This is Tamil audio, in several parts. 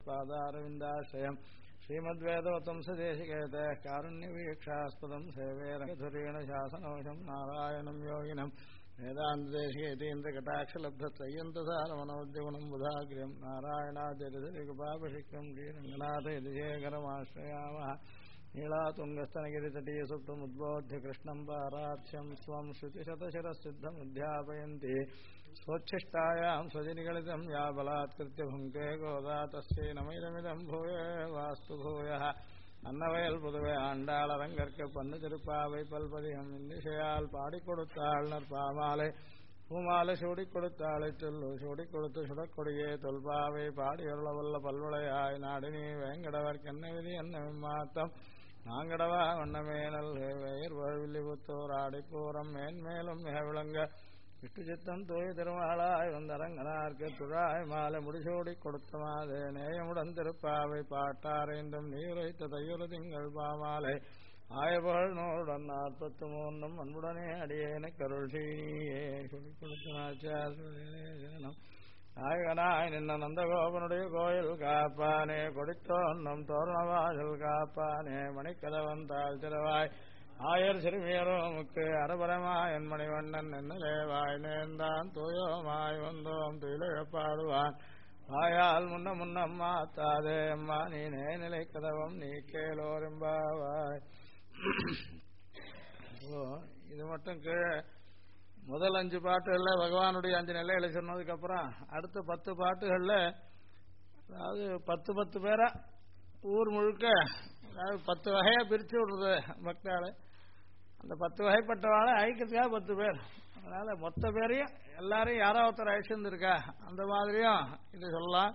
पादारविन्दाश्रयम् श्रीमद्वेदवतंसदेशिकेते कारुण्यवीक्षास्पदम् सेवे रङ्गधुरेण शासनवशम् नारायणम् योगिनम् वेदान्तदेशिकेतीन्द्रकटाक्षलब्धत्रय्यन्तसारमनोद्यगुणम् बुधाग्र्यम् नारायणाद्यतिकृपाभिषिक्तम् श्रीरङ्गनाथयतिशेखरमाश्रयामः नीलातुङ्गस्तनगिरितटीय सुप्तमुद्बोध्य कृष्णम् पारार्थ्यम् स्वम् श्रुतिशतशिरःसिद्धमुध्यापयन्ति स्वच्छिष्टायाम् स्वजनिगलितम् या बलात्कृत्य भुङ्क्ते गोदा तस्यै नमैदमिदम् भूये वास्तु भूयः அன்னவயல் புதுவை ஆண்டாள் அரங்கற்க பன்னு திருப்பாவை பல்பதிகம் இன்னிசையால் பாடிக் கொடுத்தாள் நற்பாமாலை பூமாலை சூடிக் கொடுத்தாளை சொல்லு சூடிக் கொடுத்து சுடக்கொடியே தொல்பாவை பாடியருளவல்ல பல்வளையாய் நாடினி வேங்கடவர் கென்ன விதி என்ன விம்மாத்தம் நாங்கடவா வண்ணமே நல்கு வெயிர் வில்லிபுத்தூர் ஆடிப்பூரம் மேன்மேலும் மிக விளங்க விட்டு சித்தம் தூய் திருமாலாய் வந்தரங்கனார்க்கு துழாய் மாலை முடிசூடி கொடுத்த மாதே நேயமுடன் திருப்பாவை பாட்டாரைந்தும் நீரைத்த தையுறு திங்கள் பாமாலை ஆயபுகழ் நூறுடன் 43 அன்புடனே அடியேன கருள் சீனியே சொல்லிக் கொடுத்தனாச்சாரம் நாயகனாய் நின்ன நந்தகோபனுடைய கோயில் காப்பானே கொடித்தோன்னும் தோரணவாசல் காப்பானே மணிக்கதவன் தாழ் திறவாய் ஆயர் சிறுமியரோமுக்கு அரபரமா என் மணிவண்ணன் என்னலேவாய் நேர்ந்தான் தூயோமாய் வந்தோம் துயிலிழப்பாடுவான் வாயால் முன்னம் மாத்தாதே அம்மா நீ நிலை கதவம் நீ கேளோரெம்பாவாய். இது மட்டும் கீழே முதல் 5 பாட்டுகள்ல பகவானுடைய 5 நிலைகளை சொன்னதுக்கு அப்புறம் அடுத்த 10 பாட்டுகள்ல அதாவது 10 பேரா ஊர் முழுக்க அதாவது 10 வகையா பிரிச்சு விடுறது பக்தாளை. அந்த 10 வகைப்பட்டவாளை ஐக்கியத்துக்காக 10 பேர். அதனால மொத்த பேரையும் எல்லாரையும் யாரோ ஒருத்தர் அழிச்சிருந்துருக்கா அந்த மாதிரியும் இது சொல்லலாம்.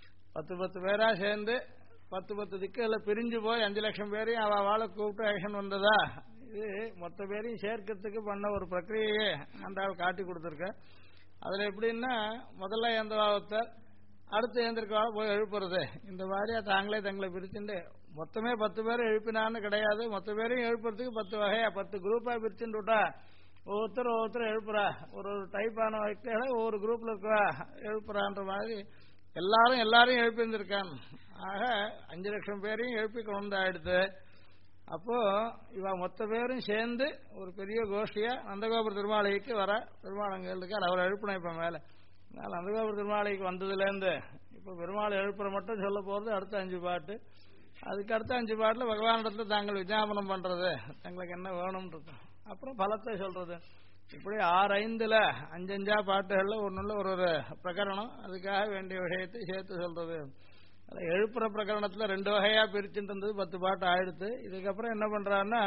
10 பேரா சேர்ந்து 10 திக்குகளில் பிரிஞ்சு போய் 5 லட்சம் பேரையும் அவளை கூப்பிட்டு ஆக்ஷன் வந்ததா இது மொத்த பேரையும் சேர்க்கறதுக்கு பண்ண ஒரு பிரக்கிரியை அந்த காட்டி கொடுத்துருக்க. அதுல எப்படின்னா முதல்ல எந்திரவாதத்தை அடுத்து எழுந்திருக்கவாள போய் எழுப்புறது இந்த மாதிரியா தாங்களே தங்களை பிரிச்சுட்டு மொத்தமே 10 பேரை எழுப்பினான்னு கிடையாது. மொத்த பேரையும் எழுப்புறதுக்கு 10 வகையா 10 குரூப்பா பிரிச்சுட்டு விட்டா ஒவ்வொருத்தரும் எழுப்புறா. ஒரு டைப்பான வைக்களை ஒவ்வொரு குரூப்ல இருக்கா எழுப்புறான்ற மாதிரி எல்லாரையும் எழுப்பியிருந்திருக்கான். ஆக 5 லட்சம் பேரையும் எழுப்பி கொண்டு ஆயிடுத்து. அப்போ இவ மொத்த பேரும் சேர்ந்து ஒரு பெரிய கோஷ்டியா நந்தகோபுர திருமாலைக்கு வர பெருமாளங்கள் இருக்கார். அவர் எழுப்பின இப்ப மேல நந்தகோபுர திருமாலைக்கு வந்ததுலேருந்து இப்ப பெருமாள் எழுப்புற மட்டும் சொல்ல போறது அடுத்த 5 பாட்டு. அதுக்கு அடுத்த 5 பாட்டுல பகவானிடத்துல தாங்கள் விஜாபனம் பண்றது தங்களுக்கு என்ன வேணும்ன்றது அப்புறம் பலத்தை சொல்றது. இப்படி 6-5ல 5 பாட்டுகள்ல ஒன்னுள்ள ஒரு பிரகரணம் அதுக்காக வேண்டிய விஷயத்தை சேர்த்து சொல்றது. எழுப்புற பிரகரணத்துல 2 வகையா பிரிச்சுட்டு இருந்தது 10 பாட்டு ஆயிடுத்து. இதுக்கப்புறம் என்ன பண்றாருன்னா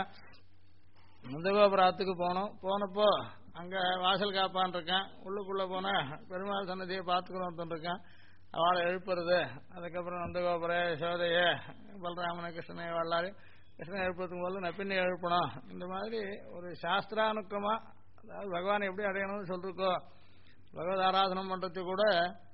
நந்தகோபுரத்துக்கு போனப்போ அங்க வாசல் காப்பான் இருக்கான். உள்ளுக்குள்ள போன பெருமாள் சன்னதியை பார்த்துக்கிறோம் இருக்கான். அவளை எழுப்புறது. அதுக்கப்புறம் நந்தகோபுர யசோதைய பலராமன கிருஷ்ணனை வல்லாரு கிருஷ்ணன் எழுப்புறதுக்கு போது நப்பின்னு எழுப்பணும். இந்த மாதிரி ஒரு சாஸ்திரானுக்கமா அதாவது பகவான் எப்படி அடையணும்னு சொல்லிருக்கோ. பகவத் ஆராதனம் பண்றதுக்கு கூட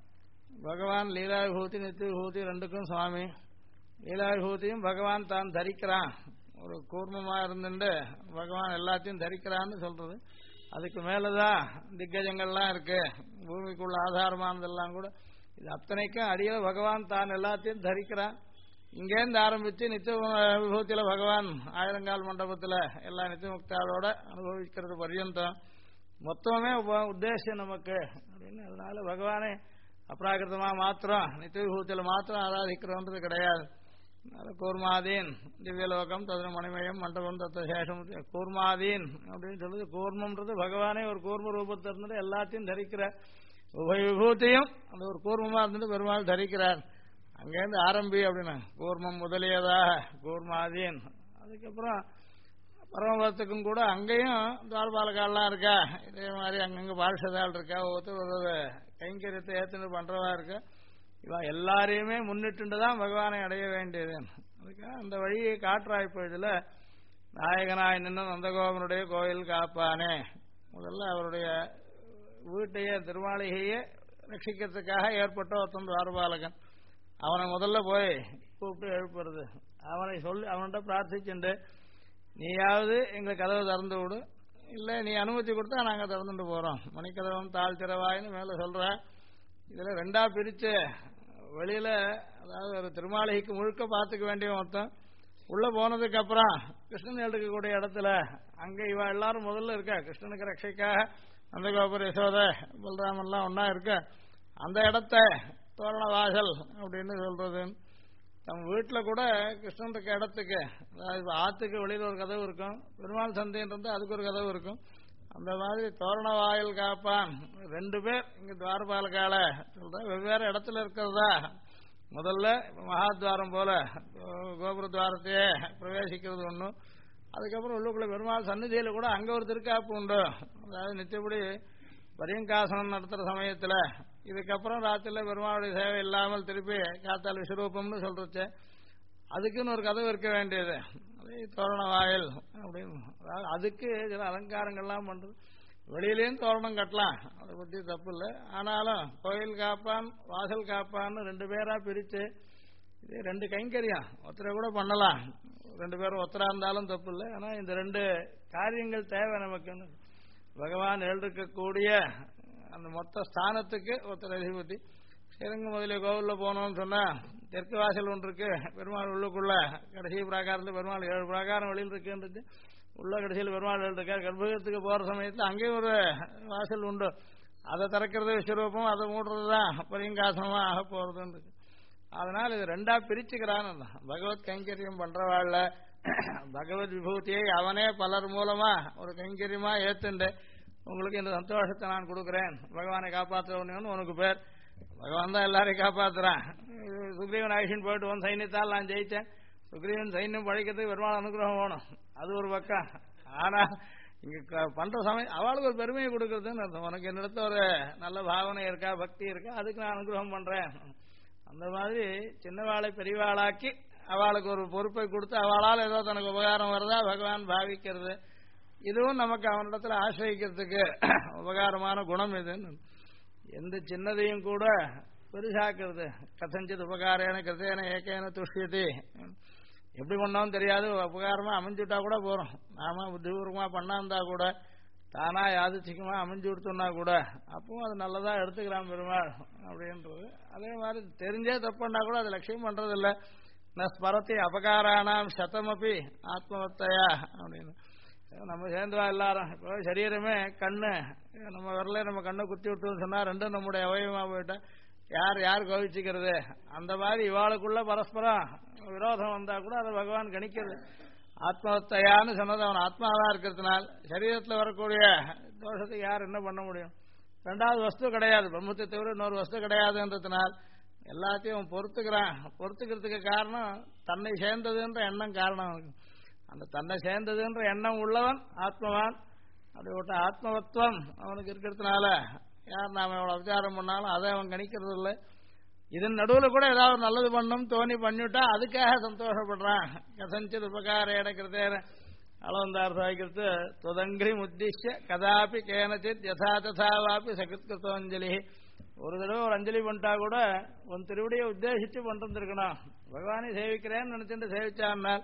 பகவான் லீலாவிபூதி நித்தியவிபூதி 2க்கும் சுவாமி. லீலாவிபூதியும் பகவான் தான் தரிக்கிறான். ஒரு கூர்மமா இருந்துட்டு பகவான் எல்லாத்தையும் தரிக்கிறான்னு சொல்றது. அதுக்கு மேலதான் திக்கஜங்கள்லாம் இருக்கு. பூமிக்குள்ள ஆதாரமானதெல்லாம் கூட இது அத்தனைக்கும் அடியில பகவான் தான் எல்லாத்தையும் தரிக்கிறான். இங்கேருந்து ஆரம்பிச்சு நித்திய விபூத்தியில பகவான் ஆயிரங்கால் மண்டபத்துல எல்லா நித்தியமுக்தாரோட அனுபவிக்கிறது பர்யந்தம் மொத்தமே உத்தேசம் நமக்கு அப்படின்னு. அதனால பகவானே அப்ராகிருதமா மாத்திரம் நித்திய விபூத்தியில மாத்திரம் ஆராதிக்கிறோன்றது கிடையாது. கூர்மாதீன் திவ்யலோகம் ததுன மணிமயம் மண்டபம் தத்த சேஷம் கூர்மாதீன் அப்படின்னு சொல்லுது. கூர்மம்ன்றது பகவானே ஒரு கூர்ம ரூபத்தை இருந்துட்டு எல்லாத்தையும் தரிக்கிற உபய விபூதியும் அந்த ஒரு கூர்மமா இருந்துட்டு பெருமாள் தரிக்கிறார். அங்கேருந்து ஆரம்பி அப்படின்னா கூர்மம் முதலியதாக கூர்மாதீன். அதுக்கப்புறம் பரமபதத்துக்கும் கூட அங்கேயும் துவாரபாலகாலாம் இருக்கா. இதே மாதிரி அங்கங்க பாரிஷதால் இருக்கா. ஒவ்வொருத்தர் ஒரு கைங்கரியத்தை ஏற்றுன்னு பண்றவா இருக்கா. இவ எல்லாரையுமே முன்னிட்டுதான் பகவானை அடைய வேண்டியது. அதுக்காக அந்த வழியை காட்டுறாய்ப்போ. இதுல நாயகனாய் நின்று நந்தகோபனுடைய கோயில் காப்பானே முதல்ல அவருடைய வீட்டையே திருமாளிகையே ரட்சிக்கிறதுக்காக ஏற்பட்ட ஒருத்தன் துவாரபாலகன். அவனை முதல்ல போய் கூப்பிட்டு எழுப்புறது. அவனை சொல்லி அவன்கிட்ட பிரார்த்திச்சுண்டு நீயாவது எங்களுக்கு கதவை திறந்து விடு, இல்லை நீ அனுமதி கொடுத்தா நாங்க திறந்துட்டு போறோம். மணிக்கதவம் தாழ் திறவாயின்னு மேல சொல்ற. இதுல 2 பிரிச்சு வெளியில அதாவது ஒரு திருமாளிகைக்கு முழுக்க பார்த்துக்க வேண்டிய மொத்தம். உள்ள போனதுக்கு அப்புறம் கிருஷ்ணன் எடுக்கக்கூடிய இடத்துல அங்க இவ எல்லாரும் முதல்ல இருக்கா, கிருஷ்ணனுக்கு ரட்சைக்காக அந்த கோபுர யசோத பலராமன்லாம் ஒன்னா இருக்க. அந்த இடத்த தோரண வாசல் அப்படின்னு சொல்றது. நம்ம வீட்டில் கூட கிருஷ்ணன் இருக்க இடத்துக்கு, அதாவது ஆத்துக்கு வெளியில் ஒரு கதவு இருக்கும், பெருமாள் சந்தைன்றது அதுக்கு ஒரு கதவு இருக்கும். அந்த மாதிரி தோரண வாயில் காப்பான் 2 பேர் இங்க துவாரபாலகால சொல்ற வெவ்வேறு இடத்துல இருக்கிறதா. முதல்ல மகாத்வாரம் போல கோபுர துவாரத்தையே பிரவேசிக்கிறது ஒண்ணு. அதுக்கப்புறம் உள்ளுக்குள்ள பெருமாள் சந்நிதியில கூட அங்க ஒரு திருக்காப்பு உண்டு. அதாவது நித்தியப்படி பரியங்காசனம் நடத்துற சமயத்துல இதுக்கப்புறம் ராத்திரில பெருமாளுடைய சேவை இல்லாமல் திருப்பி காத்தால் விஸ்வரூபம்னு சொல்றச்சு, அதுக்குன்னு ஒரு கதவு இருக்க வேண்டியது. அதே தோரண வாயில் அப்படின்னு. அதாவது அதுக்கு சில அலங்காரங்கள்லாம் பண்றது. வெளியிலேயும் தோரணம் கட்டலாம், அதை பத்தி தப்பு இல்லை. ஆனாலும் கோயில் காப்பான் வாசல் காப்பான்னு 2 பேரா பிரிச்சு இது 2 கைங்கரியம் ஒருத்தரை கூட பண்ணலாம். 2 பேரும் ஒத்தரா இருந்தாலும் தப்பு இல்லை. ஆனா இந்த 2 காரியங்கள் தேவை நமக்கு. பகவான் எழுதிருக்கக்கூடிய அந்த மொத்த ஸ்தானத்துக்கு ஒருத்தர் அதிபதி. ஸ்ரீரங்க முதலிய கோவில்ல போனோம்னு சொன்னா தெற்கு வாசல் ஒன்று இருக்கு, பெருமாள் உள்ளுக்குள்ள கடைசி பிராகாரத்தில் பெருமாள் 7 பிராகாரம் வெளியில் இருக்குன்றது. உள்ள கடைசியில் பெருமாள் இருக்கார். கர்ப்பகிரகத்துக்கு போற சமயத்தில் அங்கேயும் ஒரு வாசல் உண்டு. அதை திறக்கிறது விஸ்வரூபம், அதை மூடுறதுதான் பரியங்காசனமா ஆக போறதுன்னு. அதனால இது 2ஆ பிரிச்சுக்கிறான்னு. பகவத் கைங்கரியம் பண்றவாழ்ல பகவத் விபூதியை அவனே பலர் மூலமா ஒரு கைங்கரியமா ஏத்துண்டு உங்களுக்கு இந்த சந்தோஷத்தை நான் கொடுக்குறேன், பகவானை காப்பாற்றுறவனு உனக்கு பேர். பகவான் தான் எல்லாரையும் காப்பாத்துறான். சுக்ரீவன் ஆக்ஷன் போயிட்டு வந்து சைன்யத்தால் நான் ஜெயிச்சேன். சுக்ரீவன் சைன்யம் பழிக்கிறதுக்கு பெருமாள் அனுகிரகம் வேணும், அது ஒரு பக்கம். ஆனா இங்க பண்ற சமயம் அவளுக்கு ஒரு பெருமையை கொடுக்கறதுன்னு அர்த்தம். உனக்கு என்னிடத்த ஒரு நல்ல பாவனை இருக்கா, பக்தி இருக்கா, அதுக்கு நான் அனுகிரகம் பண்றேன். அந்த மாதிரி சின்னவாளை பெரியவாளாக்கி அவளுக்கு ஒரு பொறுப்பை கொடுத்து அவளால் ஏதோ தனக்கு உபகாரம் வருதா பகவான் பாவிக்கிறது. இதுவும் நமக்கு அவனிடத்துல ஆசிரியிக்கிறதுக்கு உபகாரமான குணம் இது. எந்த சின்னதையும் கூட பெருசாக்குறது. கதஞ்சித் உபகாரேன கிருத்தேன ஏகேன துஷ்யதி. எப்படி பண்ணோம் தெரியாது, உபகாரமா அமைஞ்சுட்டா கூட போறோம். நாம புத்திபூர்வமா பண்ணாந்தா கூட தானா யாதிச்சிக்கமா அமைஞ்சு கொடுத்தோம்னா கூட அப்பவும் அது நல்லதா எடுத்துக்கிறான் பெருமாள் அப்படின்றது. அதே மாதிரி தெரிஞ்சே தப்புன்னா கூட அது லட்சியம் பண்றது இல்லை. ஸ்மரத்தி அபகாரானாம் சதமபி ஆத்மவத்தையா அப்படின்னு. நம்ம சேர்ந்துவா எல்லாரும். இப்போ சரீரமே கண்ணு, நம்ம வரல நம்ம கண்ணை குத்தி விட்டுன்னு சொன்னா 2 நம்முடைய அவயவமா போயிட்டா யார் கோவிச்சுக்கிறது. அந்த மாதிரி இவாளுக்குள்ள பரஸ்பரம் விரோதம் வந்தா கூட அதை பகவான் கணிக்கிறது. ஆத்மவத்தையான்னு சொன்னது அவன் ஆத்மாவா இருக்கிறதுனால் சரீரத்தில் வரக்கூடிய தோஷத்துக்கு யார் என்ன பண்ண முடியும். 2வது வஸ்து கிடையாது, பிரம்மத்தை தவிர இன்னொரு வஸ்து கிடையாதுன்றதுனால் எல்லாத்தையும் பொறுத்துக்கிறான். பொறுத்துக்கிறதுக்கு காரணம் தன்னை சேர்ந்ததுன்ற எண்ணம் காரணம் அவனுக்கு. அந்த தன்னை சேர்ந்ததுன்ற எண்ணம் உள்ளவன் ஆத்மவான். அப்படி விட்ட ஆத்மவத்துவம் அவனுக்கு இருக்கிறதுனால யார் நாம எவ்வளவு விசாரம் பண்ணாலும் அதை அவன் கணிக்கிறது இல்லை. இதன் நடுவில் கூட ஏதாவது நல்லது பண்ணும் தோணி பண்ணிவிட்டா அதுக்காக சந்தோஷப்படுறான். கசஞ்சித் உபகார எடுக்கிறதே அளவந்தார் சாய்க்கிறது. துதங்கிரி உத்திஷ்ய கதாபி கேனச்சித் யதா ததாவாபி சகிருத்கிருத்தோஞ்சலி. ஒரு தடவை ஒரு அஞ்சலி பண்ணிட்டா கூட உன் திருவடியை உத்தேசிச்சு பண்ணிருந்துருக்கணும். பகவானை சேவிக்கிறேன்னு நினைச்சுட்டு சேவிச்சான்னால்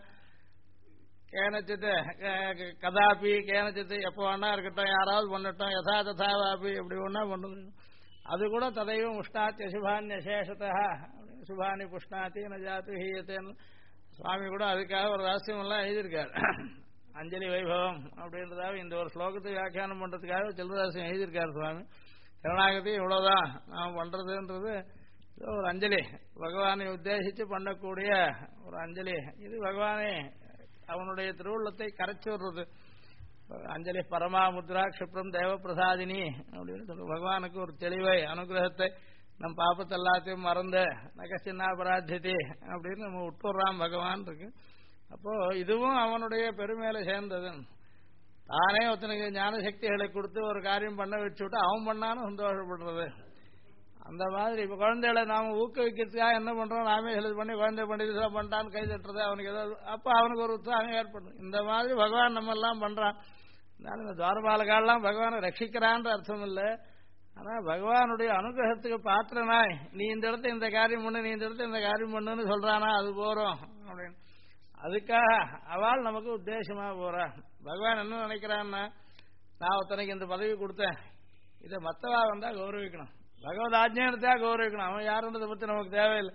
கேனச்சித்து கதாபி கேனச்சித்து எப்போ வேணா இருக்கட்டும், யாராவது பண்ணட்டும், யதா ததாவாபி எப்படி ஒன்னா பண்ணுது. அது கூட ததைவம் உஷ்ணாத்திய சுபான்ய சேஷத்தா சுபானி புஷ்ணாத்தி நஜாத்து ஹீயத்தேன்னு சுவாமி கூட அதுக்காக ஒரு ரகசியம் எல்லாம் எழுதியிருக்காரு. அஞ்சலி வைபவம் அப்படின்றதாக இந்த ஒரு ஸ்லோகத்தை வியாக்கியானம் பண்றதுக்காக செல்வராசியம் எழுதியிருக்காரு சுவாமி. கருணாகதி இவ்வளவுதான் நாம் பண்றதுன்றது ஒரு அஞ்சலி, பகவானை உத்தேசித்து பண்ணக்கூடிய ஒரு அஞ்சலி. இது பகவானே அவனுடைய திருவுள்ளத்தை கரைச்சி விடுறது. அஞ்சலி பரமாமுத்ரா க்ஷிப்ரம் தேவ பிரசாதினி அப்படின்னு சொல்ற பகவானுக்கு ஒரு தெளிவை அனுகிரகத்தை நம் பாப்பத்தை எல்லாத்தையும் மறந்து நகசின்னா பராத்தியதி அப்படின்னு நம்ம விட்டுறான் பகவான் இருக்கு. அப்போ இதுவும் அவனுடைய பெருமையில சேர்ந்தது. தானே ஒருத்தனுக்கு ஞான சக்திகளை கொடுத்து ஒரு காரியம் பண்ண வச்சு விட்டு அவன் பண்ணாலும் சந்தோஷப்படுறது. அந்த மாதிரி இப்ப குழந்தைகளை நாம ஊக்குவிக்கிறதுக்காக என்ன பண்றோம், நாமே ஹெல்ப் பண்ணி குழந்தை பண்ணி பண்ணிட்டான்னு கை தட்டுறது அவனுக்கு ஏதாவது, அப்ப அவனுக்கு ஒரு உற்சாகம் ஏற்படும். இந்த மாதிரி பகவான் நம்ம எல்லாம் பண்றான். இந்த துவாரபாலகாலாம் பகவானை ரட்சிக்கிறான்ற அர்த்தம் இல்லை. ஆனா பகவானுடைய அனுகிரகத்துக்கு பாத்திரனாய் நீ இந்த இடத்த இந்த காரியம் பண்ணு, நீ இந்த இடத்த இந்த காரியம் பண்ணுன்னு சொல்றானா அது போறோம் அப்படின்னு. அதுக்காக அவள் நமக்கு உத்தேசமா போறா. பகவான் என்ன நினைக்கிறான்னா, நான் ஒருத்தனைக்கு இந்த பதவி கொடுத்தேன், இதை மத்தவா வந்தா கௌரவிக்கணும், பகவத் ஆஜ்ஞானத்தா கௌரவிக்கணும். அவன் யாருன்றதை பத்தி நமக்கு தேவையில்லை.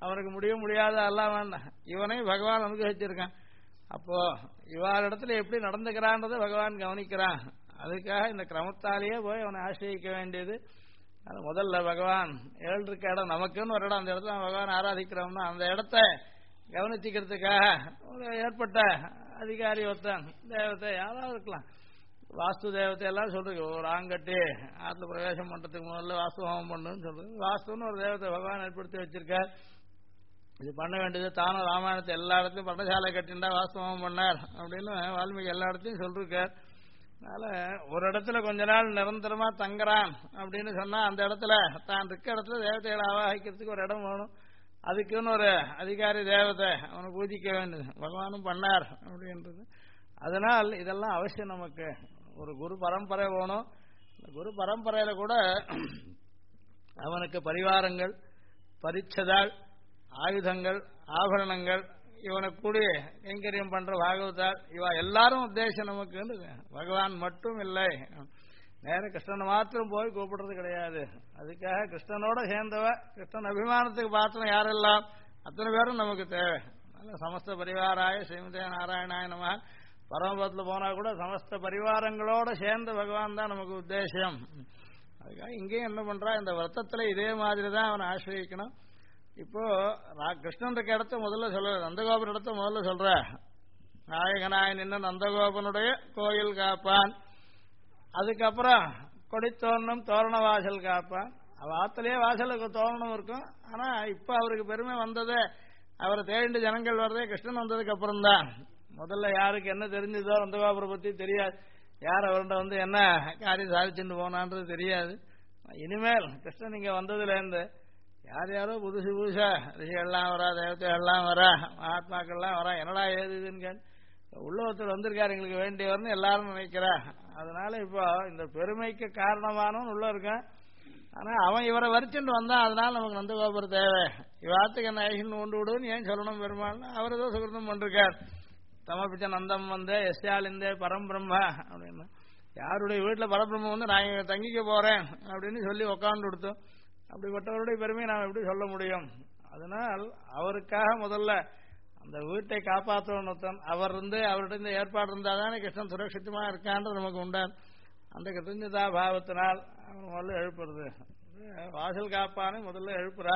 அவனுக்கு முடியாத எல்லாம் வேண்டாம், இவனை பகவான் அனுகிரகிச்சிருக்கான். அப்போ இவாள் இடத்துல எப்படி நடந்துக்கிறான்றதை பகவான் கவனிக்கிறான். அதுக்காக இந்த கிரமத்தாலேயே போய் அவனை ஆசிரியிக்க வேண்டியது. அது முதல்ல பகவான் ஏழு இருக்க இடம், நமக்குன்னு ஒரு இடம், அந்த இடத்துல பகவான் ஆராதிக்கிறோம்னா அந்த இடத்த கவனிச்சுக்கிறதுக்காக ஒரு ஏற்பட்ட அதிகாரி ஒருத்தன் தேவத்தை யாராவது இருக்கலாம், வாஸ்து தேவத்தை எல்லாம் சொல்றது. ஒரு ஆங்கட்டி ஆற்றுல பிரவேசம் பண்றதுக்கு முதல்ல வாஸ்து ஹோமம் பண்ணுன்னு சொல்றது. வாஸ்துன்னு ஒரு தேவத்தை பகவான் ஏற்படுத்தி வச்சிருக்கார். இது பண்ண வேண்டியது தானும் ராமாயணத்தை எல்லா இடத்தையும் பண்டசாலை கட்டிண்டா வாஸ்து ஹோமம் பண்ணார் அப்படின்னு வால்மீகி எல்லா இடத்தையும் சொல்லிருக்கார். அதனால ஒரு இடத்துல கொஞ்ச நாள் நிரந்தரமா தங்குறான் அப்படின்னு சொன்னா அந்த இடத்துல தான் இருக்க இடத்துல தேவதைகளை ஆவாகிக்கிறதுக்கு ஒரு இடம் வேணும். அதுக்குன்னு ஒரு அதிகாரி தேவதை அவனை பூஜிக்க வேண்டியது பகவானும் பண்ணார் அப்படின்றது. அதனால் இதெல்லாம் அவசியம். நமக்கு ஒரு குரு பரம்பரை வேணும். குரு பரம்பரையில கூட அவனுக்கு பரிவாரங்கள், பரிச்சதாள், ஆயுதங்கள், ஆபரணங்கள், இவனுக்கு கூடிய கைங்கரியம் பண்ற பாகவதால், இவ எல்லாரும் உத்தேசம் நமக்கு பகவான் மட்டும் இல்லை. நேர கிருஷ்ணனை மாத்திரம் போய் கூப்பிடுறது கிடையாது. அதுக்காக கிருஷ்ணனோட சேர்ந்தவ, கிருஷ்ணன் அபிமானத்துக்கு பாத்திரம் யாரெல்லாம் அத்தனை பேரும் நமக்கு தேவை. சமஸ்த பரிவாராய ஸ்ரீமதே நாராயணாய நம. பரமபதத்தில் போனா கூட சமஸ்த பரிவாரங்களோட சேர்ந்த பகவான் தான் நமக்கு உத்தேசம். அதுக்காக இங்கேயும் என்ன பண்றா, இந்த விரத்தத்துல இதே மாதிரி தான் அவனை ஆசிரியக்கணும். இப்போ கிருஷ்ணன் இருக்க இடத்த முதல்ல சொல்ற, நந்தகோபுர இடத்த முதல்ல சொல்ற. நாயகனாய் நின்ன நந்தகோபனுடைய கோயில் காப்பான், அதுக்கப்புறம் கொடித்தோரணம் தோரண வாசல் காப்பான். அவ ஆத்திலேயே வாசலுக்கு தோரணம் இருக்கும். ஆனா இப்ப அவருக்கு பெருமை வந்ததே, அவரை தேடிண்டு ஜனங்கள் வர்றதே கிருஷ்ணன் வந்ததுக்கு அப்புறம் தான். முதல்ல யாருக்கு என்ன தெரிஞ்சதோ நந்தகோபுரை பத்தி தெரியாது, யார் அவர்கிட்ட வந்து என்ன காரியம் சாதிச்சுட்டு போனான்றது தெரியாது. இனிமேல் கிருஷ்ணன் இங்க வந்ததுல இருந்து யார் யாரோ புதுசா ரிஷிகள்லாம் வரா, தேவதைகள்லாம் வரா, மகாத்மாக்கள்லாம் வரா, என்னடா ஏது இதுன்னு கேட்டு உள்ள ஒருத்தர் வந்திருக்காரு எங்களுக்கு வேண்டியவர்னு எல்லாரும் நினைக்கிறா. அதனால இப்போ இந்த பெருமைக்கு காரணமானவன் உள்ள இருக்கான். ஆனா அவன் இவரை வரிச்சுட்டு வந்தான். அதனால நமக்கு நந்தகோபுரம் தேவை. இவாத்துக்கு என்ன ஐஷன் கொண்டு விடுன்னு ஏன் சொல்லணும் பெருமாள்? அவர் ஏதோ சுகிருதம் பண்ணிருக்கார். தமபிச்ச நந்தம் வந்து எஸ்யாலிந்தே பரம்பிரம்மா அப்படின்னு, யாருடைய வீட்டுல பரபிரம்மம் வந்து நான் இங்க தங்கிக்க போறேன் அப்படின்னு சொல்லி உக்காந்து கொடுத்தோம். அப்படிப்பட்டவருடைய பெருமையை நாம் எப்படி சொல்ல முடியும்? அதனால் அவருக்காக முதல்ல அந்த வீட்டை காப்பாற்றணும். அவர் இருந்து அவர்கிட்ட ஏற்பாடு இருந்தால் தானே கிருஷ்ணன் சுரட்சிதமா இருக்கான்றது நமக்கு உண்டான். அந்த கிருத்தஞ்சதா பாவத்தினால் அவன் முதல்ல எழுப்புறது. வாசல் காப்பானே முதல்ல எழுப்புறா.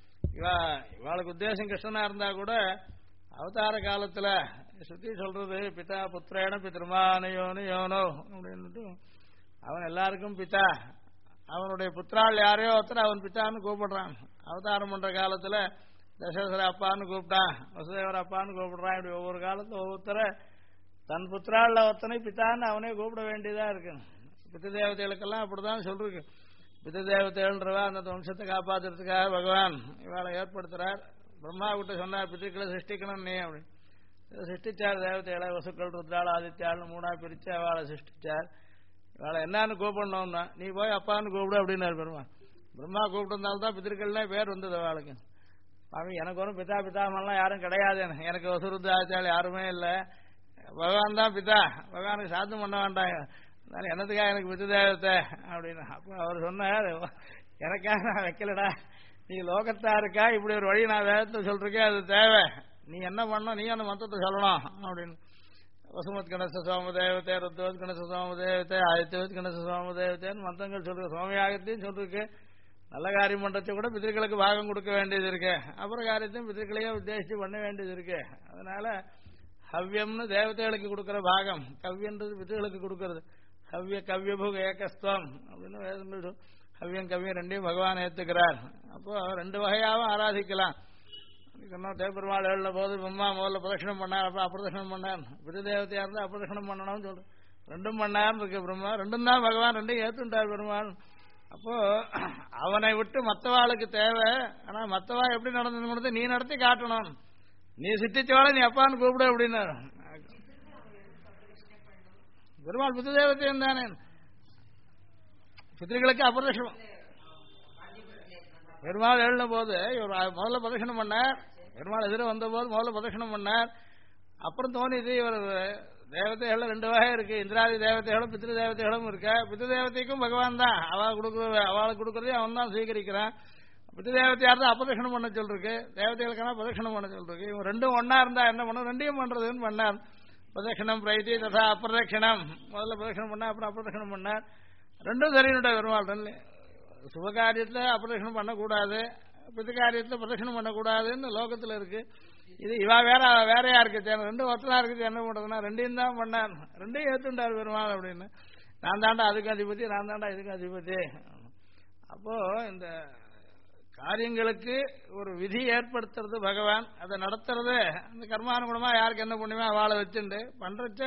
இவாளுக்கு உத்தேசம் கிருஷ்ணனா இருந்தா கூட அவதார காலத்துல சுத்தி சொல்றது பிதா புத்திரேன பித்ருமானயோனு யோனோ அப்படின்னுட்டு அவன் எல்லாருக்கும் பிதா. அவனுடைய புத்திரால் யாரையோ ஒருத்தர் அவன் பித்தான்னு கூப்பிடுறான். அவதாரம் பண்ற காலத்துல தசரதர் அப்பான்னு கூப்பிட்டான், வசுதேவர் அப்பான்னு கூப்பிடுறான். இப்படி ஒவ்வொரு காலத்துல ஒவ்வொருத்தர தன் புத்திரால ஒருத்தனை பித்தான்னு அவனே கூப்பிட வேண்டியதா இருக்கு. பித்த தேவதைகளுக்கெல்லாம் அப்படிதான் சொல்லிருக்கு. பித்த தேவதைகள்ன்றவா அந்த வம்சத்தை காப்பாத்துறதுக்காக பகவான் இவாளை ஏற்படுத்துறார். பிரம்மா கிட்ட சொன்னார் பித்திருக்களை சிருஷ்டிக்கணும் நீ அப்படின்னு. சிருஷ்டிச்சார் தேவதைகளை, வசுக்கள், ருத்ராள், ஆதித்யாள் மூணா பிரிச்சு அவளை சிருஷ்டிச்சார். இவளை என்னன்னு கூப்பிடணும்னா நீ போய் அப்பான்னு கூப்பிடு அப்படின்னாரு பெருமா. பிரம்மா கூப்பிட்டதுனால்தான் பித்திருக்கள்னே பேர் வந்தது அவளுக்கு. சுவாமி எனக்கு ஒன்றும் பிதா பிதாமெல்லாம் யாரும் கிடையாது, எனக்கு வசுருத்த ஆதித்யாள் யாருமே இல்லை, பகவான் தான் பிதா, பகவானுக்கு சாத்தம் பண்ண வேண்டாங்க, அதனால என்னத்துக்காக எனக்கு பித்து தேவத்தை அப்படின்னு. அப்போ அவர் சொன்னார், எனக்காக நான் வைக்கலடா, நீ லோகத்தா இருக்கா, இப்படி ஒரு வழி நான் வேதத்தை சொல்றேன், அது தேவை, நீ என்ன பண்ணணும், நீ அந்த மந்திரத்தை சொல்லணும் அப்படின்னு. வசுமத் கணச சோம தேவத்தை, ருத்வத் கணச சோம தேவத்தை, ஆதித்யவத் கணச சோம தேவத்தைன்னு மந்திரங்கள் சொல்றது. சோமயாகத்தையும் சொல்லிருக்கு. நல்ல காரியம் பண்றதை கூட பித்திருக்களுக்கு பாகம் கொடுக்க வேண்டியது இருக்கு, அப்புறம் காரியத்தையும் பித்திருக்களையே உத்தேசித்து பண்ண வேண்டியது இருக்கு. அதனால ஹவ்யம்னு தேவதைகளுக்கு கொடுக்கிற பாகம், கவ்யன்றது பித்திருக்களுக்கு கொடுக்கறது. ஹவ்ய கவ்யபுக ஏகஸ்துவம் அப்படின்னு வேதம். ஹவ்யம் கவ்யம் ரெண்டையும் பகவான் ஏத்துக்கிறார். அப்போ ரெண்டு வகையாவும் ஆராதிக்கலாம். தேவபெருமாள் எழுத போது பிரம்மா முதல்ல பிரதட்சணம் பண்ணார், அப்புறம் அப்பிரதட்சணம் பண்ணார். பித தேவதையா இருந்தா அப்பிரதட்சணம் பண்ணணும்னு சொல்றேன். ரெண்டும் பண்ணார் இருக்கு பிரம்மா, ரெண்டும் தான் பகவான், ரெண்டையும் ஏத்துட்டார் பெருமாள். அப்போ அவனை விட்டு மற்றவாளுக்கு தேவை. ஆனா மற்றவா எப்படி நடந்தது நீ நடத்தி காட்டணும், நீ சிட்டிச்சவாளை நீ அப்பான்னு கூப்பிடு அப்படின்னாரு. பெருமாள் பித தேவத்தையும் தானே, பித்திரிகளுக்கு அப்பிரதட்சணம். பெருமாள் எழுந்த போது இவர் முதல்ல பிரதட்சணம் பண்ணார், பெருமாள் எதிர வந்த போது முதல்ல பிரதட்சணம் பண்ணார். அப்புறம் தோணிது இவர் தேவதைகள் ரெண்டு வகை இருக்கு, இந்திராதி தேவதைகளும் பித்ரு தேவதைகளும் இருக்க. பித்ரு தேவதைக்கும் பகவான் தான் அவளுக்கு கொடுக்கறதே அவன் தான் சுவீகரிக்கிறான். பித்ரு தேவதையா இருந்தா அபதட்சணம் பண்ண சொல்லிருக்கு, தேவதைகளுக்கான பிரதட்சணம் பண்ண சொல்லிருக்கு. இவங்க ரெண்டும் ஒன்னா இருந்தா என்ன பண்ணும், ரெண்டையும் பண்றதுன்னு பண்ணார். பிரதட்சணம் பிரைத்தி ததா அப்பிரதட்சணம், முதல்ல பிரதட்சணம் பண்ணா அப்புறம் அப்பிரதட்சணம் பண்ணார். ரெண்டும் சரியினுடைய பெருமாள். சுபகாரியத்துல அப்பிரதட்சணம் பண்ணக்கூடாது, பிதகாரியத்துல பிரதட்சணம் பண்ணக்கூடாதுன்னு லோகத்துல இருக்கு. இது இவா வேறையா இருக்கு, ரெண்டும் ஒத்தனா இருக்குது, என்ன பண்றதுன்னா ரெண்டையும் தான் பண்ணார், ரெண்டையும் ஏத்துட்டார் பெருமாள் அப்படின்னு. நான் தாண்டா அதுக்கு அதிபதி, நான் தாண்டா இதுக்கு அதிபதி. அப்போ இந்த காரியங்களுக்கு ஒரு விதி ஏற்படுத்துறது பகவான், அதை நடத்துறது அந்த கர்மானுகுணமா யாருக்கு என்ன புண்ணியமா வாழ வச்சுண்டு பண்றச்ச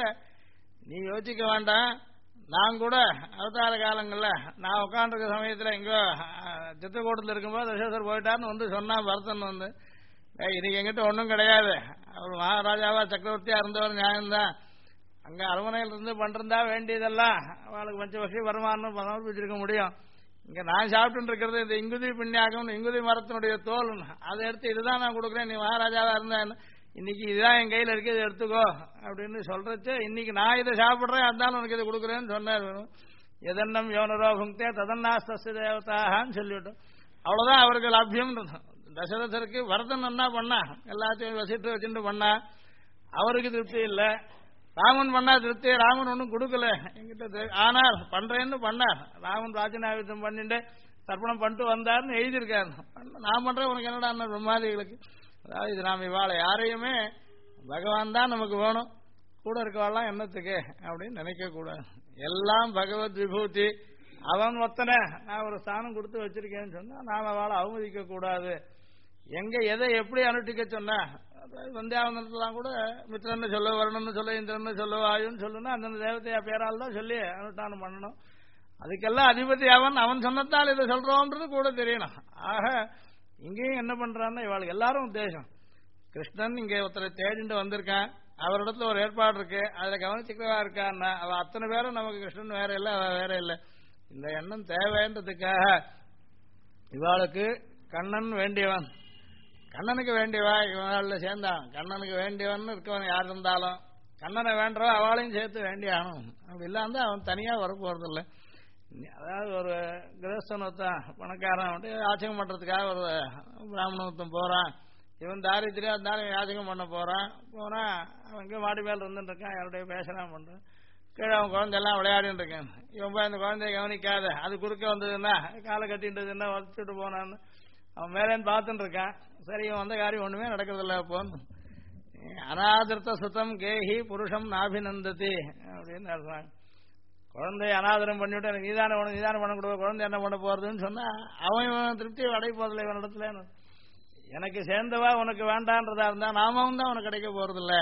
நீ யோசிக்க வேண்டாம். நான் கூட அவதார காலங்கள்ல நான் உட்காந்துருக்க சமயத்துல எங்கோ சித்திரக்கூட்டத்தில் இருக்கும்போது தசரதர் போயிட்டார்னு வந்து சொன்னான் பரதன் வந்து, இன்னைக்கு எங்கிட்ட ஒன்றும் கிடையாது, அவர் மகாராஜாவா சக்கரவர்த்தியா இருந்தவர் நியாயம்தான், அங்க அரண்மனையில் இருந்து பண்றதா வேண்டியதெல்லாம் அவளுக்கு பஞ்சபக்ஷி வருமானம் சமர்ப்பிச்சிருக்க முடியும். இங்க நான் சாப்பிட்டு இருக்கிறது இந்த இங்குதி பின்னியாகம், இங்குதி மரத்தினுடைய தோல், அதை எடுத்து இதுதான் நான் கொடுக்குறேன், நீ மகாராஜாவா இருந்தேன், இன்னைக்கு இதுதான் என் கையில் இருக்கு, இதை எடுத்துக்கோ அப்படின்னு சொல்றச்சு, இன்னைக்கு நான் இதை சாப்பிட்றேன் அதனால உனக்கு இதை கொடுக்குறேன்னு சொன்னார். எதன்னம் யோனரோ புங்கே ததன்னாஸ்தஸ்ய தேவதான்னு சொல்லிவிட்டோம். அவ்வளவுதான் அவருக்கு லாபியம். தசரதருக்கு வரதன் என்ன பண்ணா, எல்லாத்தையும் வசிட்டு வச்சுட்டு பண்ணா, அவருக்கு திருப்தி இல்லை. ராமன் பண்ணா திருப்தி, ராமன் ஒன்றும் கொடுக்கல என்கிட்ட, ஆனால் பண்றேன்னு பண்ணார். ராமன் ராஜநாயுத்தம் பண்ணிட்டு தர்ப்பணம் பண்ணிட்டு வந்தார்னு எழுதியிருக்காரு. நான் பண்றேன் உனக்கு என்னடா பிரம்மாதிகளுக்கு. அதாவது இது நாம் இவாளை யாரையுமே பகவான் தான் நமக்கு வேணும், கூட இருக்கவாள்லாம் என்னத்துக்கு அப்படின்னு நினைக்க கூடாது. எல்லாம் பகவத் விபூதி, அவன் ஒத்தனை நான் ஒரு ஸ்தானம் கொடுத்து வச்சிருக்கேன்னு சொன்னா நாம் அவளை அவமதிக்க கூடாது. எங்க எதை எப்படி அனுஷ்டிக்க சொன்னா, வந்தியாவனத்துலாம் கூட மித்திரன்னு சொல்ல, வரணும்னு சொல்ல, இந்திரன்னு சொல்ல, வாயுன்னு சொல்லுன்னா அந்தந்த தேவதையா பேரால் தான் சொல்லி அனுஷ்டானம் பண்ணணும். அதுக்கெல்லாம் அதிபதி அவன் சொன்னதால் இதை சொல்றோன்றது கூட தெரியணும். ஆக இங்கேயும் என்ன பண்றான்னா இவாளுக்கு எல்லாரும் உத்தேசம், கிருஷ்ணன் இங்க ஒருத்தரை தேடிட்டு வந்திருக்கான், அவரிடத்துல ஒரு ஏற்பாடு இருக்கு, அதுல கவனிச்சுக்கவா இருக்கான்னா அவ அத்தனை பேரும் நமக்கு கிருஷ்ணன் வேற இல்லை, அவ வேற இல்லை. இந்த எண்ணம் தேவைன்றதுக்காக இவாளுக்கு கண்ணன் வேண்டியவன், கண்ணனுக்கு வேண்டியவா இவனால சேர்ந்தான், கண்ணனுக்கு வேண்டியவன் இருக்கவன் யார் இருந்தாலும் கண்ணனை வேண்டவா அவளையும் சேர்த்து வேண்டியானும். அப்படி இல்லாம அவன் தனியா வரப்போறது இல்லை. அதாவது ஒரு கிரகஸ்தனத்தான் பணக்காரன் வந்து யாச்சகம் பண்றதுக்காக ஒரு பிராமணத்தம் போறான், இவன் தாரித்திரியா இருந்தாலும் யாச்சகம் பண்ண போறான். போனா அவன் இங்கே மாடி மேல இருந்துட்டு இருக்கான், யாருடைய பேசலாம் பண்றான், கீழே அவன் குழந்தையெல்லாம் விளையாடிட்டு இருக்கான். இவன் போய் அந்த குழந்தைய கவனிக்காத, அது குறுக்க வந்ததுன்னா காலை கட்டின்றதுன்னா வச்சுட்டு போனான்னு அவன் மேலேன்னு பார்த்துட்டு இருக்கான். சரி இவன் வந்த காரியம் ஒண்ணுமே நடக்கிறதில்ல. போன்னு அநாதிருத்த சுத்தம் கேஹி புருஷம் நாபிநந்ததி அப்படின்னு சொல்றாங்க. குழந்தைய அநாதரம் பண்ணிவிட்டு எனக்கு நீதானம் பண்ண கொடுக்க, குழந்தை என்ன பண்ண போறதுன்னு சொன்னா அவன் திருப்தியை அடைய போறதில்லை இவனிடத்துல. எனக்கு சேர்ந்தவா உனக்கு வேண்டான்றதா இருந்தா நாமும் தான் உனக்கு கிடைக்க போறதில்லை.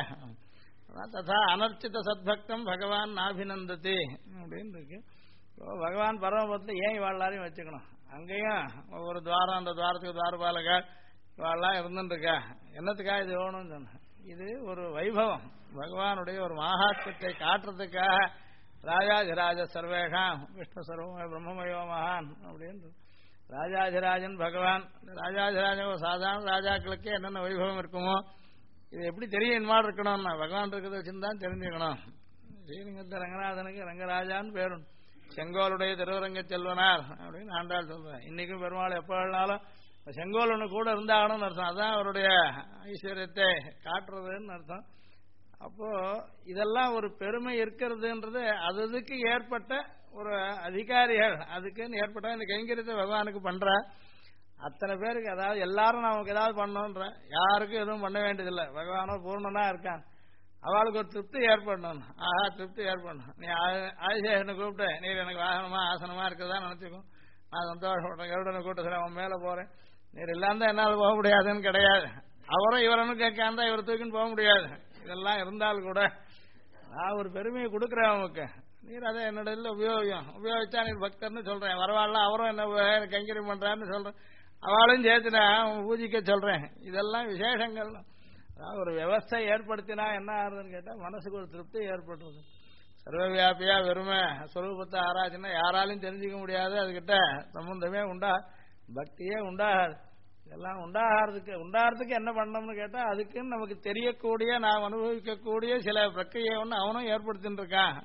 ததா அனர்ச்சித சத்பக்தம் பகவான் நாபிநந்ததி அப்படின்னு இருக்கு. பகவான் பரமபதத்துல ஏன் இவாழ்லாரையும் வச்சுக்கணும், அங்கேயும் ஒவ்வொரு துவாரம், அந்த துவாரத்துக்கு துவாரபாலக இவாள்லாம் இருந்துட்டு இருக்கா, என்னத்துக்காக இது வேணும்னு சொன்ன. இது ஒரு வைபவம், பகவானுடைய ஒரு மகாத்மத்தை காட்டுறதுக்காக ராஜாதிராஜ சர்வேஷாம் விஷ்ணு சர்வமய பிரம்மமயோ மகான் அப்படின்னு ராஜாதிராஜன் பகவான். ராஜாதிராஜன் சாதாரண ராஜாக்களுக்கே என்னென்ன வைபவம் இருக்குமோ இது எப்படி தெரியும், இன்மாடு இருக்கணும்னா பகவான் இருக்கிறத வச்சுதான் தெரிஞ்சுக்கணும். ஸ்ரீரங்கத்து ரங்கநாதனுக்கு ரங்கராஜான்னு பேரும், செங்கோலுடைய திருவரங்க செல்வனார் அப்படின்னு ஆண்டாள் சொல்றேன். இன்னைக்கும் பெருமாள் எப்ப வேணாலும் செங்கோல் ஒன்று கூட இருந்தாகணும்னு அர்த்தம், அதான் அவருடைய ஐஸ்வர்யத்தை காட்டுறதுன்னு அர்த்தம். அப்போ இதெல்லாம் ஒரு பெருமை இருக்கிறதுன்றது அதுக்கு ஏற்பட்ட ஒரு அதிகாரிகள், அதுக்குன்னு ஏற்பட்ட இந்த கைங்கரியத்தை பகவானுக்கு பண்ற அத்தனை பேருக்கு, அதாவது எல்லாரும் நமக்கு ஏதாவது பண்ணணுன்ற, யாருக்கும் எதுவும் பண்ண வேண்டியதில்லை. பகவானோ பூர்ணனா இருக்கான், அவளுக்கு ஒரு திருப்தி ஏற்படணும். ஆஹா திருப்தி ஏற்படணும். நீ ஆதிசேஷனை கூப்பிட்டு நீர் எனக்கு வாகனமா ஆசனமா இருக்கிறதா நினைச்சுக்கும், நான் சந்தோஷப்படுறேன். கருடனை கூட்ட சொல்ல அவன் மேல போறேன், நீர் இல்லாம என்னால் போக முடியாதுன்னு கிடையாது. அவரும் இவரனும் கேட்காந்தா இவர் தூக்கின்னு போக முடியாது. இதெல்லாம் இருந்தாலும் கூட நான் ஒரு பெருமையை கொடுக்குறேன் அவனுக்கு, நீர் அதை என்னோட உபயோகிச்சா நீர் பக்தர்னு சொல்றேன். வரவாள்லாம் அவரும் என்ன கைங்கரியம் பண்றான்னு சொல்றேன், அவளையும் சேர்த்துனா பூஜிக்க சொல்றேன். இதெல்லாம் விசேஷங்கள். அதாவது ஒரு வியவஸ்தை ஏற்படுத்தினா என்ன ஆகுதுன்னு கேட்டா மனசுக்கு ஒரு திருப்தி ஏற்படுறது. சர்வவியாபியா வெறுமை ஸ்வரூபத்தை ஆராய்ச்சின்னா யாராலையும் தெரிஞ்சுக்க முடியாது, அதுகிட்ட சம்பந்தமே பக்தியே உண்டாகாது. இதெல்லாம் உண்டாகிறதுக்கு என்ன பண்ணணும்னு கேட்டா அதுக்குன்னு நமக்கு தெரியக்கூடிய நாம் அனுபவிக்கக்கூடிய சில பிரக்கிரியை ஒன்று அவனும் ஏற்படுத்தின்னு இருக்கான்.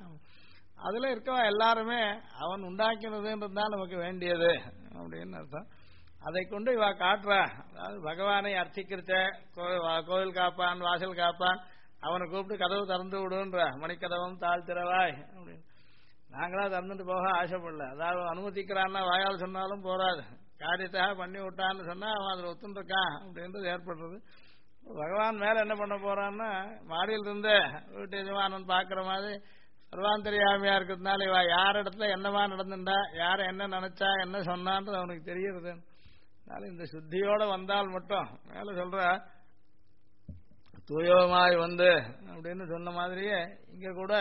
அதுல இருக்கவா எல்லாருமே அவன் உண்டாக்கினதுன்றது தான் நமக்கு வேண்டியது அப்படின்னு அர்த்தம். அதை கொண்டு இவ காட்டுறா. அதாவது பகவானை அர்ச்சிக்கிறச்ச கோவில் காப்பான் வாசல் காப்பான் அவனை கூப்பிட்டு கதவு திறந்து விடுன்ற மணிக்கதவும் தாழ்த்திரவாய் அப்படின்னு. நாங்களா திறந்துட்டு போக ஆசைப்படல. அதாவது அனுமதிக்கிறான்னா வாயால் சொன்னாலும் போராது, காரியத்தாக பண்ணி விட்டான்னு சொன்னா அவன் அதில் ஒத்துருக்கான் அப்படின்றது ஏற்படுறது. பகவான் மேல என்ன பண்ண போறான்னா மாடியில் இருந்து வீட்டு எஜமானன் பாக்குற மாதிரி சர்வாந்தரியாமியா இருக்கிறதுனால இவ யார் இடத்துல என்னவா நடந்துட்டா யார என்ன நினைச்சா என்ன சொன்னான்றது அவனுக்கு தெரியுறது. அதனால இந்த சுத்தியோட வந்தால் மட்டும் மேல சொல்ற தூயோமாய் வந்து அப்படின்னு சொன்ன மாதிரியே இங்க கூட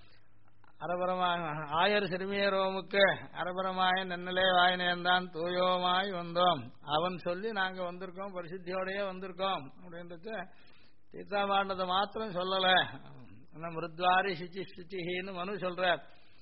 அரபரமாக ஆயர் சிறுமியரோமுக்கு அரபரமாய நன்னலே வாயினேந்தான் தூயோமாய் வந்தோம் அவன் சொல்லி நாங்க வந்திருக்கோம், பரிசுத்தியோடயே வந்திருக்கோம் அப்படின்றது தீர்த்தாமாண்டதை மாத்திரம் சொல்லல. மிருத்வாரி சுச்சி சுச்சின்னு மனு சொல்றார்.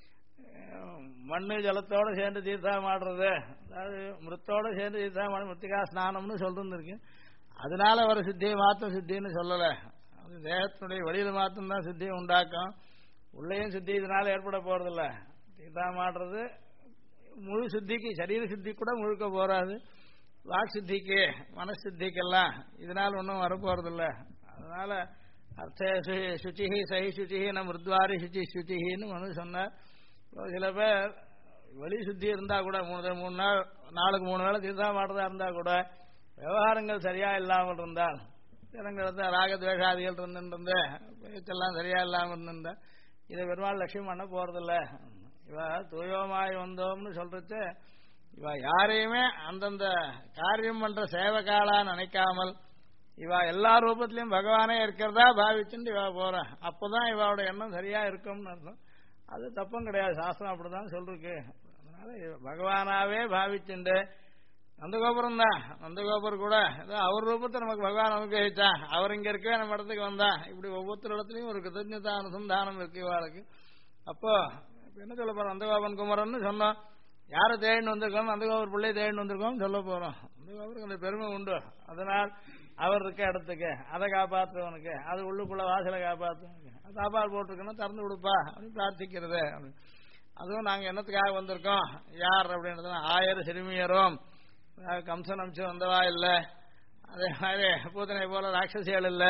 மண்ணு ஜலத்தோட சேர்ந்து தீர்த்தாமாடுறது, அதாவது மிருத்தோட சேர்ந்து தீர்த்தாமாடு மிருத்திகா ஸ்நானம்னு சொல்றது இருக்கு. அதனால வர சித்தியை மாத்திரம் சித்தின்னு சொல்லல. அது தேகத்தினுடைய வெளியில மாத்திரம் தான் சித்தியை உண்டாக்கும், உள்ளேயும் சித்தி இதனால ஏற்பட போறதில்ல. தீர்த்தாமாடுறது முழு சித்திக்கு சரீர சித்தி கூட முழுக்க போறாது, வாக் சித்திக்கு மனசித்திக்கெல்லாம் இதனால ஒன்றும் வரப்போறதில்ல. அதனால அர்த்த சுச்சிஹி சஹி சுச்சிஹி நம் மிருத்வாரி சுச்சி சுச்சிஹின்னு மனு சொன்னார். சில பேர் வெளி சுத்தி இருந்தா கூட 3 நாள் நாளுக்கு 3 வேளை தீர்த்தம் மாடுறதா இருந்தா கூட விவகாரங்கள் சரியா இல்லாமல் இருந்தால் இடங்கள ராகத்வேஷாதிகள் இருந்துட்டு பேச்செல்லாம் சரியா இல்லாமல் இருந்திருந்தா இதை பெருமாள் லட்சியம் பண்ண போறதில்ல. இவ தூயோமாய் வந்தோம்னு சொல்றது இவ யாரையுமே அந்தந்த காரியம் பண்ற சேவகாலா நினைக்காமல் இவ எல்லா ரூபத்திலையும் பகவானே இருக்கிறதா பாவிச்சுட்டு இவ போற. அப்பதான் இவாவோட எண்ணம் சரியா இருக்கும்னு அர்த்தம். அது தப்பும் கிடையாது, சாஸ்திரம் அப்படிதான் சொல்லிருக்கு. அதனால பகவானாவே பாவிச்சுண்டு நந்தகோபுரம் தான், நந்தகோபுரம் கூட அவர் ரூபத்தை நமக்கு பகவான் அனுகிரகிச்சா, அவர் இங்க இருக்கவே நம்ம இடத்துக்கு வந்தா, இப்படி ஒவ்வொருத்தர் இடத்துலயும் ஒரு கிருதஜ்ஞதா அனுசந்தானம் இருக்கு இவாளுக்கு. அப்போ என்ன சொல்ல போறோம், நந்தகோபன் குமரன் சொன்னோம், யாரை தேடின்னு வந்திருக்கோம், நந்தகோபுர பிள்ளையை தேடின்னு வந்திருக்கோம் சொல்ல போறோம். நந்தகோபுருக்கு அந்த பெருமை உண்டு. அதனால் அவர் இருக்க இடத்துக்கு அதை காப்பாற்றுவனுக்கு, அது உள்ளுக்குள்ள வாசலை காப்பாற்றுவனுக்கு, சாப்பாடு போட்டிருக்கணும் திறந்து கொடுப்பா அப்படின்னு பிரார்த்திக்கிறது. அதுவும் நாங்க என்னத்துக்காக வந்திருக்கோம் யார் அப்படின்றது ஆயர் சிறுமியரும் கம்சன் அம்சம் வந்தவா இல்ல, அதே மாதிரி பூத்தனை போல ராட்சசிகள் இல்ல,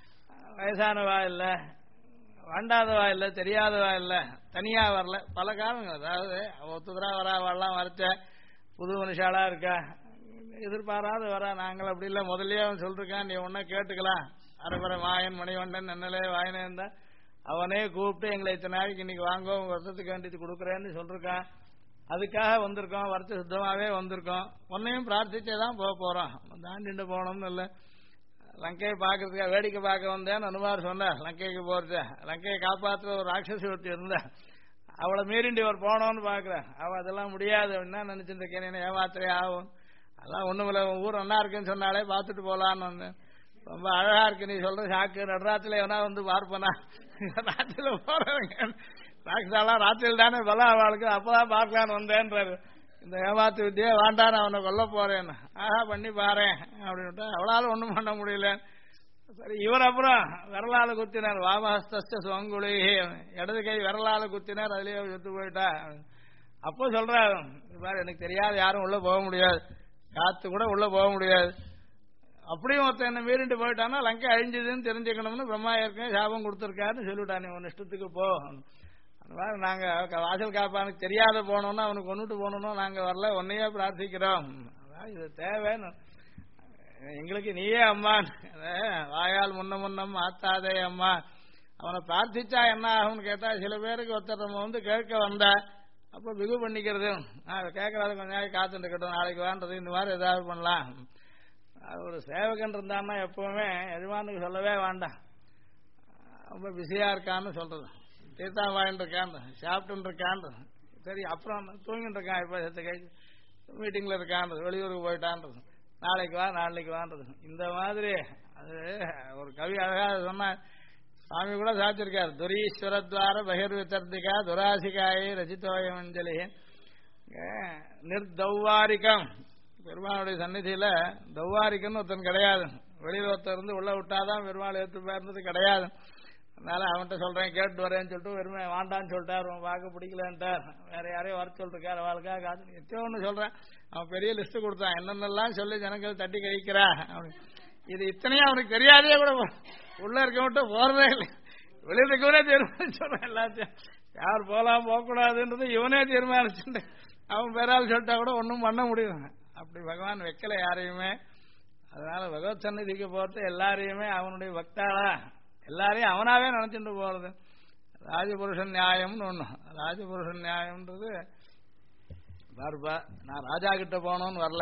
வயசானவா இல்ல, வேண்டாதவா இல்ல, தெரியாதவா இல்ல, தனியா வரல, பல காரணங்கள். அதாவது ஒத்துதரா வராவாள்லாம் வரைச்ச புது மனுஷாலா இருக்கா, எதிர்பாராத வரா. நாங்கள் அப்படி இல்லை, முதல்லயே அவன் சொல்லிருக்கான், நீ ஒன்ன கேட்டுக்கலாம், அரபர மாயன் மணிவண்டன் நன்னலே வாயினே இருந்தா அவனே கூப்பிட்டு எங்களை இத்தனை நாளைக்கு இன்னைக்கு வாங்க உங்க வருஷத்துக்கு வேண்டியது கொடுக்குறேன்னு சொல்லிருக்கான். அதுக்காக வந்திருக்கோம், வருஷ சுத்தமாவே வந்திருக்கோம், உன்னையும் பிரார்த்திச்சேதான் போக போறோம், தாண்டிட்டு போனோம்னு இல்லை. லங்கையை பார்க்கறதுக்காக வேடிக்கை பார்க்க வந்தேன்னு அனுமார் சொன்னார். லங்கைக்கு போறது, லங்கையை காப்பாற்ற ஒரு ராட்சசி ஒருத்தி இருந்தா, அவளை மீறிண்டி அவர் போனோம்னு பாக்குறேன். அவ அதெல்லாம் முடியாது அப்படின்னா நினைச்சிட்டு இருக்கேன், ஏமாத்திரே ஆகும், அதெல்லாம் ஒண்ணும் இல்லை, ஊர் நல்லா இருக்குன்னு சொன்னாலே பார்த்துட்டு போலான்னு வந்தேன். ரொம்ப அழகா இருக்கு நீ சொல்ற சாக்கு, நடுராத்திரில எவனா வந்து பார்ப்பனா, ராத்திரில போறவங்க ராட்சசாலாம் ராத்திரியில் தானே பலம் அவளுக்கு, அப்பதான் பார்க்கலான்னு வந்தேன்றாரு. இந்த ஏமாத்து வித்தியே வாண்டான்னு அவனை கொல்ல போறேன்னு, ஆஹா பண்ணி பாறேன் அப்படின்ட்டு அவளால ஒண்ணும் பண்ண முடியல. சரி, இவர் அப்புறம் விரலால குத்தினார், வாமஹஸ்த சுவங்குழி, இடது கை விரலால குத்தினார், அதுலயே செத்து போயிட்டா. அப்போ சொல்றாரு, பாரு எனக்கு தெரியாது, யாரும் உள்ள போக முடியாது, காத்து கூட உள்ள போக முடியாது, அப்படியும் ஒருத்தன் என்ன மீறிட்டு போயிட்டானா லங்கை அழிஞ்சதுன்னு தெரிஞ்சுக்கணும்னு பிரம்மா ஏற்கனவே சாபம் கொடுத்துருக்காருன்னு சொல்லிவிட்டானே, உன் இஷ்டத்துக்கு போ. நாங்க வாசல் காப்பானுக்கு தெரியாத போனோம்னா அவனுக்கு கொண்டுட்டு போனோம்னா நாங்க வரல, உன்னையே பிரார்த்திக்கிறோம். அதான் இது தேவைன்னு எங்களுக்கு, நீயே அம்மா, வாயால் முன்னம் ஆத்தாதே அம்மா. அவனை பிரார்த்திச்சா என்ன ஆகும்னு கேட்டா, சில பேருக்கு ஒருத்தர் நம்ம வந்து கேட்க வந்தா அப்ப பிகு பண்ணிக்கிறது, கேட்கறாது கொஞ்ச நாளைக்கு காத்துட்டு இருக்கட்டும், நாளைக்கு வேண்டது, இந்த மாதிரி ஏதாவது பண்ணலாம். ஒரு சேவகன் இருந்தான்னா எப்பவுமே எஜமானுக்கு சொல்லவே வேண்டாம், ரொம்ப பிஸியா இருக்கான்னு சொல்றது, தீர்த்தம் வாங்கிட்டு இருக்கான், சாப்பிட்டு இருக்கான், சரி அப்புறம் தூங்கிட்டு இருக்கான், இப்ப செத்த கை மீட்டிங்ல இருக்கான்றது, வெளியூருக்கு போயிட்டான்றது, நாளைக்கு வா நாளைக்கு வான்றது. இந்த மாதிரி அது ஒரு கவி அழகா சொன்ன, சுவாமி கூட சாச்சிருக்காரு, துரீஸ்வரத்வார பகிர்வித்தர்த்திகா துராசிகாயை ரசித்தோயமஞ்சலி நிர்தௌவாரிகம். பெருமாளுடைய சந்நிதியில தௌவாரிக்கன்னு ஒருத்தன் கிடையாது, வெளியில ஒருத்தர் இருந்து உள்ள விட்டாதான் பெருமாள் ஏற்றுப்பாருன்றது கிடையாது. அதனால அவன்கிட்ட சொல்றேன் கேட்டு வரேன்னு சொல்லிட்டு வெறுமை வாண்டான்னு சொல்லிட்டார், பார்க்க பிடிக்கலன்ட்டார், வேற யாரையும் வர சொல்லிருக்காரு, அவளுக்காக காது எத்தோ ஒன்று சொல்றேன். அவன் பெரிய லிஸ்ட் கொடுத்தான், என்னென்னலாம் சொல்லி ஜனங்கள் தட்டி கழிக்கிறா அப்படின்னு. இது இத்தனையும் அவனுக்கு தெரியாதே கூட உள்ள இருக்க மட்டும் போறதே இல்லை, வெளியிருக்கவனே தீர்மானிச்சு சொல்றேன் எல்லாத்தையும். யார் போலாம் போகக்கூடாதுன்றது இவனே தீர்மானிச்சுட்டு அவன் பேரால் சொல்லிட்டா கூட ஒன்றும் பண்ண முடியும். அப்படி பகவான் வைக்கல யாரையுமே. அதனால பகவத் சந்நிதிக்கு போறது எல்லாரையுமே அவனுடைய பக்தாளா எல்லாரையும் அவனாவே நினைச்சுட்டு போறது. ராஜபுருஷன் நியாயம்னு ஒண்ணு. ராஜபுருஷன் நியாயம்ன்றது பாருப்பா, நான் ராஜா கிட்ட போனோன்னு வரல,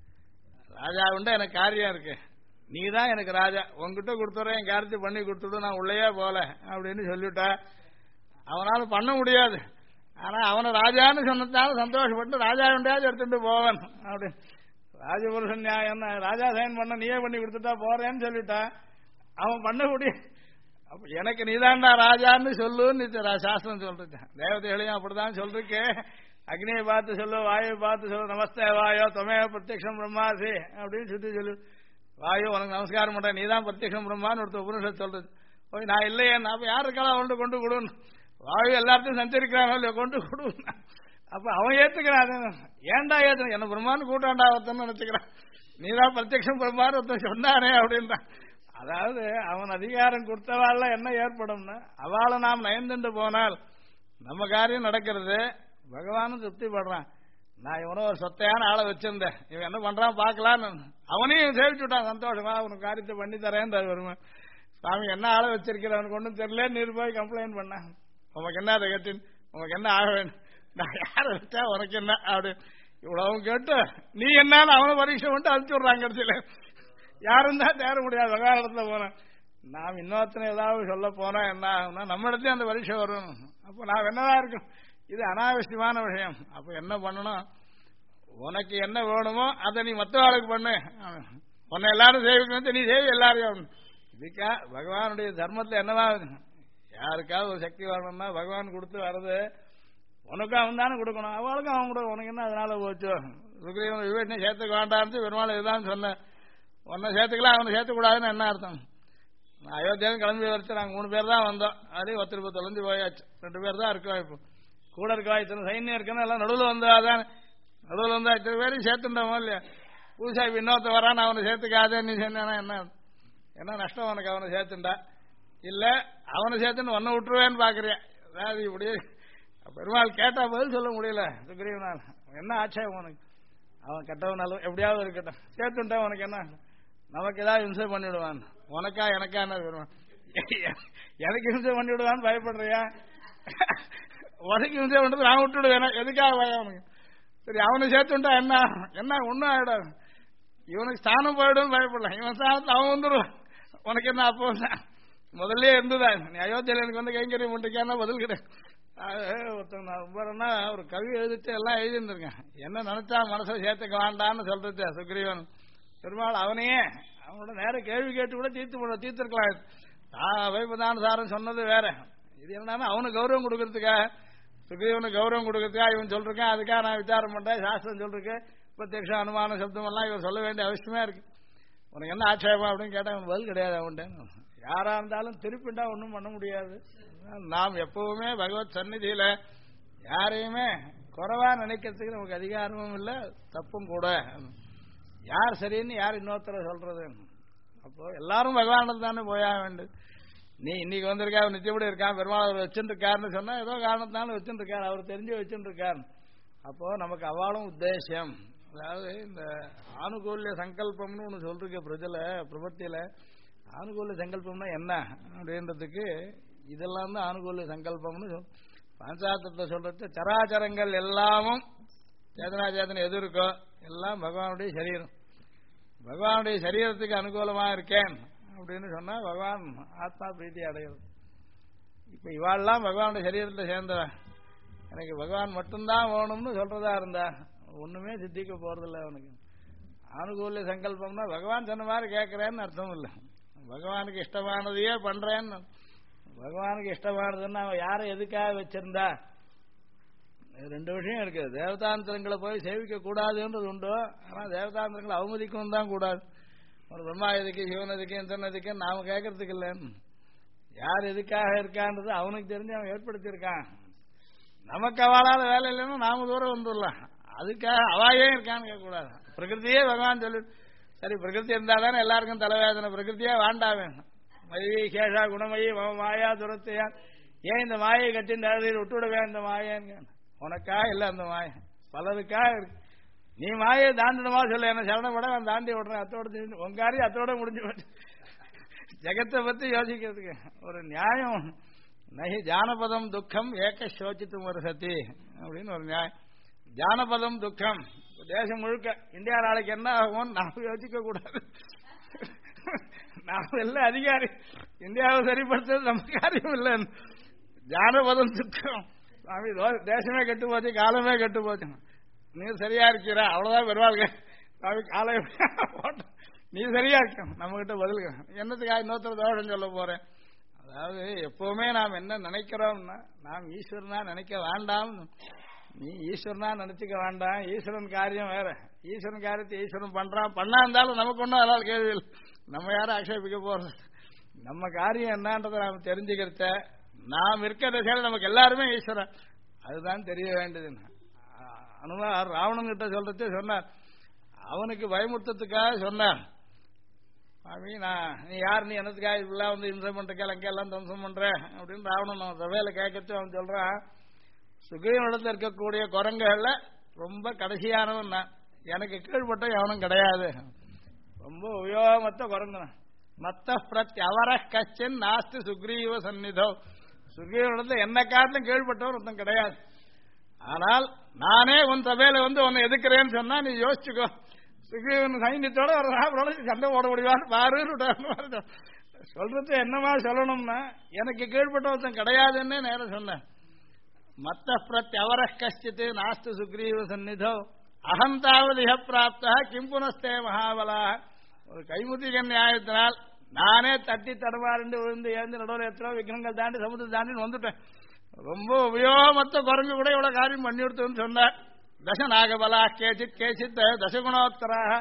ராஜா உண்டா எனக்கு காரியம் இருக்கு, நீ தான் எனக்கு ராஜா, உங்ககிட்ட கொடுத்துறேன், என் காரியத்தை பண்ணி கொடுத்துடு, நான் உள்ளேயே போல அப்படின்னு சொல்லிவிட்டா அவனால பண்ண முடியாது. ஆனா அவனை ராஜான்னு சொன்னதால சந்தோஷப்பட்டு ராஜா உண்டையாவது எடுத்துட்டு போவன் அப்படின்னு. ராஜபுருஷன் நியாயம், ராஜா சைன் பண்ண நீயே பண்ணி கொடுத்துட்டா போறேன்னு சொல்லிட்டா அவன் பண்ண முடியும். அப்ப எனக்கு நீதான்டா ராஜான்னு சொல்லுன்னு சாஸ்திரம் சொல்றது. தேவதைகளையும் அப்படிதான் சொல்றீங்க, அக்னியை பார்த்து சொல்லு, வாயுவை பார்த்து சொல்லு, நமஸ்தே வாயோ தொமேவ பிரத்யக்ஷம் பிரம்மாசி அப்படின்னு சொல்லு. வாயு உனக்கு நமஸ்காரம் பண்றேன், நீதான் பிரத்யக்ஷம் பிரம்மான்னு ஒருத்தர் உபனிஷத் சொல்றது. போய் நான் இல்லையே, அப்ப யாருக்கெல்லாம் கொண்டு கொண்டு கொடுன்னு, வாயு எல்லாத்தையும் சஞ்சரிக்கிறானோ இல்லையோ கொண்டு கொடு. அப்ப அவன் ஏத்துக்கிறான், ஏன்டா ஏத்து என்ன பிரம்மான்னு கூட்டாண்டா ஒருத்தன்னு நினைச்சுக்கிறான், நீதான் பிரத்யக்ஷம் பிரம்மான்னு ஒருத்தன் சொன்னானே அப்படின்றான். அதாவது அவன் அதிகாரம் கொடுத்தவாள் என்ன ஏற்படும்னா அவளை நாம் நயந்துட்டு போனால் நம்ம காரியம் நடக்கிறது. பகவானும் திருப்தி படுறான், நான் இவனும் ஒரு சொத்தையான ஆளை வச்சிருந்தேன், இவன் என்ன பண்றான் பாக்கலான்னு அவனையும் சேவிச்சு விட்டான், சந்தோஷமா அவனுக்கு காரியத்தை பண்ணி தரேன் வருவேன். சாமி என்ன ஆளை வச்சிருக்கிற அவனுக்கு ஒன்றும் தெரியல, நீர் போய் கம்ப்ளைண்ட் பண்ண, உனக்கு என்ன அதை கட்டின், உனக்கு என்ன ஆக வேணும், நான் யாரை வச்சா உனக்கு என்ன அப்படி இவ்வளவு கேட்டு நீ என்னன்னு அவனை பரீட்சை பண்ணிட்டு அழிச்சு விடுறாங்க. கடைசியில யாரும் தான் தேர முடியாது. விவகாரத்துல போனேன் நாம் இன்னொருத்தனை ஏதாவது சொல்ல போனா என்ன ஆகும்னா நம்ம இடத்துல அந்த பரீட்சை வரும். அப்போ நான் என்னதான் இருக்கும், இது அனாவசியமான விஷயம். அப்ப என்ன பண்ணணும், உனக்கு என்ன வேணுமோ அதை நீ மற்ற ஆளுக்கு பண்ணு, உன்னை எல்லாரும் சேவிக்கணும், நீ சேவி எல்லாரையும். இதுக்கா பகவானுடைய தர்மத்துல என்னவா யாருக்காவது ஒரு சக்தி வரணும்னா பகவான் கொடுத்து வர்றது உனக்கும் அவன் தானே கொடுக்கணும், அவளுக்கும் அவன் கூட உனக்கு என்ன அதனால போச்சு. சுக்ரீவன் விவேச்சனை சேர்த்துக்க வேண்டாம்னு பெருமாள் இதுதான் சொன்னேன், உன்னை சேர்த்துக்கலாம் அவனை சேர்த்துக்கூடாதுன்னு என்ன அர்த்தம். நான் அயோத்தியாவும் கிளம்பி வரைச்சு நாங்கள் 3 பேர் தான் வந்தோம், அதே 10 ரூபாய் தொலைஞ்சு போயாச்சு, 2 பேர் தான் இருக்கோம். இப்போ கூட இருக்கா இத்தனை சைன்யம் இருக்குன்னு எல்லாம் நடுவில் வந்தாதான், நடுவில் வந்தா இத்தனை பேரையும் சேர்த்துட்டோமோ இல்லையா. புதுசா இன்னொருத்த வரான்னு அவனை சேர்த்துக்காதே நீ சொன்னா என்ன நஷ்டம் உனக்கு, அவனை சேர்த்துண்டா இல்ல அவனை சேர்த்துன்னு ஒன்ன விட்டுருவேன்னு பாக்குறேன். அதாவது இப்படியே பெருமாள் கேட்டா பதில் சொல்ல முடியல சுக்ரீவனால், என்ன ஆட்சேபம் உனக்கு, அவன் கெட்டவனாலும் எப்படியாவது இருக்கட்டும் சேர்த்துட்டா உனக்கு என்ன, நமக்கு ஏதாவது இம்சை பண்ணிவிடுவான், உனக்கா எனக்கா என்ன பெருமாள், எனக்கு இம்சை பண்ணிவிடுவான்னு பயப்படுறியா, உனக்கு இம்சை பண்றது நான் விட்டுடுவேன், எதுக்காக பயம் அவனுக்கு. சரி அவனை சேர்த்துட்டா என்ன என்ன ஒன்னும் ஆயிடாது, இவனுக்கு ஸ்தானம் போயிடும் பயப்படலாம், இவன் ஸ்தானத்துல அவன் வந்துடுவான், உனக்கு என்ன அப்போ முதல்ல இருந்துதான் நீ அயோத்தியில எனக்கு வந்து கைங்கரியம் பண்ணிருக்கேன்னா பதில் கிடையாது. ஒருத்தன் ரொம்ப ஒரு கவி எழுதிட்டு எல்லாம் எழுதிருந்திருக்கேன், என்ன நினைச்சா மனசை சேர்த்துக்க வேண்டான்னு சொல்றது சுக்ரீவன். பெருமாள் அவனையே அவனோட நேர கேள்வி கேட்டு கூட தீர்த்திருக்கலாம். வைபதானுசாரம் சொன்னது வேற, இது என்னன்னா அவனுக்கு கௌரவம் கொடுக்கறதுக்காக, சுக்ரீவனுக்கு கௌரவம் கொடுக்கறதுக்காக இவன் சொல்றேன், அதுக்காக நான் விசாரம் பண்றேன், சாஸ்திரம் சொல்றேன், பிரத்யக்ஷ அனுமான சப்தம் எல்லாம் இவர் சொல்ல வேண்டிய அவசியமா இருக்கு. உனக்கு என்ன ஆட்சேபம் அப்படின்னு கேட்டா அவன் பதில் கிடையாது. அவன்கிட்ட யாரா இருந்தாலும் திருப்பிண்டா ஒன்றும் பண்ண முடியாது. நாம் எப்பவுமே பகவத் சந்நிதியில யாரையுமே குறைவா நினைக்கிறதுக்கு நமக்கு அதிகாரமும் இல்லை, தப்பும் கூட. யார் சரின்னு யார் இன்னொருத்தர சொல்றது, அப்போ எல்லாரும் பகவானிடம் தானே போயாக வேண்டும். நீ இன்னைக்கு வந்திருக்கா அவர் நிச்சயப்படி இருக்கான், பெருமாள் அவர் வச்சுட்டு இருக்காருன்னு சொன்னா ஏதோ காரணத்தினாலும் வச்சுட்டு இருக்காரு, அவர் தெரிஞ்சு வச்சுட்டு இருக்காரு. அப்போ நமக்கு அவாளும் உத்தேசம், அதாவது இந்த ஆனுகூல்ய சங்கல்பம்னு ஒன்று சொல்றீங்க பிரபத்தியில. ஆனுகூல்ய சங்கல்பம்னா என்ன அப்படின்றதுக்கு இதெல்லாம் தான் ஆனுகூல்ய சங்கல்பம்னு பஞ்சாத்தத்தை சொல்றது. சராச்சரங்கள் எல்லாமும் சேதனாச்சேதனை எது இருக்கோ எல்லாம் பகவானுடைய சரீரம், பகவானுடைய சரீரத்துக்கு அனுகூலமா இருக்கேன் அப்படின்னு சொன்னா பகவான் ஆத்மா பிரீத்தி அடைகிறது. இப்ப இவாள்லாம் பகவானுடைய சரீரத்தில் சேர்ந்தவன், எனக்கு பகவான் மட்டும்தான் வேணும்னு சொல்றதா இருந்தா ஒண்ணுமே சித்திக்க போறதில்லை அவனுக்கு. ஆனுகூல்ய சங்கல்பம்னா பகவான் சொன்ன மாதிரி கேட்கிறேன்னு அர்த்தம் இல்லை, பகவானுக்கு இஷ்டமானதையே பண்றேன்னு. பகவானுக்கு இஷ்டமானதுன்னு அவன் யாரை எதுக்காக வச்சிருந்தா, 2 விஷயம் இருக்கு. தேவதாந்திரங்களை போய் சேவிக்க கூடாதுன்றது உண்டு, ஆனா தேவதாந்திரங்களை அவமதிக்கவும் தான் கூடாது. ஒரு பிரம்மா எதுக்கு சிவன் எதுக்கு இந்திரன் எதுக்கு நாம கேட்கறதுக்கு இல்லை. யார் எதுக்காக இருக்கான்றது அவனுக்கு தெரிஞ்சு அவன் ஏற்படுத்தியிருக்கான். நமக்கு அவளால் வேலை இல்லைன்னா நாம தூரம் வந்துடலாம். அதுக்காக அவாயே இருக்கான்னு கேட்கக்கூடாது. பிரகிருதியே பகவான் சொல்லி சரி பிரகிருதி இருந்தால் தானே எல்லாருக்கும் தலைவேதனை. பிரகிருத்தியே வாண்டாவே மயி கேஷா குணமயி மாயா துரத்தையா ஏன் இந்த மாயை கட்டின்னு அழுதியில் விட்டுவிடவே இந்த மாயன்னு உனக்கா இல்லை அந்த மாய பலருக்கா இருக்கு. நீ மாயை தாண்டிடுமா சொல்ல என்ன சரணப்பட அவன் தாண்டி விடுறேன் அத்தோட உங்காரி அத்தோட முடிஞ்சு போட்டு ஜெகத்தை பத்தி யோசிக்கிறதுக்கு ஒரு நியாயம். நகி ஜானபதம் துக்கம் ஏக சோச்சித்து வருகதி அப்படின்னு ஒரு நியாயம். ஜானபதம் துக்கம் தேசம் முழுக்க இந்தியா நாளைக்கு என்ன ஆகும் நாம் யோசிக்க கூடாது. நாம் எல்லாம் அதிகாரி இந்தியாவை சரிப்படுத்துறது நம்ம காரியம் இல்லை. ஜானபதம் துக்கம் சாமி தேசமே கெட்டு போச்சு காலமே கெட்டு போச்சு நீ சரியா இருக்கிறா அவ்வளவுதான் பெருவாள் சாமி காலை போட்ட நீ சரியா இருக்க நம்ம கிட்ட பதில் என்னத்துக்காக இன்னொருத்தர் தோஷம் சொல்ல போறேன். அதாவது எப்பவுமே நாம் என்ன நினைக்கிறோம்னா நாம் ஈஸ்வரனா நினைக்க வேண்டாம். நீ ஈஸ்வரனா நினைச்சுக்க வேண்டாம். ஈஸ்வரன் காரியம் வேற. ஈஸ்வரன் காரியத்தை ஈஸ்வரன் பண்றான் பண்ணா இருந்தாலும் நமக்கு ஒன்றும் அதனால் கேள்வி இல்லை. நம்ம யாரும் ஆட்சேபிக்க போறது. நம்ம காரியம் என்னன்றதை நாம் தெரிஞ்சுக்கிறத நாம் இருக்க திசையில நமக்கு எல்லாருமே ஈஸ்வரன் அதுதான் தெரிய வேண்டியது. அனுமார் ராவணன் கிட்ட சொல்றதே சொன்னார். அவனுக்கு பயமுறுத்தத்துக்காக சொன்னார் சாமி நீ யார் நீ என்னத்துக்காக இப்படிலாம் வந்து இம்சம் பண்ற லங்கையெல்லாம் தம்சம் பண்ற அப்படின்னு ராவணன் அவன் சபையில கேட்கறது அவன் சொல்றான். சுக்ரீவனிடத்தில் இருக்கக்கூடிய குரங்குகள்ல ரொம்ப கடைசியானவன் நான். எனக்கு கீழ்பட்ட எவனும் கிடையாது. ரொம்ப உபயோகமற்ற குரங்கு. மத்த பிரத் அவர கச்சன் நாஸ்தி சுக்ரீவ சந்நிதோ. சுக்ரீவனிடத்தில் என்ன காரணம் கீழ்பட்டவன் ஒருத்தன் கிடையாது. ஆனால் நானே உன் சபையில வந்து உன்னை எதுக்குறேன்னு சொன்னா நீ யோசிச்சுக்கோ. சுக்ரீவன் சைன்யத்தோட ஒரு ராபரோட சண்டை போட முடியாது பாரு சொல்றது என்னமா சொல்லணும்னா எனக்கு கீழ்பட்ட ஒருத்தன் கிடையாதுன்னு நேரம் சொன்னேன். மத்த பிரத் அவர கஷ்டித்து நாஸ்து சுக்ரீவ சந்நிதோ அகந்தாவது இஹ பிராப்தா கிம் புனஸ்தே மகாபலா. ஒரு கைமுத்திக நியாயத்தினால் நானே தட்டி தடமாறு விழுந்து ஏந்து நடுவில் எத்தனை விக்னங்கள் தாண்டி சமுத்திரம் தாண்டி வந்துட்டேன். ரொம்ப உபயோகமற்ற குரங்கு கூட இவ்வளவு காரியம் பண்ணி கொடுத்தோன்னு சொன்னார். தசநாகபலா கேச்சித் கேச்சித் தசகுணோத்தராக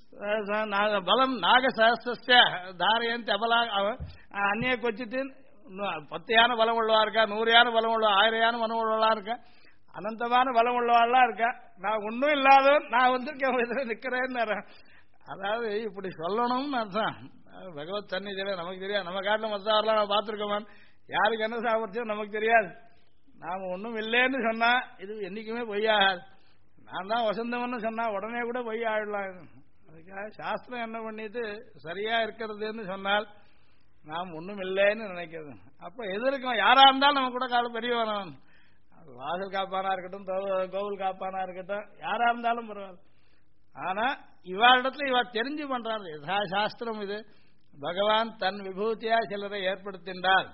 பலம் நாகசஹஸ்ரஸ்ய தாரயந்தி அபலா அந்நிய கொச்சித்து 10 யானை பலம் உள்ளவா இருக்கா, 100 யானை பலம் உள்ளவா, 1000 யானை பலம் உள்ளவா இருக்கா, அனந்தமான பலம் உள்ளவாள்லாம் இருக்கா. நான் ஒன்னும் இல்லாதவன் நான் வந்திருக்கேன் நிக்கிறேன்னு. அதாவது இப்படி சொல்லணும்னு அர்த்தம். பகவத் சன்னிதியில நமக்கு தெரியாது. நம்ம காட்டில் மத்தாரெல்லாம் நான் பார்த்துருக்கோமான் யாருக்கு என்ன சாமர்த்தியம் நமக்கு தெரியாது. நாம ஒன்றும் இல்லைன்னு சொன்னா இது என்னைக்குமே பொய்யாகாது. நான் தான் வசந்தவன்னு சொன்னா உடனே கூட பொய் ஆயிடலாம். அதுக்காக சாஸ்திரம் என்ன பண்ணிட்டு சரியா இருக்கிறதுன்னு சொன்னால் நாம் ஒன்றும் இல்லைன்னு நினைக்கிறது. அப்ப எதிர்க்கும் யாரா இருந்தாலும் நம்ம கூட காலம் பெரியவன். வாசல் காப்பானா இருக்கட்டும் கோவில் காப்பானா இருக்கட்டும் யாரா இருந்தாலும் பரவாயில்ல. ஆனா இவாளிடத்துல இவ தெரிஞ்சு பண்றாரு யதா சாஸ்திரம். இது பகவான் தன் விபூதியா சிலரை ஏற்படுத்தின்றார்.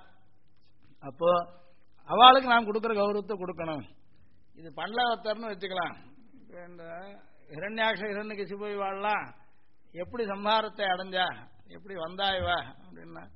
அப்போ அவளுக்கு நாம் கொடுக்குற கௌரவத்தை கொடுக்கணும். இது பண்டவத்தர்னு வச்சுக்கலாம். இந்த ஹிரண்யாட்ச ஹிரண்யகசிபு வாழலாம் எப்படி சம்ஹாரத்தை அடைஞ்சா எப்படி வந்தா இவா அப்படின்னா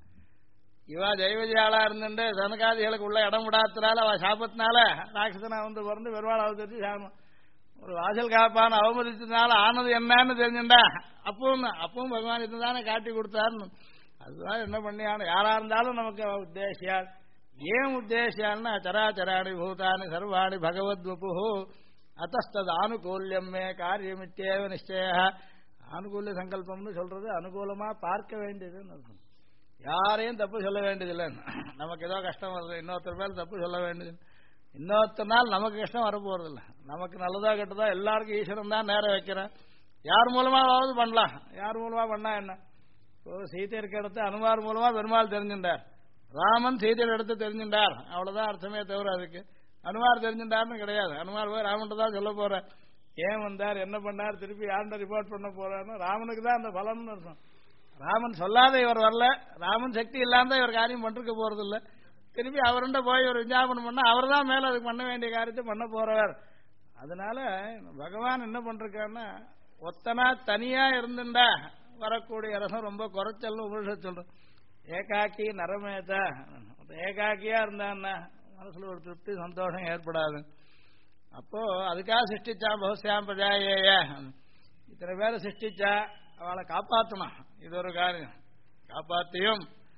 இவா தெய்வஜாலா இருந்துட்டு சனகாதிகளுக்கு உள்ள இடம் விடாதனால அவ சாபத்தினால ராட்சசனா வந்து பிறந்து பெருவாள் அவதரிச்சு சாபம். ஒரு வாசல் காப்பான அவமதிச்சதுனால ஆனது என்னன்னு தெரிஞ்சுட்டா அப்பவும் பகவான் இதுதானே காட்டி கொடுத்தாருன்னு. அதுதான் என்ன பண்ணியான யாரா இருந்தாலும் நமக்கு உத்தேசியால். ஏன் உத்தேசியால்னா சராச்சராணி பூதானி சர்வாணி பகவத் வபு அத்தஸ்தது ஆனுகூல்யமே காரியமித்தேவ நிச்சய. ஆனுகூல்ய சங்கல்பம்னு சொல்றது அனுகூலமா பார்க்க வேண்டியதுன்னு அர்த்தம். யாரையும் தப்பு சொல்ல வேண்டியதில்லை. நமக்கு ஏதோ கஷ்டம் வருது இன்னொருத்தர் மேல தப்பு சொல்ல வேண்டியது. இன்னொருத்தர் நாள் நமக்கு கஷ்டம் வரப்போறதில்லை. நமக்கு நல்லதா கெட்டதா எல்லாருக்கும் ஈஸ்வரன் தான் நேரம் வைக்கிறேன். யார் மூலமாவது பண்ணலாம். யார் மூலமா பண்ணா என்ன? இப்போ சீதை இருக்க இடத்த அனுமார் மூலமா பெருமாள் தெரிஞ்சுட்டார். ராமன் சீதையோட இடத்த தெரிஞ்சுட்டார். அவ்வளவுதான் அர்த்தமே தவிர அதுக்கு அனுமார் தெரிஞ்சுட்டாருன்னு கிடையாது. அனுமார் போய் ராமன் தான் சொல்ல போற. ஏன் வந்தார் என்ன பண்ணார் திருப்பி யார்கிட்ட ரிப்போர்ட் பண்ண போறாருன்னு ராமனுக்கு தான் அந்த பலம்னு அர்த்தம். ராமன் சொல்லாத இவர் வரல. ராமன் சக்தி இல்லாம இவர் காரியம் பண்ணிருக்க போறது இல்லை. திருப்பி அவருண்ட போய் ஒரு விஞ்ஞாபனம் பண்ணா அவர் தான் மேல அதுக்கு பண்ண வேண்டிய காரியத்தை பண்ண போறவர். அதனால பகவான் என்ன பண்றாருன்னா ஒத்தனா தனியா இருந்துட்டா வரக்கூடிய ரசம் ரொம்ப குறைச்சல் உபனிஷத் சொல்றோம். ஏகாக்கி நரமேதா ஏகாக்கியா இருந்தான்னா மனசுல ஒரு திருப்தி சந்தோஷம் ஏற்படாது. அப்போ அதுக்காக சிருஷ்டிச்சா பகுஸ்யாம் பிரஜாயேய இத்தனை பேரை சிருஷ்டிச்சா அவளை காப்பாற்றணும். இது ஒரு காரியம். காப்பாற்றியும்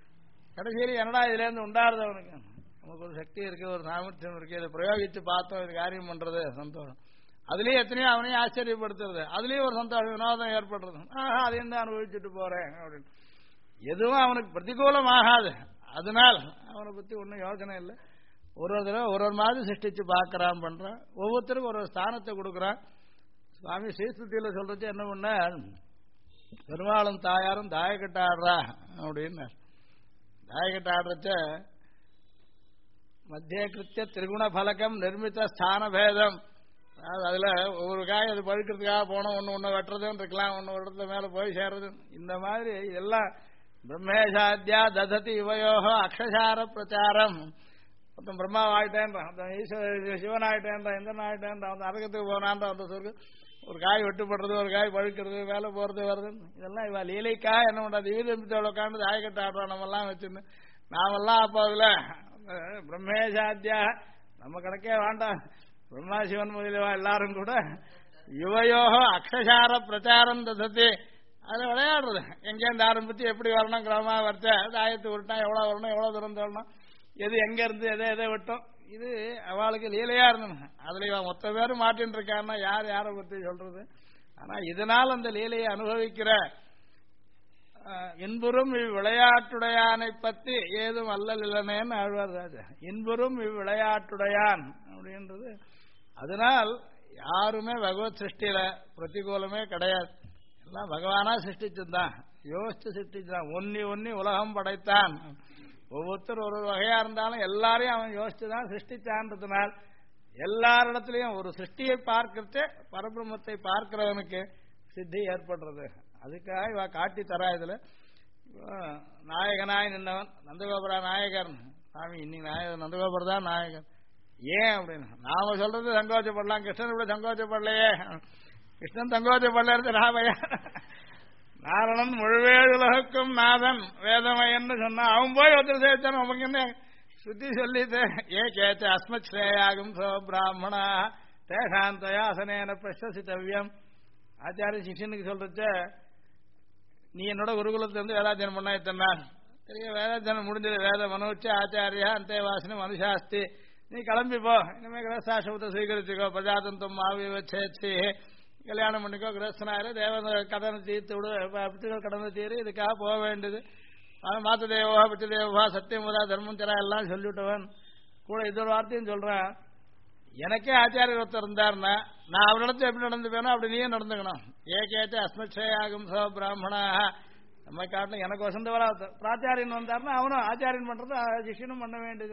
கடைசியில் என்னடா இதுலேருந்து உண்டாருது அவனுக்கு, நமக்கு ஒரு சக்தி இருக்கு, ஒரு சாமர்த்தியம் இருக்கு, இதை பிரயோகித்து பார்த்தோம், இது காரியம் பண்றது சந்தோஷம். அதுலயும் எத்தனையோ அவனையும் ஆச்சரியப்படுத்துறது, அதுலயும் ஒரு சந்தோஷம் வினோதம் ஏற்படுறது, அதையும் தான் அனுபவிச்சுட்டு போறேன் அப்படின்னு. எதுவும் அவனுக்கு பிரதிகூலமாகாது. அதனால் அவனை பத்தி ஒன்றும் யோசனை இல்லை. ஒரு தடவை ஒரு மாதிரி சிருஷ்டிச்சு பார்க்கறான், பண்றான். ஒவ்வொருத்தருக்கும் ஒரு ஸ்தானத்தை கொடுக்குறான். சுவாமி ஸ்ரீஸ்துதியில சொல்றது என்ன பண்ண, பெருமாளும் தாயாரும் தாயக்கட்ட ஆடுறா அப்படின்னு. தாயக்கட்ட ஆடுறச்ச மத்திய கிருத்திய திரிகுண பலகம் நிர்மித்த ஸ்தான பேதம். அதுல ஒவ்வொரு காய் அது பழுக்கிறதுக்காக போனோம், ஒன்று வெட்டுறதுன்னு இருக்கலாம், ஒன்று இடத்துல மேல போய் சேர்றது. இந்த மாதிரி இதெல்லாம் பிரம்மேஷாத்யா தததி இவையோக அக்ஷசார பிரச்சாரம். ஒருத்தன் பிரம்மா ஆயிட்டேன்றான், சிவன் ஆயிட்டேன்றான், இந்திரன் ஆயிட்டேன்றான், அவன் அரகத்துக்கு போனான்றான், அந்த சொருக்கு ஒரு காய் வெட்டுப்படுறது, ஒரு காய் பழுக்கிறது, வேலை போறது வருது. இதெல்லாம் இவ லீலைக்கா என்ன பண்றது, வீரம்பித்தோட உட்காந்து ஆயக்கட்ட ஆடுறோம் நம்மெல்லாம் வச்சுன்னு. நாமெல்லாம் அப்போ அதுல பிரம்மேஷாத்யா நம்ம கணக்கே வேண்டாம், பிரம்மா சிவன் முதலியவா எல்லாரும் கூட யுவயோக அக்ஷசார பிரச்சாரம் தசத்தி, அதை விளையாடுறது. எங்கேருந்து ஆரம்பிச்சு எப்படி வரணும், கிரமமா வரைச்ச தாயத்து விட்டா எவ்வளவு வரணும், எவ்வளவு தூரம் தரணும், எது எங்க இருந்து எதை விட்டோம், இது அவளுக்கு லீலையா இருந்தது. அதுல இவன் மொத்த பேரும் மாட்டின்னு இருக்கான்னா யார் யாரை பத்தி சொல்றது. ஆனா இதனால் அந்த லீலையை அனுபவிக்கிற இன்புறும் இவ்விளையாட்டுடையானை பத்தி ஏதும் அல்லல் இல்லைன்னு ஆழ்வார் ராஜா. இன்புறும் இவ்விளையாட்டுடையான் அப்படின்றது. அதனால் யாருமே பகவத் சிருஷ்டியில பிரதிகூலமே கிடையாது. எல்லாம் பகவானா சிருஷ்டிச்சுதான், யோசிச்சு சிருஷ்டிச்சுதான். ஒன்னி உலகம் படைத்தான். ஒவ்வொருத்தர் ஒரு வகையா இருந்தாலும் எல்லாரையும் அவன் யோசிச்சுதான் சிருஷ்டிச்சான்றதுனால் எல்லாரிடத்திலையும் ஒரு சிருஷ்டியை பார்க்கறதே பரபிரம்மத்தை பார்க்கிறவனுக்கு சித்தி ஏற்படுறது. அதுக்காக இவ காட்டி தரா. இதுல நாயகனாய் நின்றவன் நந்தகோபுரா நாயகர் சாமி. இன்னைக்கு நாயகர் நந்தகோபுர தான் நாயகர். ஏன் அப்படின்னு நாம சொல்றது சங்கோச்சப்படலாம், கிருஷ்ணன் இப்படி சங்கோச்சப்படலையே, கிருஷ்ணன் சங்கோச்சப்படல ராமையா. நாரணன் முழுவேதுலகுக்கும் நாதன் வேதமயன்னு சொன்னா அவன் போய் ஒருத்தர் சேர்த்தான். உனக்கு என்ன சுத்தி சொல்லிட்டு ஏ கேச்ச அஸ்மத் ஸ்ரேயாகும் சோ பிராமணா தேகாந்தயா அசனேன பிரசித்தவ்யம். ஆச்சாரிய சிஷியனுக்கு சொல்றச்ச, நீ என்னோட குருகுலத்திலிருந்து வேதாத்தியனம் பண்ண இத்தனை நாள், பெரிய வேதாத்தியனம் முடிஞ்சது, வேத மனோச்ச ஆச்சாரியா அந்தேவாசன மனுஷாஸ்தி, நீ கிளம்பி போ, இனிமே கிரகஸ்தாசிரமத்தை ஸ்வீகரிச்சுக்கோ, பிரஜாதந்தம் மாவிவச்சேச்சி, கல்யாணம் பண்ணிக்கோ, கிரகஸ்தனாயிரு, தேவ கடனை தீர்த்து விடு, பித்திகள் கடனை தீரு, இதுக்காக போக வேண்டியது. மாத்து தேவா பித்து தேவா சத்தியமுதா தர்மம் தரா எல்லாம் சொல்லிவிட்டவன் கூட இதொரு வார்த்தையும் சொல்றான். எனக்கே ஆச்சாரியர் ஒருத்தர் இருந்தாருன்னா நான் அவரிடத்து எப்படி நடந்துப்பேனோ அப்படி நீயும் நடந்துக்கணும். ஏகேச்ச அஸ்மத்ஷேயாகும் சோ பிராமணா, நம்ம காட்டிலும் எனக்கு வசந்த வர பிராச்சாரியன் வந்தாருன்னா அவனும் ஆச்சாரியன் பண்றது சிஷ்யனும் பண்ண வேண்டியது.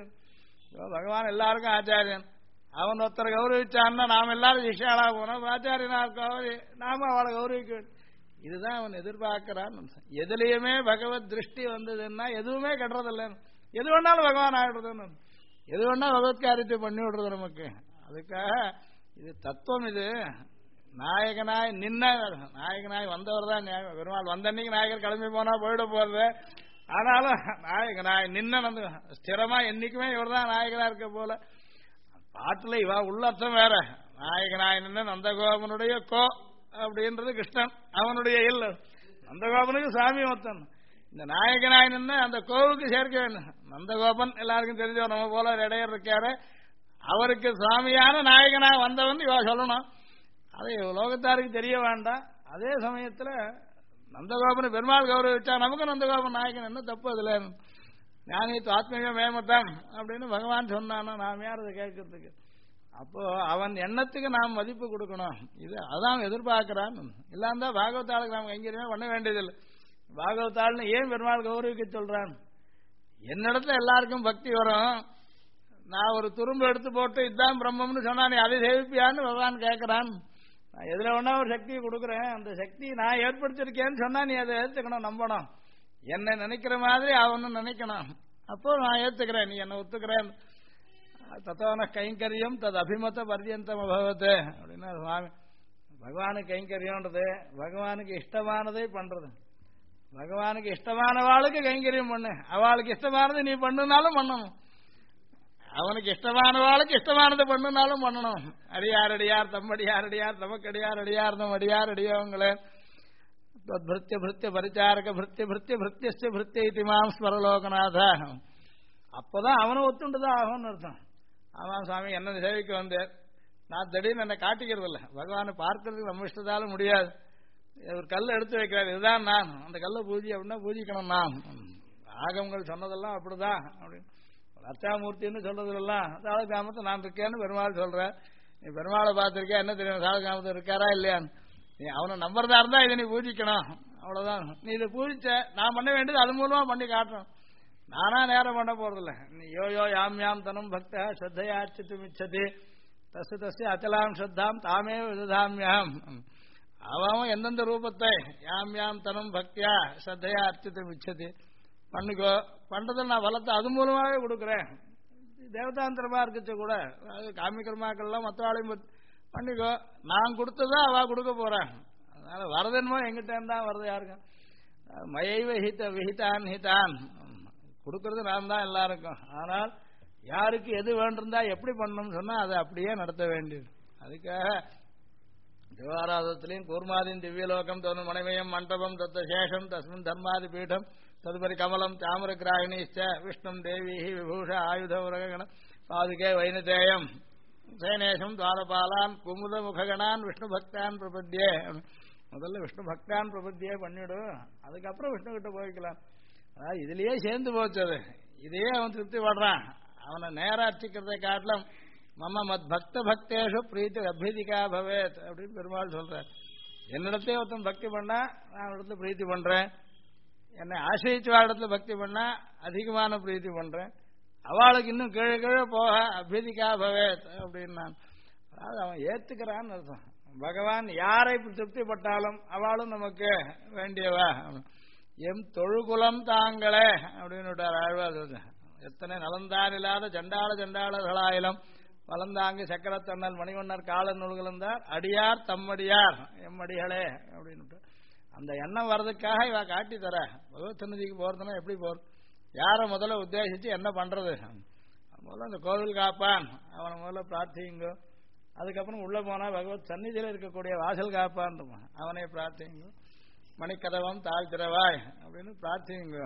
பகவான் எல்லாருக்கும் ஆச்சாரியன். அவன் ஒருத்தரை கௌரவிச்சான்னா நாம் எல்லாரும் சிஷ்யாளா போனோம், பிராச்சாரியனா நாம அவளை கௌரவிக்க வேண்டும். இதுதான் அவன் எதிர்பார்க்கிறான். எதுலையுமே பகவத் திருஷ்டி வந்ததுன்னா எதுவுமே கட்டுறதில்ல, எது வேணாலும் பகவான் ஆயிடுறதுன்னு, எது வேணா பகவத்காரியத்தை பண்ணி விடுறது நமக்கு. அதுக்காக இது தத்துவம். இது நாயகனாய் நின்ன நாயகனாய் வந்தவர் தான் பெருமாள். வந்த அன்னைக்கு நாயகர் கிளம்பி போனா போயிட போறது. ஆனாலும் நாயகனாய் நின்ன ஸ்திரமா என்னைக்குமே இவர் தான் நாயகனா இருக்க போல. பாட்டுல இவா உள்ளர்த்தம் வேற. நாயகனாய் நின்ன நந்தகோபனுடைய கோ அப்படின்றது கிருஷ்ணன், அவனுடைய இல்ல. நந்தகோபனுக்கு சாமி மொத்தம். இந்த நாயகனாய் நின்று அந்த கோவுக்கு சேர்க்க வேண்டும். நந்தகோபன் எல்லாருக்கும் தெரிஞ்சவர், நம்ம போல இடையர் இருக்காரு, அவருக்கு சுவாமியான நாயகனா வந்தவன் இவ சொல்லணும். அதை லோகத்தாருக்கு தெரிய வேண்டாம். அதே சமயத்துல நந்தகோபன் பெருமாள் கௌரவிச்சா நமக்கு நந்தகோபன் நாயகன் என்ன தப்பு அதுல? ஞானி ஆத்மீக மேமத்தம் அப்படின்னு பகவான் சொன்னானா நாம் யார் அதை கேட்கறதுக்கு? அப்போ அவன் எண்ணத்துக்கு நாம் மதிப்பு கொடுக்கணும். இது அதான் எதிர்பார்க்கிறான். இல்லாந்தா பாகவதாளுக்கு நாம் கைங்கரியமே பண்ண வேண்டியதில்லை. பாகவதாள்னு ஏன் பெருமாள் கௌரவிக்க சொல்றான்? என்னிடத்துல எல்லாருக்கும் பக்தி வரும். நான் ஒரு துரும்பு எடுத்து போட்டு இதுதான் பிரம்மம்னு சொன்னா நீ அதை சேவிப்பியான்னு பகவான் கேட்கிறான். நான் எதுல ஒன்னா ஒரு சக்தியை கொடுக்குறேன், அந்த சக்தி நான் ஏற்படுத்திருக்கேன்னு சொன்னா நீ அதை ஏற்றுக்கணும், நம்பணும். என்னை நினைக்கிற மாதிரி அவனும் நினைக்கணும். அப்போ நான் ஏத்துக்கிறேன், நீ என்னை ஒத்துக்கிறேன். தத்தவன கைங்கரியம் தது அபிமத பர்யந்தம் அபவத்து அப்படின்னா சுவாமி. பகவானுக்கு கைங்கரியம்ன்றது பகவானுக்கு இஷ்டமானதை பண்றது. பகவானுக்கு இஷ்டமானவாளுக்கு கைங்கரியம் பண்ணு, அவளுக்கு இஷ்டமானது நீ பண்ணுனாலும் பண்ணணும். அவனுக்கு இஷ்டமானவாளுக்கு இஷ்டமானதை பண்ணுனாலும் பண்ணணும். அடியார் அடியார் தம்மடியார் அடியார் தமக்கடியார் அடியார் தம் அடியார் அடியவங்களே பிருத்திய பிருத்திய பரிச்சாரக பிருத்திய பிருத்திய பிருத்தியஸ்ய பிருத்திய இதிமாம் ஸ்மரலோகநாத. அப்போதான் அவனை ஒத்துண்டுதான் ஆகும்னு அர்த்தம். ஆமாம் சுவாமி என்ன சேவைக்கு வந்தேன், நான் திடீர்னு என்னை காட்டிக்கிறது இல்லை, பகவானை பார்க்கறதுக்கு நம்ம இஷ்டத்தாலும் முடியாது. ஒரு கல்லை எடுத்து வைக்கிறார், இதுதான் நான், அந்த கல்லை பூஜை அப்படின்னா பூஜிக்கணும் நான். ஆகமங்கள் சொன்னதெல்லாம் அப்படிதான் அப்படின்னு அர்ச்சாமூர்த்தின்னு சொல்றதுலாம் சாத கிராமத்தை நான் இருக்கேன்னு பெருமாள் சொல்றேன். நீ பெருமாளை பார்த்திருக்கேன் என்ன தெரியும், சாத கிராமத்தில் இருக்காரா இல்லையான்னு. நீ அவனை நம்புறதா இருந்தா இதை நீ பூஜிக்கணும், அவ்வளவுதான். நீ இதை பூஜிச்ச நான் பண்ண வேண்டியது அது மூலமா பண்ணி காட்டணும். நானா நேரம் பண்ண போறதில்ல. நீ யோ யாம் யாம் தனம் பக்த ஸ்ரத்தையாச்சித்து மிச்சதி தசு தஸ்ய அச்சலாம் ஸ்ரத்தாம் தாமே விததாமியாம். அவன் எந்தெந்த ரூபத்தை யாம் யாம் தனம் பக்தியா ஸ்ரத்தையா அர்ச்சித்து மிச்சதி பண்ணுக்கோ, பண்றதை நான் பலத்தை அது மூலமாவே கொடுக்குறேன். தேவதாந்திரமா இருக்கச்ச கூட காமிக்கிறமாக்கள்லாம் மற்றவாளையும் பண்ணிக்கோ, நான் கொடுத்ததா அவ கொடுக்க போறேன். அதனால வரதன்மோ எங்கிட்ட இருந்தா வரது யாருக்கும் மயைவ விஹிதான் ஹிதான் கொடுக்கறது நான் தான் எல்லாருக்கும். ஆனால் யாருக்கு எது வேண்டிருந்தா எப்படி பண்ணணும்னு சொன்னா அதை அப்படியே நடத்த வேண்டியது. அதுக்காக தேவாராதத்திலையும் கூர்மாதின் திவ்யலோகம் தோணும் மணிமயம் மண்டபம் தத்த சேஷம் தஸ்மின் தர்மாதி பீடம் ததுபரி கமலம் தாமர கிராகிணிச்ச விஷ்ணும் தேவி விபூஷ ஆயுத உரகண பாதுகே வைனதேயம் சேனேஷம் துவாரபாலான் குமுத முககணான் விஷ்ணு பக்தான் பிரபத்தியே. முதல்ல விஷ்ணு பக்தான் பிரபத்தியே பண்ணிவிடும், அதுக்கப்புறம் விஷ்ணு கிட்ட போய்க்கலாம். அதாவது இதுலயே சேர்ந்து போச்சது, இதையே அவன் திருப்தி படுறான். அவனை நேராட்சிக்கிறதை காட்டிலும் மம மத் பக்த பக்தேஷு பிரீத்தி அபியதிகா பவேத் அப்படின்னு பெருமாள் சொல்றார். என்னிடத்தையே ஒருத்தன் பக்தி பண்ணா நான் இடத்துல பிரீத்தி பண்றேன், என்னை ஆசிரிச்சு இடத்துல பக்தி பண்ணா அதிகமான பிரீத்தி பண்றேன், அவளுக்கு இன்னும் கீழே கீழே போக அபியதிகா பவேத் அப்படின்னு நான். அதாவது அவன் ஏத்துக்கிறான்னு அர்த்தம். பகவான் யாரை திருப்திப்பட்டாலும் அவளும் நமக்கு வேண்டியவா. எம் தொழுகுலம் தாங்களே அப்படின்னு ஆழ்வார். எத்தனை நலந்தான் இல்லாத சண்டாளர்களாயிலும் வளர்ந்தாங்கு சக்கரத்தண்ணல் மணிவண்ணர் கால நூல்களந்தார் அடியார் தம்மடியார் எம்மடிகளே அப்படின்னு அந்த எண்ணம் வர்றதுக்காக இவ காட்டி தர. பகவத் சன்னதிக்கு போறதுன்னா எப்படி போறது, யாரை முதல்ல உத்தேசிச்சு என்ன பண்றது. முதல்ல அந்த கோவில் காப்பான் அவனை முதல்ல பிரார்த்திங்கோ, அதுக்கப்புறம் உள்ள போனா பகவத் சந்நிதியில் இருக்கக்கூடிய வாசல் காப்பான் அவனை பிரார்த்திங்கோ, மணிக்கதவம் தாழ் திறவாய் அப்படின்னு பிரார்த்திங்கோ.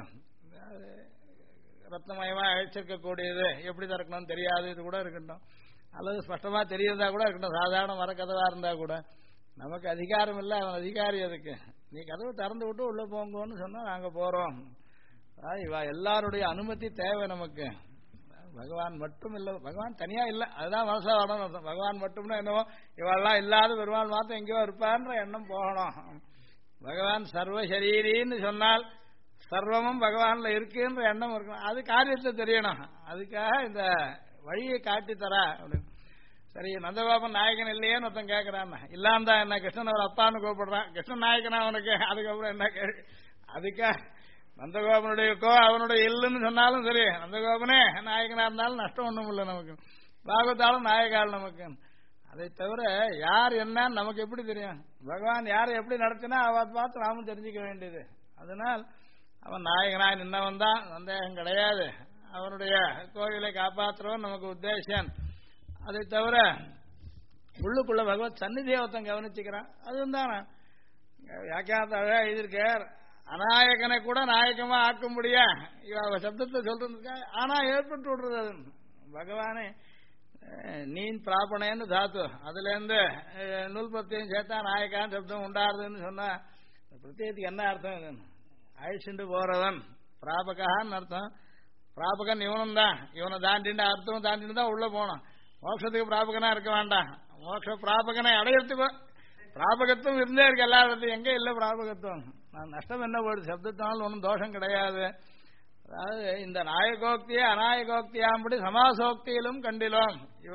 ரத்னமயமா அழைச்சிருக்கக்கூடியது எப்படி திறக்கணும்னு தெரியாது இது கூட இருக்கட்டும், அல்லது ஸ்பஷ்டமா தெரியறதா கூட இருக்கட்டும், சாதாரண மரக்கதவா இருந்தா கூட நமக்கு அதிகாரம் இல்லை, அவன் அதிகாரி. அதுக்கு நீ கதவை திறந்து விட்டு உள்ள போங்கன்னு சொன்னா நாங்க போறோம். இவ எல்லாருடைய அனுமதி தேவை நமக்கு. பகவான் மட்டும் இல்ல, பகவான் தனியா இல்ல, அதுதான் மனசா வரணும். பகவான் மட்டும்னா என்னவோ இவெல்லாம் இல்லாத பெருமாள் மாத்திரம் எங்கேயோ இருப்பான்ற எண்ணம் போகணும். பகவான் சர்வசரீரின்னு சொன்னால் சர்வமும் பகவான்ல இருக்குன்ற எண்ணம் இருக்கணும், அது காரியத்தை தெரியணும். அதுக்காக இந்த வழியை காட்டி தர அப்படின்னு. சரி நந்தகோபன் நாயகன் இல்லையேன்னு ஒருத்தன் கேட்கறான், இல்லாம என்ன கிருஷ்ணன் அவர் அப்பான்னு கூப்பிடுறான், கிருஷ்ணன் நாயகனா அவனுக்கு, அதுக்கப்புறம் என்ன கேள்வி. அதுக்காக நந்தகோபனுடைய அவனுடைய இல்லுன்னு சொன்னாலும் சரி, நந்தகோபனே நாயகனா இருந்தாலும் நஷ்டம் ஒண்ணும் இல்லை நமக்கு, பாகவதாலும் நாயகால் நமக்கு. அதை தவிர யார் என்னன்னு நமக்கு எப்படி தெரியும், பகவான் யாரை எப்படி நடத்தினா அவ பார்த்து நாமும் தெரிஞ்சுக்க வேண்டியது. அதனால் அவன் நாயகனாய் நின்னவன் தான், சந்தேகம் கிடையாது. அவனுடைய கோயிலை காப்பாற்றுறவன் நமக்கு உத்தேசம். அதை தவிர உள்ளுக்குள்ள பகவத் சந்நிதியை ஒருத்தன் கவனிச்சுக்கிறான், அதுவும் தானே வியாக்கியானத்தை அழகா எழுதியிருக்கார். அநாயகனை கூட நாயகமா ஆக்கும்படியா இவ சப்தத்தை சொல்றதுக்கா ஆனா ஏற்பட்டு விடுறது. அது பகவானே நீன் பிராபணேன்னு தாத்து, அதுல இருந்து நூல் பிரத்தியம் சேர்த்தா நாயக்கான் சப்தம் உண்டாருதுன்னு சொன்னா பிரத்தியத்துக்கு என்ன அர்த்தம், அழிச்சுண்டு போறவன் பிராபகான்னு அர்த்தம். பிராபகன் இவனும் தான், இவனை தாண்டிட்டு அர்த்தம் தாண்டிட்டு தான் உள்ள போனோம். மோட்சத்துக்கு பிராபகனா இருக்க வேண்டாம், மோட்ச பிராபகனை அடையறதுக்கு பிராபகத்துவம் இருந்தே இருக்கு எல்லா இடத்துலையும். எங்க இல்ல பிராபகத்துவம், நான் நஷ்டம் என்ன போயிடுது, சப்தத்தினாலும் ஒன்றும் தோஷம் கிடையாது. அதாவது இந்த நாயகோக்தியை அநாயகோக்தியாம்படி சமாசோக்தியிலும் கண்டிலும். இவ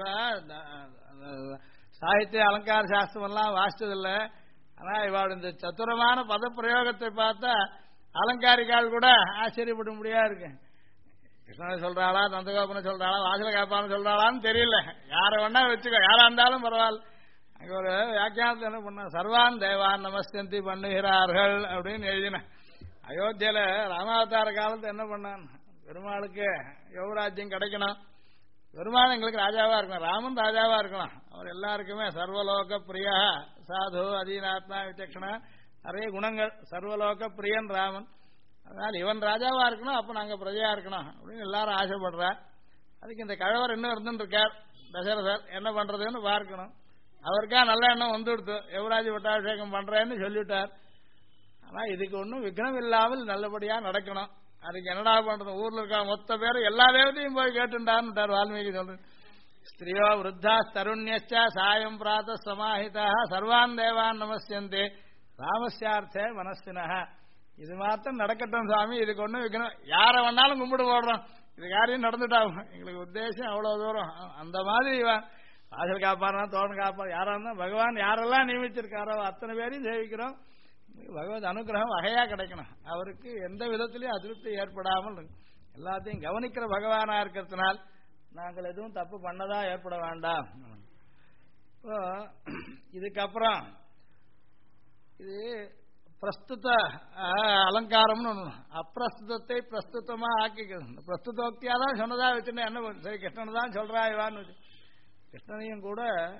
சாகித்ய அலங்கார சாஸ்திரம் எல்லாம் வாசிச்சதில்லை, ஆனா இவாள் இந்த சத்துரமான பத பிரயோகத்தை பார்த்தா அலங்காரிக்கால் கூட ஆச்சரியப்பட முடியா இருக்கு. கிருஷ்ணனை சொல்றாளா, நந்தகோபனை சொல்றாளா, வாசல காப்பான்னு சொல்றாளான்னு தெரியல, யார வேணா வச்சுக்கோ, யாரா இருந்தாலும் பரவாயில்ல. அங்க ஒரு வியாக்கியானத்தை என்ன பண்ண, சர்வான் தேவான் நமஸ்கந்தி பண்ணுகிறார்கள் அப்படின்னு எழுதின. அயோத்தியில ராமாவதார காலத்தை என்ன பண்ணான், பெருமாளுக்கு யோகராஜ்யம் கிடைக்கணும், பெருமாள் எங்களுக்கு ராஜாவா இருக்கணும், ராமன் ராஜாவா இருக்கணும், அவர் எல்லாருக்குமே சர்வலோக பிரியா சாது அதீனாத்மா விசக்ஷணா நிறைய குணங்கள், சர்வலோக பிரியன் ராமன். அதனால இவன் ராஜாவா இருக்கணும், அப்ப நாங்க பிரஜையா இருக்கணும் அப்படின்னு எல்லாரும் ஆசைப்படுறா. அதுக்கு இந்த கழவர் இன்னும் இருந்துட்டு இருக்கார் தசரதர், என்ன பண்றதுன்னு பார்க்கணும். அவருக்கா நல்ல எண்ணம் வந்துடுத்து, யுவராஜ் பட்டாபிஷேகம் பண்றேன்னு சொல்லிவிட்டார். ஆனா இதுக்கு ஒன்றும் விக்னம் இல்லாமல் நல்லபடியா நடக்கணும். அதுக்கு என்னடா பண்றது, ஊர்ல இருக்க மொத்த பேரும் எல்லா தேவத்தையும் போய் கேட்டுட்டான்னு வால்மீகி சொல்றது. ஸ்திரியோ விருத்தா தருண்யச்ச சாயம் பிராத சமாஹிதா சர்வான் தேவான் நமஸ்யந்தே ராமஸ்யார்த்தே மனஸ்வினஹ. இது மாத்திரம் நடக்கட்டும் சுவாமி, இதுக்கு ஒன்றும் விக்னம், யாரை வேணாலும் கும்பிடு போடுறோம், இது காரியம் நடந்துட்டாகும், எங்களுக்கு உத்தேசம் அவ்வளவு தூரம். அந்த மாதிரி வாசல் காப்பாருனா தோட்டம் காப்பாரு யாரா இருந்தா பகவான் யாரெல்லாம் நியமிச்சிருக்காரோ அத்தனை பேரையும் சேவிக்கிறோம். பகவத் அனுகிரகம் வகையா கிடைக்கணும், அவருக்கு எந்த விதத்திலையும் அதிருப்தி ஏற்படாமல் எல்லாத்தையும் கவனிக்கிற பகவானா இருக்கிறதுனால் நாங்கள் எதுவும் தப்பு பண்ணதா ஏற்பட வேண்டாம். இதுக்கப்புறம் இது பிரஸ்துத அலங்காரம்னு ஒண்ணு, அப்பிரஸ்துதத்தை பிரஸ்துதமா ஆக்கிக்கிறது. பிரஸ்துதோக்தியா தான் சொன்னதா வச்சுன்னா என்ன சரி கிருஷ்ணன் தான் சொல்றா இவான்னு வச்சு, கிருஷ்ணனையும் கூட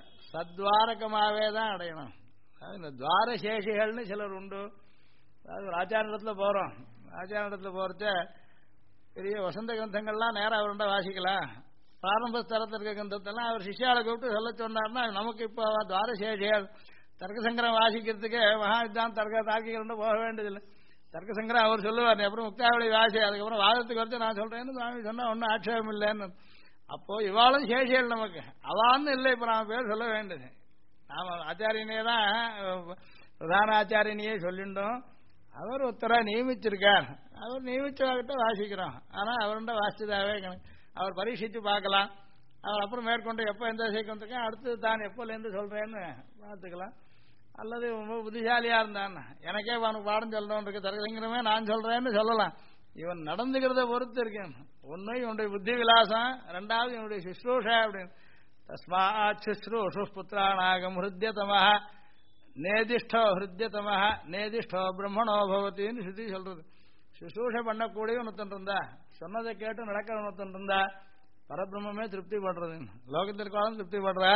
சத்வாரகமாவே தான் அடையணும். இந்த துவாரசேஷிகள்னு சிலர் உண்டு. அதாவது ஒரு ஆச்சாரத்துல போறோம், ஆச்சாரத்துல போறச்ச பெரிய வசந்த கிரந்தங்கள்லாம் நேரம் அவருண்ட வாசிக்கலாம். பிராரம்ப ஸ்தலத்தில் இருக்க கிரந்தத்தெல்லாம் அவர் சிஷ்யாவை கூப்பிட்டு சொல்ல சொன்னார்னா நமக்கு இப்போ துவாரசேஷிகள் தர்க்கசங்கரம் வாசிக்கிறதுக்கு மகாவித்தான் தர்க்க தார்க்கிகள் போக வேண்டியதில்லை. தர்க்கசங்கரம் அவர் சொல்லுவார், அப்புறம் முக்தாவளி வாசி, அதுக்கப்புறம் வாதத்துக்கு வரைச்சு நான் சொல்றேன்னு சுவாமி சொன்னா ஒன்றும் ஆட்சேபம் இல்லைன்னு. அப்போ இவாளும் சேஷிகள் நமக்கு, அவான்னு இல்லை இப்ப நாம பேர் சொல்ல வேண்டியது. நாம ஆச்சாரியனே தான் பிரதான ஆச்சாரியனையே சொல்லிட்டோம். அவர் ஒருத்தரா நியமிச்சிருக்கார், அவர் நியமிச்சவாகிட்ட வாசிக்கிறோம். ஆனா அவருண்ட வாசிச்சதாவே கணக்கு, அவர் பரீட்சித்து பார்க்கலாம். அவர் அப்புறம் மேற்கொண்டு எப்போ எந்த விஷயம் வந்திருக்கேன் அடுத்தது தான் எப்போலேருந்து சொல்றேன்னு பார்த்துக்கலாம். அல்லது ரொம்ப புத்திசாலியா இருந்தான், எனக்கே அவனுக்கு பாடம் சொல்லணும்னு இருக்கு தர்க்கசங்கரமே நான் சொல்றேன்னு சொல்லலாம். இவன் நடந்துக்கிறத பொறுத்து இருக்கேன். ஒன்னு இவனுடைய புத்தி விலாசம், ரெண்டாவது இவனுடைய சுஷ்ரூஷா அப்படின்னு. தஸ்மாத் சுஷ்ரூஷு புத்திரானாகம் ஹிருத்யதமஹ நேதிஷ்டோ ஹிருத்யதமஹ நேதிஷ்டோ பிரம்மணோ பவத்தின்னு சுத்தி சொல்றது. சுஷ்ரூஷை பண்ணக்கூடிய ஒருத்தன் இருந்தா, சொன்னதை கேட்டு நடக்கிற ஒருத்தன் இருந்தா பரபிரம்மே திருப்தி படுறது, லோகத்திற்காலும் திருப்தி படுற.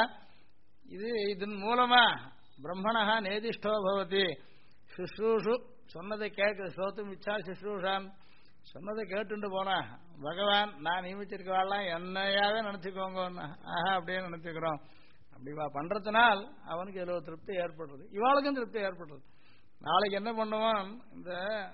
இதன் மூலமா பிரம்மணஹா நேதிஷ்டோ பவதி. சுஷ்ரூஷு சொன்னதை கேட்க சோத்தும் இச்சா சுஷ்ரூஷான், சொன்னதை கேட்டுட்டு போனா பகவான் நான் நியமிச்சிருக்கவாள்லாம் என்னையாவே நினைச்சுக்கோங்க, ஆஹா அப்படியே நினைச்சுக்கிறோம். அப்படி பண்றதுனால் அவனுக்கு எவ்வளவு திருப்தி ஏற்படுறது, இவாளுக்கும் திருப்தி ஏற்படுறது. நாளைக்கு என்ன பண்ணுவான், இந்த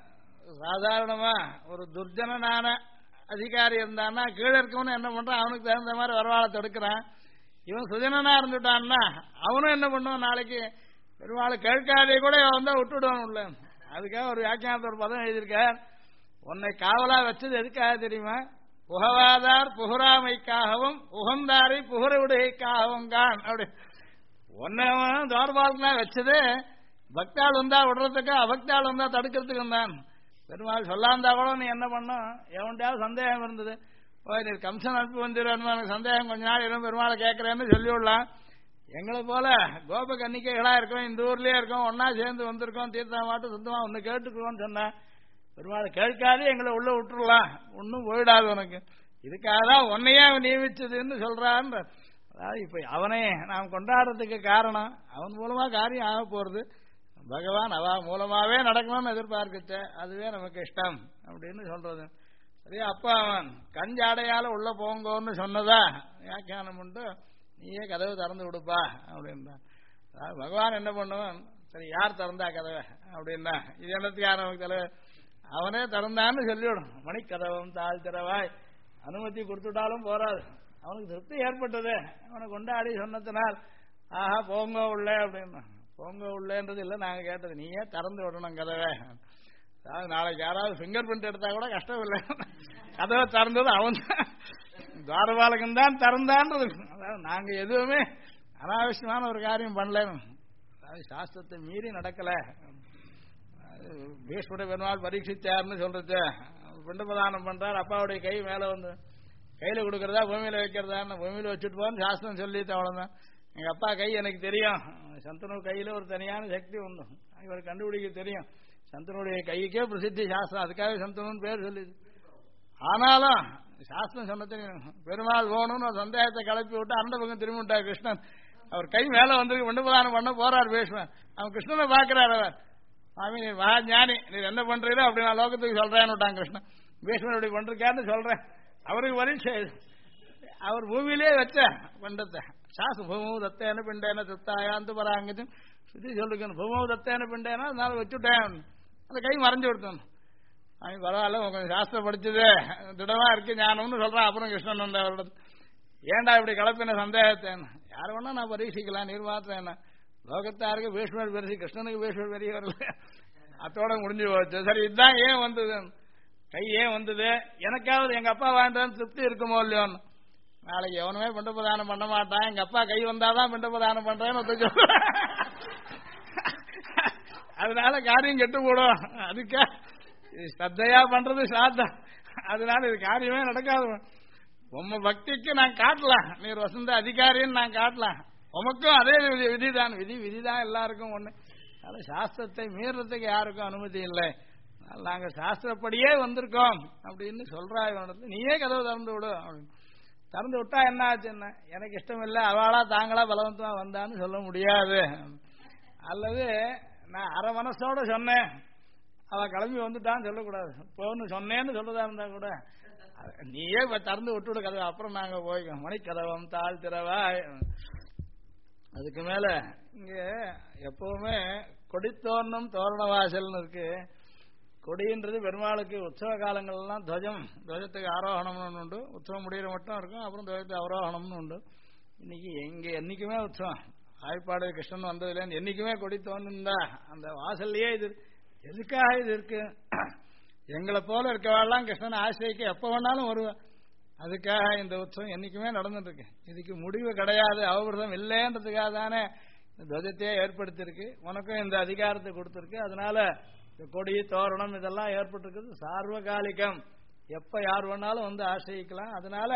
சாதாரணமா ஒரு துர்ஜனனான அதிகாரி இருந்தான்னா கீழே இருக்கவனு என்ன பண்றான், அவனுக்கு தகுந்த மாதிரி வரவாளை தடுக்கிறான். இவன் சுஜனனா இருந்துட்டான்னா அவனும் என்ன பண்ணுவான், நாளைக்கு பெருமாள் கேட்காதே கூட வந்தா விட்டுடுவான் உள்ள. அதுக்காக ஒரு வியாக்கியானத்தை ஒரு பதம் எழுதியிருக்கார், உன்னை காவலா வச்சது எதுக்காக தெரியுமா, புகவாதார் புகராமைக்காகவும் உகந்தாரை புகர விடுகைக்காகவும் கான். அப்படி உன்னை தோர்பால்னா வச்சது பக்தாள் வந்தா விடுறதுக்கு அபக்தாள் வந்தா தடுக்கிறதுக்கு வந்தான். பெருமாள் சொல்லாந்தா கூட நீ என்ன பண்ணும், எவன்டாவது சந்தேகம் இருந்தது நீ கம்சன் அனுப்பி வந்துடுவேன் எனக்கு சந்தேகம் கொஞ்ச நாள் இடம் பெருமாளை கேட்கறேன்னு சொல்லி விடலாம். எங்களை போல கோப கன்னிக்கைகளா இருக்கோம், இந்த ஊர்லயே இருக்கோம், ஒன்னா சேர்ந்து வந்திருக்கோம், தீர்த்தா மாட்டு சுத்தமா ஒன்னு கேட்டுக்குவோன்னு சொன்னேன். பெருமாள் கேட்காது எங்களை உள்ள விட்டுருலாம், ஒன்னும் போயிடாது உனக்கு, இதுக்காக தான் உன்னையே அவன் நியமிச்சதுன்னு சொல்றான். அதாவது இப்ப அவனே நாம் கொண்டாடுறதுக்கு காரணம் அவன் மூலமா காரியம் ஆக போறது, பகவான் அவ மூலமாவே நடக்கணும்னு எதிர்பார்க்கச்ச அதுவே நமக்கு இஷ்டம் அப்படின்னு சொல்றது. சரியா, அப்ப அவன் கஞ்சாடையால உள்ள போங்கன்னு சொன்னதா வியாக்கியானம் உண்டு, நீயே கதவு திறந்து விடுப்பா அப்படின்னா. பகவான் என்ன பண்ணுவான், சரி யார் திறந்தா கதவை அப்படின்னா, இது என்னத்துக்காக நமக்கு தலைவர், அவனே திறந்தான்னு சொல்லிவிடும். மணிக்கதவம் தாழ் திறவாய் அனுமதி கொடுத்துட்டாலும் போறாது, அவனுக்கு திருப்தி ஏற்பட்டது, அவனை கொண்டாடி சொன்னதுனால் ஆஹா போங்க உள்ள அப்படின்னா. போங்க உள்ளன்றது இல்லை நாங்க கேட்டது, நீயே திறந்து விடணும் கதவை. அதாவது நாளைக்கு யாராவது ஃபிங்கர் பிரிண்ட் எடுத்தா கூட கஷ்டம் இல்லை, கதவை திறந்தது அவன் தான், துவாரபாலகன் தான் திறந்தான்றது. அதாவது நாங்க எதுவுமே அனாவசியமான ஒரு காரியம் பண்ணல, அதாவது சாஸ்திரத்தை மீறி நடக்கல. பீஷ்மட பெருமாள் பரீட்சித்தார்னு சொல்றது, பிண்டபதானம் பண்றார், அப்பாவுடைய கை மேல வந்து கையில கொடுக்கறதா பூமியில வைக்கிறதான்னு, பூமியில வச்சுட்டு போன்னு சாஸ்திரம் சொல்லிட்டு அவ்வளவுதான். எங்க அப்பா கை எனக்கு தெரியும், சந்தனு கையில ஒரு தனியான சக்தி உண்டு, இவர் கண்டுபிடிக்க தெரியும். சந்தனுடைய கைக்கே பிரசித்தி சாஸ்திரம், அதுக்காக சந்தனு பேர் சொல்லி. ஆனாலும் சாஸ்திரம் சொன்ன தெரியும், பெருமாள் போகணும்னு ஒரு சந்தேகத்தை கிளப்பி விட்டு அந்த பக்கம் திரும்பி விட்டார் கிருஷ்ணன். அவர் கை மேல வந்து பிண்டபதானம் பண்ண போறார் பீஷ்மன், அவன் கிருஷ்ணனை பாக்குறார், அவர் சுவாமி நீ மகா ஞானி, நீர் என்ன பண்றீரோ அப்படி நான் லோகத்துக்கு சொல்றேன்னு விட்டான் கிருஷ்ணன். பீஷ்மர் இப்படி பண்றாருன்னு சொல்றேன். அவருக்கு பரீட்சை அவர் பூமியிலே வச்ச பண்டத்தை சாசு பூமு தத்தேன பிண்டேன தத்தாயாந்து பராங்கதும் சுத்தி சொல்லிருக்கணும். பூமு தத்தேன பிண்டேனா அதனால வச்சுட்டேன். அந்த கை மறைஞ்சு விடுத்தோம். அவன் பரவாயில்ல கொஞ்சம் சாஸ்திரம் படிச்சது திடமா இருக்கு ஞானம்னு சொல்றான். அப்புறம் கிருஷ்ணன் வந்த அவரோட ஏன்டா இப்படி கலப்பின சந்தேகத்தை யார் வேணா நான் பரீட்சிக்கலாம், நீர் மாத்திரம் என்ன லோகத்தாருக்கு பீஷ்மர் பெருசு, கிருஷ்ணனுக்கு பீஷ்மர் பெரிய வரல, அத்தோட முடிஞ்சு போச்சு. சரி இதுதான் ஏன் வந்தது, கை ஏன் வந்தது, எனக்காவது எங்க அப்பா வாழ்ந்தான்னு திருப்தி இருக்குமோ இல்லையோன்னு. நாளைக்கு எவனுமே பிண்டபதானம் பண்ண மாட்டான், எங்க அப்பா கை வந்தாதான் பிண்டபதானம் பண்றேன்னு ஒத்துக்க, அதனால காரியம் கெட்டு போடும். அதுக்கா ஸ்ரத்தையா பண்றது சாத்தம், அதனால இது காரியமே நடக்காது. உம்ம பக்திக்கு நான் காட்டலாம், நீர் வசந்த அதிகாரின்னு நான் காட்டலாம், உமக்கும் அதே விதிதான், விதிதான் எல்லாருக்கும் ஒண்ணு. அதனால சாஸ்திரத்தை மீறதுக்கு யாருக்கும் அனுமதி இல்லை. நாங்க சாஸ்திரப்படியே வந்திருக்கோம் அப்படின்னு சொல்றாய், நீயே கதவு திறந்து விடு அப்படின்னு. திறந்து விட்டா என்ன ஆச்சு, என்ன எனக்கு இஷ்டம் இல்லை அவளா தாங்களா பலவந்தமா வந்தான்னு சொல்ல முடியாது. அல்லது நான் அரை மனசோட சொன்னேன் அவ கிளம்பி வந்துட்டான்னு சொல்லக்கூடாது. போன்னு சொன்னேன்னு சொல்றதா இருந்தா கூட நீயே திறந்து விட்டுவிட கதவை, அப்புறம் நாங்க போய்க்கோம். மணிக்கதவம் தாழ் திறவா. அதுக்கு மேல இங்க எப்பவுமே கொடித்தோன்னும் தோரண வாசல்னு இருக்கு. கொடின்றது பெருமாளுக்கு உற்சவ காலங்கள்லாம் துவஜத்துக்கு ஆரோகணம்னு உண்டு, உற்சவம் முடிகிற மட்டும் இருக்கும், அப்புறம் துவஜத்துக்கு அவரோகணம்னு உண்டு. இன்னைக்கு எங்க என்னைக்குமே உற்சவம், ஆய்ப்பாடு கிருஷ்ணன் வந்ததுலேருந்து என்னைக்குமே கொடி தோணுந்தா அந்த வாசல்லையே இது எதுக்காக இது இருக்கு. எங்களை போல இருக்கவாள்லாம் கிருஷ்ணன் ஆசிரியக்க எப்ப வேணாலும் வருவேன், அதுக்காக இந்த உற்சவம் என்னைக்குமே நடந்துட்டு இருக்கு. இதுக்கு முடிவு கிடையாது, அவபிரதம் இல்லைன்றதுக்காக தானே இந்த துவஜத்தையே ஏற்படுத்தியிருக்கு, உனக்கும் இந்த அதிகாரத்தை கொடுத்திருக்கு. அதனால இந்த கொடி தோரணம் இதெல்லாம் ஏற்பட்டிருக்குது சார்வகாலிகம், எப்ப யார் வேணாலும் வந்து ஆசிரியிக்கலாம். அதனால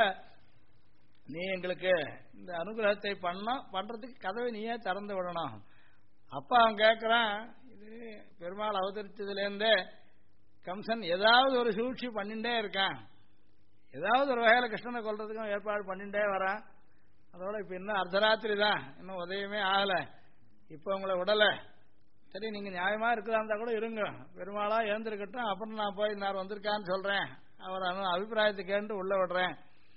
நீ எங்களுக்கு இந்த அனுகிரகத்தை பண்றதுக்கு கதவை நீயே திறந்து விடணும். அப்ப அவன் கேட்கிறான், இது பெருமாள் அவதரிச்சதுல இருந்தே கம்சன் ஏதாவது ஒரு சூழ்ச்சி பண்ணிட்டே இருக்கான், ஏதாவது ஒரு வகையில கிருஷ்ணனை கொல்றதுக்கும் ஏற்பாடு பண்ணிட்டே வரான். அதோட இப்ப இன்னும் அர்த்தராத்திரி தான், இன்னும் உதயமே ஆகல, இப்ப உங்களை விடல, சரி நீங்க நியாயமா இருக்குதா கூட இருங்க, பெருமாளா எழுந்திருக்கட்டும், அப்புறம் நான் போய் நான் வந்திருக்கான்னு சொல்றேன், அவர் அபிப்பிராயத்தை கேட்டு உள்ள விடுறேன்.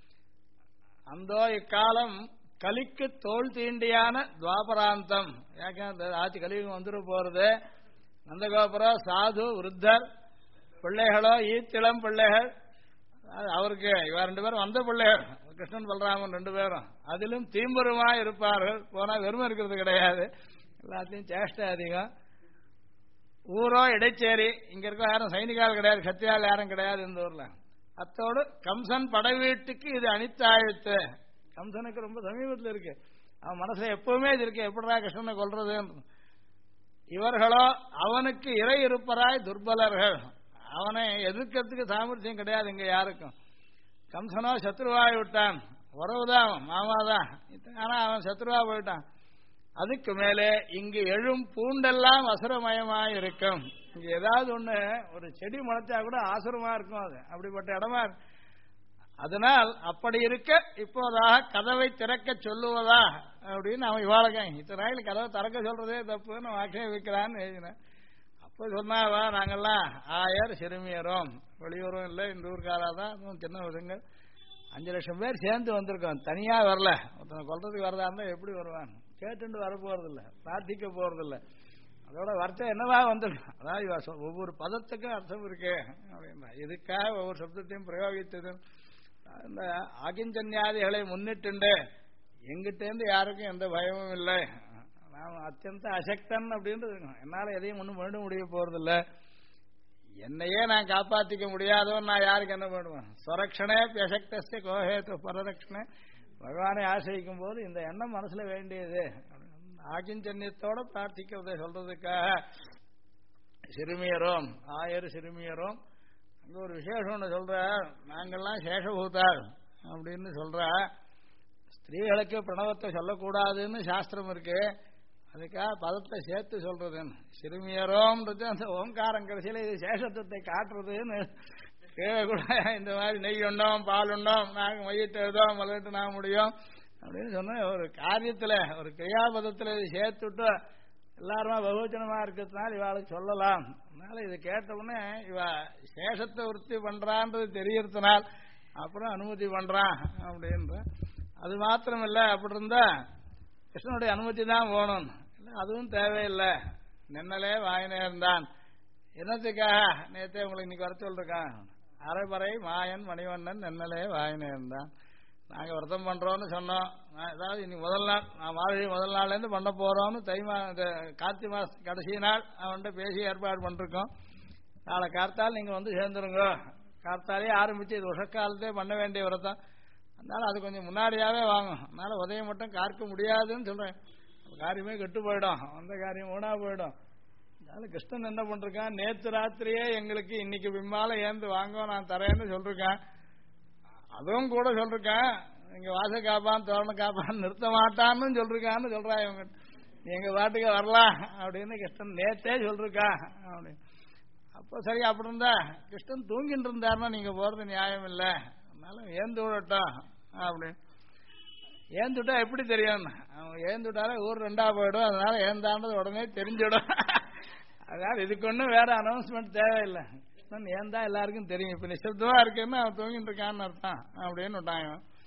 அந்தோ இக்காலம் கலிக்கு தோல் தீண்டியான துவாபராந்தம், ஆட்சி கலியுகம் வந்துட போறது. நந்தகோபுரம் சாது விருத்தர் பிள்ளைகளோ ஈத்திளம் பிள்ளைகள், அவருக்கு இவ 2 பேரும் வந்த பிள்ளைகள் கிருஷ்ணன் பலராமன் 2 பேரும், அதிலும் தீம்பருமா இருப்பார்கள். போனா வெறுமை இருக்கிறது கிடையாது, எல்லாத்தையும் சேஷ்டை அதிகம். ஊரோ இடைச்சேரி, இங்க இருக்க யாரும் சைனிகால் கிடையாது, சத்தியால் யாரும் கிடையாது இந்த ஊர்ல. அத்தோடு கம்சன் படை வீட்டுக்கு இது அனித்தாயத்து, கம்சனுக்கு ரொம்ப சமீபத்தில் இருக்கு, அவன் மனசுல எப்பவுமே இது இருக்கு, எப்படிடா கிருஷ்ணனை கொல்றது. இவர்களோ அவனுக்கு இறை இருப்பராய் துர்பலர்கள், அவனை எதிர்க்கிறதுக்கு சாமர்த்தியம் கிடையாது இங்க யாருக்கும். கம்சனோ சத்ருவாய் விட்டான், உறவுதான் மாமாதான், ஆனா அவன் சத்ருவா போயிட்டான். அதுக்கு மேலே இங்கு எழும் பூண்டெல்லாம் அசுரமயமாய் இருக்கும். இங்க ஏதாவது ஒண்ணு ஒரு செடி முளைச்சா கூட ஆசுரமா இருக்கும், அது அப்படிப்பட்ட இடமா. அதனால் அப்படி இருக்க இப்போதாக கதவை திறக்க சொல்லுவதா அப்படின்னு அவன் இவாளகன் இத்தனை நாள் கதவை திறக்க சொல்றதே தப்புன்னு ஆட்சேபிக்கிறான்னு எழுதினேன். அப்ப சொன்னாவா, நாங்கெல்லாம் ஆயர் சிறுமியரும் வெளியூரும் இல்லை, இந்த ஊருக்காராதான், சின்ன விதங்கள் 5 லட்சம் பேர் சேர்ந்து வந்திருக்கோம், தனியா வரல. ஒருத்தனை கொல்றதுக்கு வரதா இருந்தா எப்படி வருவான், கேட்டு வர போறதில்ல, பிரார்த்திக்க போறதில்ல. அதோட வார்த்தை என்னவா வந்துடும், அதாவது ஒவ்வொரு பதத்துக்கும் அர்த்தம் இருக்கு அப்படின்னா, இதுக்காக ஒவ்வொரு சப்தத்தையும் பிரயோகித்தது. இந்த ஆகிஞ்சன்யாதிகளை முன்னிட்டு எங்கிட்டேருந்து யாருக்கும் எந்த பயமும் இல்லை, நான் அத்தியந்த அசக்தன் அப்படின்றது, என்னால எதையும் ஒன்றும் பண்ண முடிய போறதில்லை, என்னையே நான் காப்பாற்றிக்க முடியாதவன் நான் யாருக்கு என்ன பண்ணுவேன். ஸ்வரக்ஷணே அசக்தஸ்ய கோஹேத்து பரரக்ஷணே, பகவானை ஆசிரிக்கும் போது இந்த எண்ணம் மனசுல வேண்டியது. ஆகிஞ்சன்யத்தோட பிரார்த்திக்கிறத சொல்றதுக்காக சிறுமியரும் ஆயர் சிறுமியரும். அங்க ஒரு விசேஷம் ஒன்று சொல்ற, நாங்கள்லாம் சேஷபூதாள் அப்படின்னு சொல்ற, ஸ்திரீகளுக்கு பிரணவத்தை சொல்லக்கூடாதுன்னு சாஸ்திரம் இருக்கு, அதுக்காக பதத்தை சேர்த்து சொல்றது. சிறுமியரோன்றது அந்த ஓங்காரம் கடைசியில இது சேஷத்துவத்தை காட்டுறதுன்னு கூட. இந்த மாதிரி நெய் உண்டோம் பால் உண்டோம் நாங்கள் மையிட்டு எழுதோம் மலட்டு நான் முடியும் அப்படின்னு சொன்ன ஒரு காரியத்துல ஒரு கிரியாபதத்துல சேர்த்துட்டு எல்லாருமா பகுவச்சனமா இருக்கிறதுனால இவாளுக்கு சொல்லலாம். அதனால இது கேட்ட உடனே இவ சேஷத்தை விருத்தி பண்றான்றது தெரியறதுனால் அப்புறம் அனுமதி பண்றான் அப்படின்ற. அது மாத்திரம் இல்ல, அப்படி இருந்தா கிருஷ்ணனுடைய அனுமதி தான் வேணும், அதுவும் தேவையில்லை. நின்னலே வாயினேர்ந்தான் என்னத்துக்காக நேத்தே உங்களுக்கு இன்னைக்கு வர சொல்லிருக்கான். அரைபறை மாயன் மணிவண்ணன் நின்னலே வாயினேர்ந்தான். நாங்க விரதம் பண்றோம்னு சொன்னோம். அதாவது இன்னைக்கு முதல் நாள், நான் மார்கழி முதல் நாள்ல இருந்து பண்ண போறோம்னு கார்த்திகை மாசம் கடைசி நாள் அவன்கிட்ட பேசி ஏற்பாடு பண்ணிருக்கோம். நாளை கார்த்தால் நீங்க வந்து சேர்ந்துருங்க. கார்த்தாலே ஆரம்பிச்சு இது உஷக்காலத்தே பண்ண வேண்டிய விரதம். அதனால அது கொஞ்சம் முன்னாடியாவே வாங்கும். அதனால உதயம் மட்டும் கார்க்க முடியாதுன்னு சொல்றேன். காரியமே கெட்டு போயிடும், அந்த காரியம் ஊனா போயிடும். அதனால கிருஷ்ணன் என்ன பண்றான், நேத்து ராத்திரியே எங்களுக்கு இன்னைக்கு பிம்மால ஏந்து வாங்க நான் தரேன்னு சொல்றேன். அதுவும் கூட சொல்றேன், இங்க வாச காப்பான் தோரண காப்பான் நிறுத்த மாட்டான்னு சொல்றான்னு சொல்றா. இவங்க எங்க பாட்டுக்கு வரலாம் அப்படின்னு கிருஷ்ணன் நேத்தே சொல்றா அப்படின்னு. அப்போ சரி, அப்படி இருந்தா கிருஷ்ணன் தூங்கிட்டு இருந்தாருன்னா நீங்க போறது நியாயம் இல்லை, அதனால ஏந்து விடட்டும் அப்படின்னு. ஏந்துட்டா எப்படி தெரியும், அவன் ஏந்துட்டாலே ஊர் ரெண்டா போயிடும், அதனால ஏந்தான்றது உடனே தெரிஞ்சிடும். அதனால இதுக்கு ஒன்றும் வேற அனௌன்ஸ்மெண்ட் தேவையில்லை. கிருஷ்ணன் ஏந்தா எல்லாருக்கும் தெரியும். இப்ப நிசப்தமா இருக்குன்னு அவன் தூங்கிட்டு இருக்கான்னு அர்த்தம் அப்படின்னு விட்டாங்க.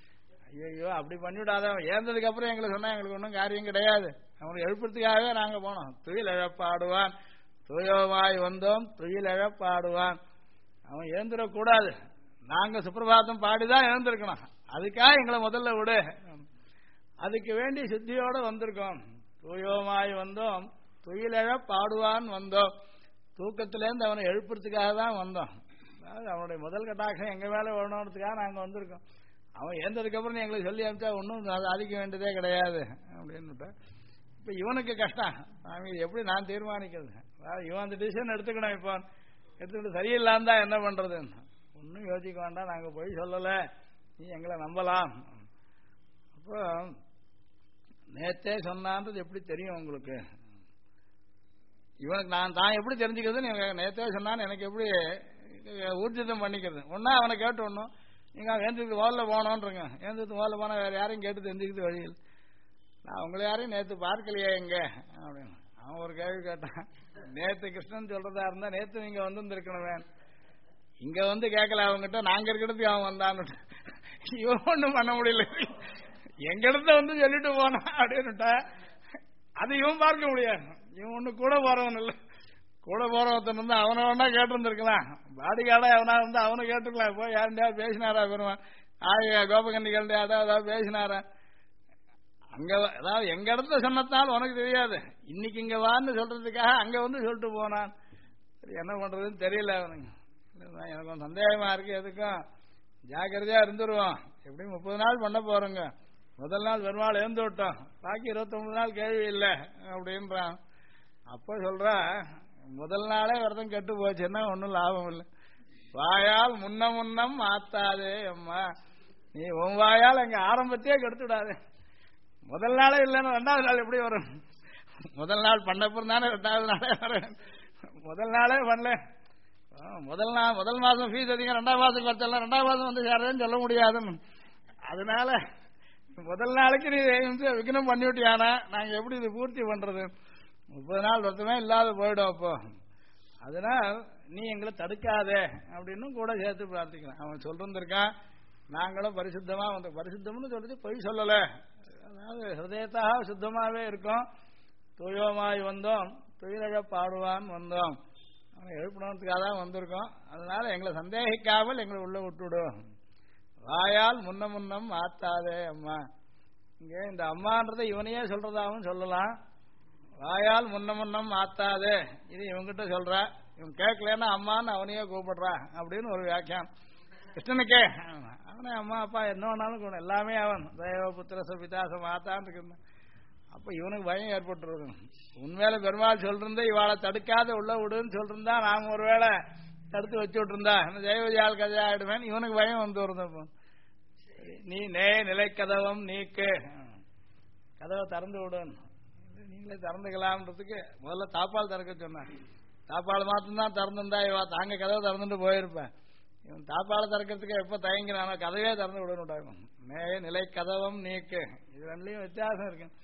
ஐயோ அப்படி பண்ணிவிடாத, ஏந்ததுக்கு அப்புறம் எங்களுக்கு சொன்னா எங்களுக்கு ஒன்றும் காரியம் கிடையாது, அவனை எழுப்புறதுக்காகவே நாங்க போனோம். துயில் இழப்பாடுவான் துயோமாய் வந்தோம் துயில் இழப்பாடுவான். அவன் எழுந்துடக்கூடாது, நாங்க சுப்பிரபாதம் பாடிதான் எழுந்திருக்கணும், அதுக்காக எங்களை முதல்ல விடு, அதுக்கு வேண்டி சுத்தியோட வந்திருக்கோம். தூயோமாய் வந்தோம் துயிலழ பாடுவான் வந்தோம். தூக்கத்திலேருந்து அவனை எழுப்புறதுக்காக தான் வந்தோம். அதாவது அவனுடைய முதல் கட்டாட்சம் எங்க மேல வரணுன்றதுக்காக நாங்க வந்திருக்கோம். அவன் ஏந்ததுக்கு அப்புறம் எங்களுக்கு சொல்லி அனுப்பிச்சா ஒன்றும் சாதிக்க வேண்டியதே கிடையாது அப்படின்னு. இப்ப இவனுக்கு கஷ்டம், சாமி எப்படி நான் தீர்மானிக்கிறது, இவன் அந்த டிசிஷன் எடுத்துக்கணும். இப்போ எடுத்துக்கிட்டு சரியில்லாம தான் என்ன பண்றது, ஒன்னும் யோசிக்க வேண்டாம், நாங்க போய் சொல்லல, நீ எங்களை நம்பலாம். அப்போ நேத்தே சொன்னான்றது எப்படி தெரியும் உங்களுக்கு, இவனுக்கு நான் தான் எப்படி தெரிஞ்சுக்கிறது, நேத்தே சொன்னான்னு எனக்கு எப்படி ஊர்ஜிதம் பண்ணிக்கிறது. ஒன்னா அவனை கேட்டு ஒண்ணும், நீங்க ஏந்திரத்துக்கு ஓல போனோன்றங்க, ஏந்திரத்துக்கு ஓல போனா வேற யாரையும் கேட்டு தெரிஞ்சுக்கிறது வழியில். நான் உங்களை யாரையும் நேத்து பார்க்கலையா எங்க அப்படின்னு அவன் ஒரு கேள்வி கேட்டான். நேத்து கிருஷ்ணன் சொல்றதா இருந்தா நேத்து நீங்க வந்துருக்கணுமே, இங்க வந்து கேட்கல அவங்ககிட்ட, நாங்க இருக்கிறதுக்கு அவன் வந்தான்னு. இவன் ஒண்ணும் பண்ண முடியல, எங்க இடத்த வந்து சொல்லிட்டு போனான் அப்படின்னுட்டா அது இவன் பார்க்க முடியாது. இவன் ஒண்ணு கூட போறவன் இல்ல, கூட போறவன் இருந்தா அவனை வேணா கேட்டு இருந்திருக்கலாம், பாடிகார்டா எவனா இருந்தா அவனை கேட்டுக்கலாம். போய் யாருடையா பேசினாரா பெருமான், கோபகன்னிகள் ஏதாவது பேசினாரா அங்க, அதாவது எங்க இடத்துல சொன்னதால் உனக்கு தெரியாது, இன்னைக்கு இங்க வான்னு சொல்றதுக்காக அங்க வந்து சொல்லிட்டு போனான். என்ன பண்றதுன்னு தெரியல அவனுக்கு. எனக்கு சந்தேகமா இருக்கு, எதுக்கும் ஜாக்கிரதையா இருந்துருவோம். எப்படியும் 30 நாள் பண்ண போறோங்க, முதல் நாள் பெருமாள் எழுந்து விட்டோம், பாக்கி 29 நாள் கேள்வி இல்லை அப்படின்றான். அப்போ சொல்ற, முதல் நாளே விரதம் கெட்டு போச்சுன்னா ஒன்னும் லாபம் இல்லை. வாயால் முன்னம் மாத்தாதே அம்மா, நீ உன் வாயால் எங்க ஆரம்பத்தையே கெடுத்துடாது. முதல் நாளே இல்லைன்னா 2வது நாள் எப்படி வரும், முதல் நாள் பண்ணப்பறம் தானே 2வது நாளே வரும். முதல் நாளே பண்ணல, முதல் மாசம் ஃபீஸ் அதிகம், 2வது மாசம் குறைச்சலாம், 2வது மாசம் வந்து சேர்றேன்னு சொல்ல முடியாதுன்னு. அதனால முதல் நாளைக்கு நீ விக்னம் பண்ணிவிட்டியானா நாங்க எப்படி இது பூர்த்தி பண்றது, 30 நாள் வருத்தமே இல்லாத போயிடும். அப்போ அதனால் நீ எங்களை தடுக்காதே அப்படின்னு கூட சேர்த்து பிரார்த்திக்கலாம். அவன் சொல்லிருந்திருக்கான், நாங்களும் பரிசுத்தமா வந்து, பரிசுத்தம்னு சொல்றது பொய் சொல்லல, அதாவது ஹிருதயத்தாக சுத்தமாவே இருக்கும். தூயோமாய் வந்தோம் துயிலழ பாடுவான் வந்தோம், அவனை எழுப்பணுன்றதுக்காக தான் வந்திருக்கோம். அதனால எங்களை சந்தேகிக்காமல் எங்களை உள்ள விட்டுடும். வாயால் முன்னம் மாத்தாதே அம்மா. இங்க இந்த அம்மான்றதை இவனையே சொல்றதாகவும் சொல்லலாம். வாயால் முன்னம் மாத்தாதே, இது இவங்கிட்ட சொல்ற, இவன் கேட்கலன்னா அம்மான்னு அவனையே கூப்பிடுறா அப்படின்னு ஒரு வியாக்கியானம். கிருஷ்ணனுக்கே அவனே அம்மா அப்பா என்ன வேணாலும் கூட எல்லாமே அவன் தேவ புத்திர சுபிதாச மாத்தான்னு இருக்கு. அப்ப இவனுக்கு பயம் ஏற்பட்டுருது. உண்மையில பெருமாள் சொல்லிருந்தா இவாளை தடுக்காத உள்ள விடுன்னு சொல்லிருந்தா நாம ஒருவேளை தடுத்து வச்சு விட்டுருந்தா ஜெயவிஜயால் கதையாயிடுவேன், இவனுக்கு பயம் வந்து வருது. நீ நிலை கதவம் நீக்கு, கதவை திறந்து விடும், நீங்களே திறந்துக்கலாம்ன்றதுக்கு முதல்ல தாப்பால் திறக்க சொன்னான். தாப்பால் மாத்திரம்தான் திறந்துருந்தா இவா தாங்க கதவை திறந்துட்டு போயிருப்பேன். இவன் தாப்பால் திறக்கிறதுக்கு எப்ப தயங்கினானோ கதவே திறந்து விடணும். நிலை கதவம் நீக்கு, இது ரெண்டுலயும் வித்தியாசம் இருக்கு.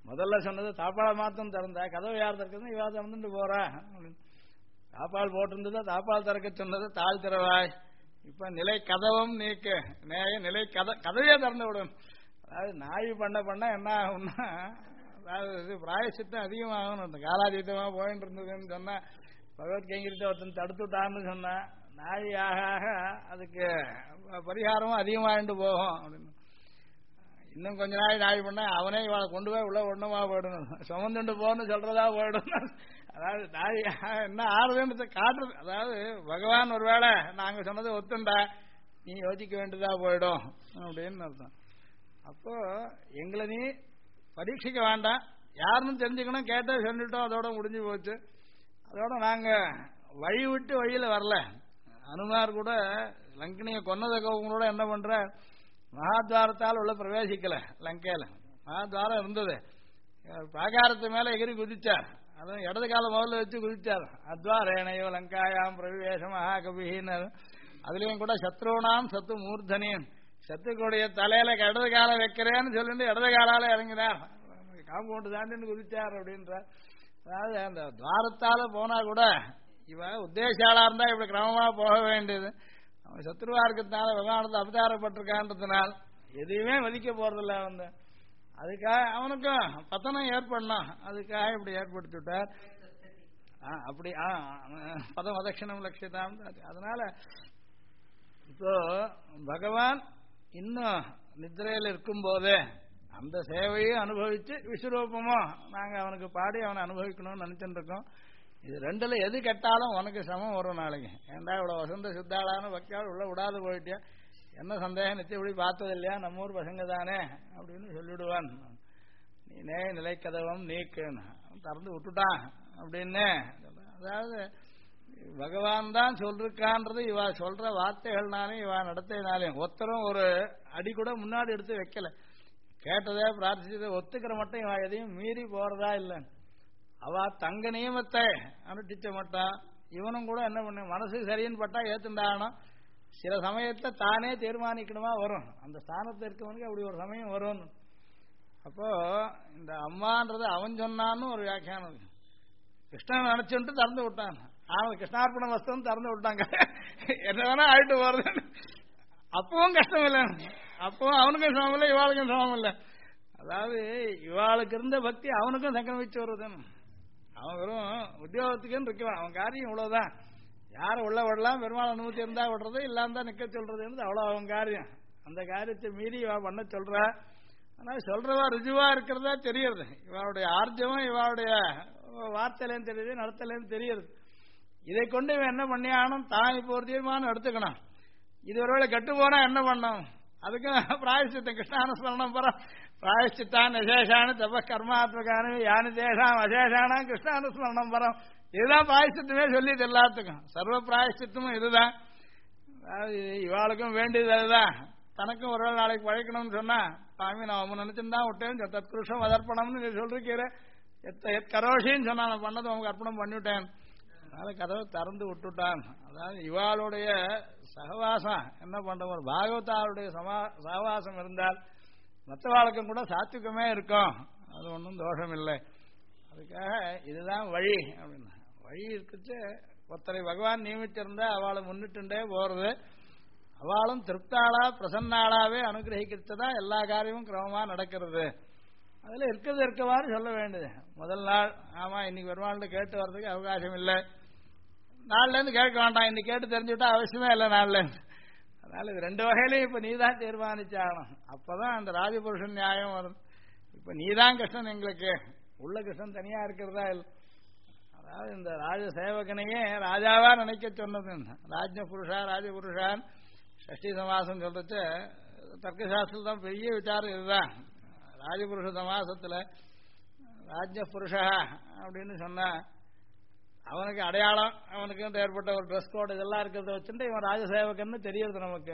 முதல்ல சொன்னது தாப்பாளை மாத்தம் திறந்தா கதவு யார் திறக்கிறது இவா திறந்துட்டு போறா. தாப்பால் போட்டிருந்ததா தாப்பால் திறக்க சொன்னது தாழ் திறவாய். இப்ப நிலை கதவும் நீக்க நிலை கதவையே திறந்து விடும். அதாவது நாய் பண்ண என்ன ஆகும்னா அதாவது பிராயசித்தம் அதிகமாகும். காலாதீதமா போயிட்டு இருந்ததுன்னு சொன்னா பகவத்கீதை ஒருத்தன் தடுத்து விட்டான்னு சொன்னா நாய் ஆக ஆக அதுக்கு பரிகாரமும் அதிகமாகிட்டு போகும் அப்படின்னு. இன்னும் கொஞ்ச நாய் பண்ண அவனே இவளை கொண்டு போய் உள்ள ஒண்ணுமா போயிடணும் சுமந்துட்டு போன்னு சொல்றதா போயிடும். அதாவது நாய் என்ன ஆறுதுன்னு காட்டுறது. அதாவது பகவான் ஒருவேளை நாங்க சொன்னது ஒத்துண்டா நீ யோசிக்க வேண்டியதா போயிடும் அப்படின்னு அர்த்தம். அப்போ எங்களை நீ பரீட்சிக்க வேண்டாம், யாருன்னு தெரிஞ்சுக்கணும், கேட்ட சொல்லிட்டோம், அதோட முடிஞ்சு போச்சு. அதோட நாங்க வழி விட்டு வழியில வரல. அனுமார் கூட லங்கினிய கொன்னதுக்கவங்களோட என்ன பண்ற மகாத்வாரத்தால் உள்ள பிரவேசிக்கல. லங்கையில மகாத்வாரம் இருந்தது, பிராகாரத்து மேல எகிரி குதிச்சார். அதுவும் இடது கால முதல்ல வச்சு குதிச்சார். அத்வாரேனையோ லங்காயாம் பிரவிவேச மகாகபின்னு. அதுலயும் கூட சத்ருனாம் சத்து மூர்தனியும் சத்துக்குடைய தலையில இடது கால வைக்கிறேன்னு சொல்லிட்டு இடது காலால இறங்கினார், காம்பவுண்டு தாண்டின்னு குதிச்சார் அப்படின்றார். அதாவது அந்த துவாரத்தால போனா கூட இவ உத்தேசாலா இருந்தா இப்படி கிரமமா போக வேண்டியது. அவன் சத்ருவா இருக்கிறதுனால பகவானத்தை அவதாரப்பட்டிருக்கான்றதுனால் எதையுமே மதிக்க போறதில்ல. அவன் அதுக்காக அவனுக்கும் பத்தனம் ஏற்படணும், அதுக்காக இப்படி ஏற்படுத்தி விட்டார். அப்படி பதம் அதட்சணம் லட்சியதான். அதனால இப்போ பகவான் இன்னும் நித்திரையில் இருக்கும் போதே அந்த சேவையை அனுபவிச்சு விஸ்வரூபமோ நாங்க அவனுக்கு பாடி அவனை அனுபவிக்கணும்னு நினைச்சுட்டு இருக்கோம். இது ரெண்டுல எது கெட்டாலும் உனக்கு சமம் வரும் நாளைக்கு. ஏண்டா இவ்வளவு வசந்த சித்தாளான பக்தியால் உள்ள விடாது போயிட்டியா, என்ன சந்தேகம் நிச்சயப்படி பார்த்தது இல்லையா, நம்ம ஊர் பசங்க தானே அப்படின்னு சொல்லிவிடுவான். நீனே நிலைக்கதவம் நீக்குன்னு திறந்து விட்டுட்டான் அப்படின்னு. அதாவது பகவான் தான் சொல்லிருக்கான்றது இவா சொல்ற வார்த்தைகள்னாலையும் இவா நடத்தினாலையும் ஒருத்தரும் ஒரு அடி கூட முன்னாடி எடுத்து வைக்கல. கேட்டதே பிரார்த்திச்சதை ஒத்துக்கிற மட்டும் இவா எதையும் மீறி போறதா இல்லை. அவ தங்க நியமத்தை அனுஷ்டிச்ச மாட்டான். இவனும் கூட என்ன பண்ண மனசு சரின்னு பட்டா ஏத்துண்டாகணும். சில சமயத்துல தானே தீர்மானிக்கணுமா வரும், அந்த ஸ்தானத்தில் இருக்கவனுக்கு அப்படி ஒரு சமயம் வரும். அப்போ இந்த அம்மான்றது அவன் சொன்னான்னு ஒரு வியாக்கியானம். கிருஷ்ணன் நினைச்சுட்டு திறந்து விட்டான், அவன் கிருஷ்ணார்ப்பண வஸ்துன்னு திறந்து விட்டாங்க, என்ன வேணா ஆயிட்டு போறது. அப்பவும் கஷ்டம் இல்லை, அப்பவும் அவனுக்கும் சமம் இல்லை, இவாளுக்கும் சமம் இல்லை. அதாவது இவாளுக்கு இருந்த பக்தி அவனுக்கும் சங்கமிச்சு வருதுன்னு. அவன் வெறும் உத்தியோகத்துக்குன்னு இருக்கலாம், அவன் காரியம் இவ்வளவுதான். யாரும் உள்ள விடலாம், பெருமாள் அனுமதி இருந்தா விடுறது, இல்லாம தான் நிக்க சொல்றது அவ்வளவு அவன் காரியம். அந்த காரியத்தை மீறி இவா பண்ண சொல்றா. ஆனா சொல்றவா ருஜுவா இருக்கிறதா தெரியுது. இவளுடைய ஆர்ஜவம் இவளுடைய வார்த்தையிலேயும் தெரியுது, நடத்தலேயும் தெரியுது. இதை கொண்டு இவன் என்ன பண்ணியானும் தான் இப்போ ஒரு தீர்மானம் எடுத்துக்கணும். இது ஒருவேளை கெட்டு போனா என்ன பண்ணும், அதுக்கும் பிராயசித்தம் கிருஷ்ணானுஸ்மரணம் பரம் பிராயச்சித்தான் விசேஷானு தப கர்மாத்மகானு யானு தேசாம் அசேஷானா கிருஷ்ணானுஸ்மரணம் பரம். இதுதான் பிராயசித்தமே சொல்லிது எல்லாத்துக்கும். சர்வ பிராயசித்தமும் இதுதான். அதாவது இவாளுக்கும் வேண்டியது அதுதான். தனக்கும் ஒரு நாளைக்கு பழைக்கணும்னு சொன்னா சாமி நான் அவன் நினைச்சுதான் விட்டேன், தத்கிருஷ்ணம் அதர்ப்பணம்னு நீ சொல்லிருக்கிற, கரோஷின்னு சொன்னா நான் பண்ணதை அவனுக்கு அர்ப்பணம் பண்ணிவிட்டேன். அதனால கதவை திறந்து விட்டுட்டான். அதாவது இவாளுடைய சகவாசம் என்ன பண்ற, ஒரு பாகவதாருடைய சகவாசம் இருந்தால் மற்ற வாழ்க்கம் கூட சாத்விகமே இருக்கும், அது ஒன்றும் தோஷம் இல்லை. அதுக்காக இதுதான் வழி அப்படின்னா. வழி இருக்குது. ஒருத்தரை பகவான் நியமிச்சிருந்தா அவளை முன்னிட்டுண்டே போறது, அவளும் திருப்தாளா பிரசன்னாளாவே அனுகிரகிக்கிறதா எல்லா காரியமும் கிரமமா நடக்கிறது. அதுல இருக்கிறது இருக்கவாறு சொல்ல வேண்டியது. முதல் நாள் ஆமா இன்னைக்கு பெருமாள் கேட்டு வர்றதுக்கு அவகாசம் இல்லை, நாள்ல இருந்து கேட்க வேண்டாம், இன்னைக்கு கேட்டு தெரிஞ்சுட்டா அவசியமே இல்லை நாள்ல இருந்து. அதனால இது ரெண்டு வகையிலையும் இப்ப நீதான் தீர்மானிச்சாகணும். அப்பதான் அந்த ராஜபுருஷன் நியாயம் வரும். இப்ப நீதான் கிருஷ்ணன், எங்களுக்கு உள்ள கிருஷ்ணன் தனியா இருக்கிறதா இல்லை. அதாவது இந்த ராஜ சேவகனையே ராஜாவா நினைக்க சொன்னது. ராஜ்ய புருஷா ராஜபுருஷான் ஷஷ்டி சமாசம் சொல்றச்சு தர்க்கசாஸ்திரம் தான் பெரிய விசாரம் இதுதான். ராஜபுருஷ சமாசத்துல ராஜ்ய புருஷா அப்படின்னு சொன்னா அவனுக்கு அடையாளம், அவனுக்கு ஏற்பட்ட ஒரு ட்ரெஸ் கோட் இதெல்லாம் இருக்கிறத வச்சுட்டு இவன் ராஜசேவகன்னு தெரியுது நமக்கு.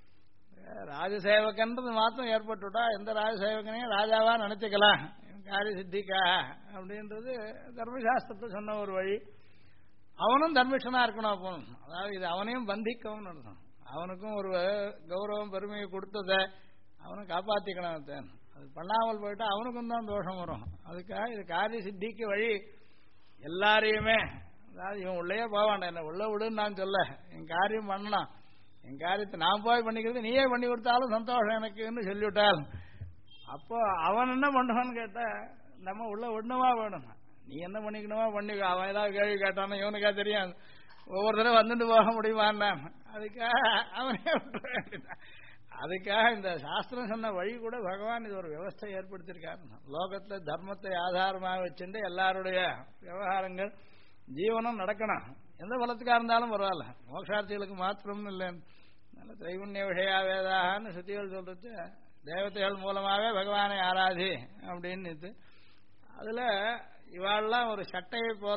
ராஜசேவகன்றது மாத்திரம் ஏற்பட்டுட்டா எந்த ராஜசேவகனையும் ராஜாவா நினைச்சுக்கலாம் காரிய சித்திக்கா அப்படின்றது தர்மசாஸ்திரத்தை சொன்ன ஒரு வழி. அவனும் தர்மிஷனா இருக்கணும். அப்போ அதாவது இது அவனையும் பந்திக்கவும் அர்த்தம். அவனுக்கும் ஒரு கௌரவம் பெருமையை கொடுத்ததை அவனும் காப்பாத்திக்கணும். அது பண்ணாமல் போயிட்டா அவனுக்கும் தான் தோஷம் வரும். அதுக்காக இது காரிய சித்திக்கு வழி எல்லாரையுமே, அதாவது இவன் உள்ளே போக வேண்டாம், என்ன உள்ள விடுன்னு நான் சொல்ல, என் காரியம் பண்ணலாம், என் காரியத்தை நான் போய் பண்ணிக்கிறது நீயே பண்ணி கொடுத்தாலும் சந்தோஷம் எனக்குன்னு சொல்லிவிட்டால் அப்போ அவன் என்ன பண்ணுவான்னு கேட்டா நம்ம உள்ள விடணுமா வேணும், நீ என்ன பண்ணிக்கணுமா பண்ணிக்க. அவன் ஏதாவது கேள்வி கேட்டானோ இவனுக்கா தெரியும், ஒவ்வொரு தடவை வந்துட்டு போக முடியுமான், அதுக்காக அவனே விட்டுற வேண்டியதான். அதுக்காக இந்த சாஸ்திரம் சொன்ன வழி கூட பகவான் இது ஒரு வியவஸ்தை ஏற்படுத்தியிருக்காரு. லோகத்துல தர்மத்தை ஆதாரமாக வச்சுட்டு எல்லாருடைய விவகாரங்கள் ஜீவனம் நடக்கணும், எந்த பலத்துக்காக இருந்தாலும் பரவாயில்ல, மோட்சார்த்திகளுக்கு மாத்திரம் இல்லை. நல்ல திரைகுண்ய விஷயா வேதான்னு சுத்திகள் சொல்றது தேவதைகள் மூலமாகவே பகவானை ஆராதி அப்படின்னு. அதுல இவாள்லாம் ஒரு சட்டையை போல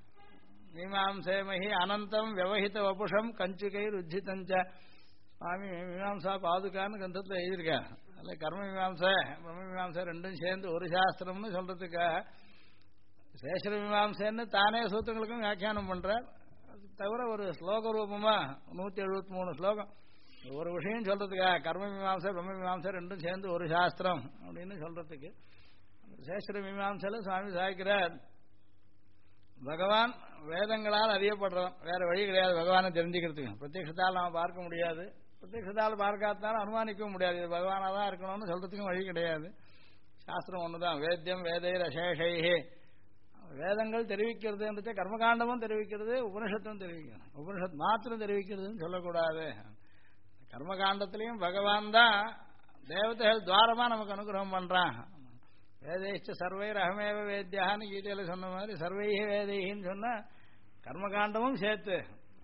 மீமாம்சேமகி அனந்தம் விவஹித வபுஷம் கஞ்சுகை ருஜிதஞ்ச சுவாமி மீமாம்சா பாதுகான்னு கந்தத்தில் எழுதியிருக்கார். அதில் கர்ம மீமாம்சை பிரம்ம மீமாம்சை ரெண்டும் சேர்ந்து ஒரு சாஸ்திரம்னு சொல்றதுக்காக சேஷர மீமாம்சைன்னு தானே சூத்திரங்களுக்கும் வியாக்கியானம் பண்றார். அது தவிர ஒரு ஸ்லோக ரூபமா 173 ஸ்லோகம் ஒரு விஷயம் சொல்றதுக்காக கர்ம மீமாம்சை பிரம்ம மீமாம்சை ரெண்டும் சேர்ந்து ஒரு சாஸ்திரம் அப்படின்னு சொல்றதுக்கு சேஷர மீமாம்சையில சுவாமி சாய்க்கிறார். பகவான் வேதங்களால் அறியப்படுறவன், வேற வழி கிடையாது பகவானை தெரிஞ்சுக்கிறதுக்கு. பிரத்யக்ஷத்தால் நாம் பார்க்க முடியாது, பிரத்யக்ஷத்தால் பார்க்காதனால அனுமானிக்கவும் முடியாது, இது பகவானா தான் இருக்கணும்னு சொல்றதுக்கும் வழி கிடையாது. சாஸ்திரம் ஒண்ணுதான், வேத்தியம் வேதைர் அசேஷைஹே. வேதங்கள் தெரிவிக்கிறது, கர்மகாண்டமும் தெரிவிக்கிறது, உபனிஷத்தும் தெரிவிக்கிறது. உபனிஷத் மாத்திரம் தெரிவிக்கிறதுன்னு சொல்லக்கூடாது. கர்மகாண்டத்திலையும் பகவான் தான் தேவதைகள் துவாரமா நமக்கு அனுகிரகம் பண்றான். வேதைச்ச சர்வைர் அகமேவ வேத்தியான்னு கீதையில சொன்ன மாதிரி சர்வைஹி வேதைன்னு சொன்ன கர்மகாண்டமும் சேர்த்து.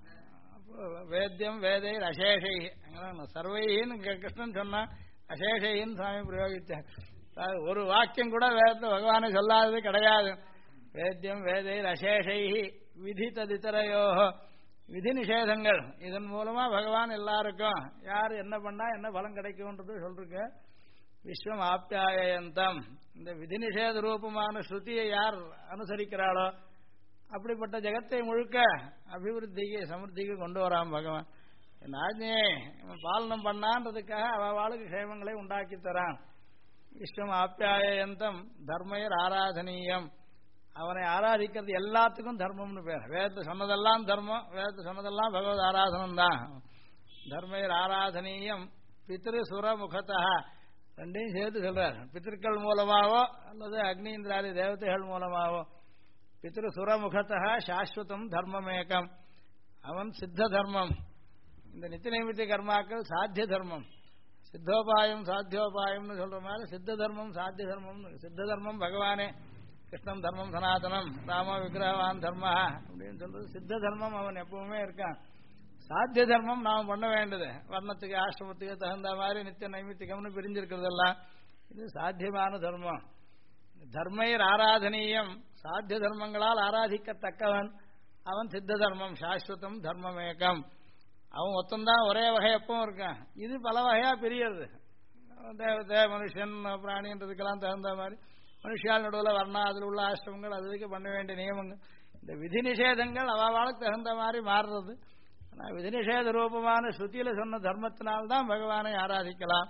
வேத்தியம் வேதைர் அசேஷை சர்வைன்னு கிருஷ்ணன் சொன்னா அசேஷைன்னு சுவாமி பிரயோகித்தார். ஒரு வாக்கியம் கூட வேதத்தில் பகவானை சொல்லாதது கிடையாது. வேத்தியம் வேதைர் அசேஷை விதி ததித்தரையோ விதி நிஷேதங்கள், இதன் மூலமா பகவான் எல்லாருக்கும் யார் என்ன பண்ணா என்ன பலம் கிடைக்கும்ன்றது சொல்றீங்க. விஸ்வம் ஆப்யாயந்தம், இந்த விதி நிஷேத ரூபமான ஸ்ருதியை யார் அனுசரிக்கிறாளோ அப்படிப்பட்ட ஜெகத்தை முழுக்க அபிவிருத்திக்கு சமிருத்திக்கு கொண்டு வரான் பகவான். என் ஆஜ்ஞையை பாலனம் பண்ணான்றதுக்காக அவளுக்கு க்ஷேமங்களை உண்டாக்கி தரான். விஸ்வம் ஆப்யாயந்தம் தர்மயர் ஆராதனீயம், அவனை ஆராதிக்கிறது எல்லாத்துக்கும் தர்மம்னு பேர். வேதத்தை சொன்னதெல்லாம் தர்மம், வேதத்தை சொன்னதெல்லாம் பகவத் ஆராதனம் தான். தர்மயர் ஆராதனீயம் பித்ரு சுர முகத்தா, ரெண்டையும் சேர்த்து சொல்றார். பித்திருக்கள் மூலமாவோ அல்லது அக்னீந்திராதி தேவதைகள் மூலமாவோ. பித்ரு சுரமுகத்தா சாஸ்வதம் தர்மமேகம், அவன் சித்த தர்மம். இந்த நித்திய நைமித்திய கர்மாக்கள் சாத்திய தர்மம். சித்தோபாயம் சாத்தியோபாயம்னு சொல்ற மாதிரி சித்த தர்மம் சாத்திய தர்மம். சித்த தர்மம் பகவானே, கிருஷ்ணம் தர்மம் சனாதனம் ராம விக்கிரகவான் தர்ம அப்படின்னு சொல்றது சித்த தர்மம். அவன் எப்பவுமே இருக்கான். சாத்திய தர்மம் நாம் பண்ண வேண்டியது, வர்ணத்துக்கு ஆசிரமத்துக்கு தகுந்த மாதிரி நித்திய நைமித்திகம்னு பிரிஞ்சிருக்கிறதெல்லாம் இது சாத்தியமான தர்மம். தர்மையர் ஆராதனீயம், சாத்திய தர்மங்களால் ஆராதிக்கத்தக்கவன் அவன் சித்த தர்மம். சாஸ்வதம் தர்மமேகம், அவன் ஒத்தந்தான் ஒரே வகை எப்பவும் இருக்கான். இது பல வகையா பிரியறது. தேவதை மனுஷன் பிராணின்றதுக்கெல்லாம் தகுந்த மாதிரி மனுஷால் நடுவில் வர்ணா அதில் உள்ள ஆசிரமங்கள் அதுக்கு பண்ண வேண்டிய நியமங்கள். இந்த விதி நிஷேதங்கள் அவளுக்கு தகுந்த மாதிரி மாறுறது. ஆனால் விதி நிஷேத ரூபமான ஸ்ருதியில சொன்ன தர்மத்தினால்தான் பகவானை ஆராதிக்கலாம்.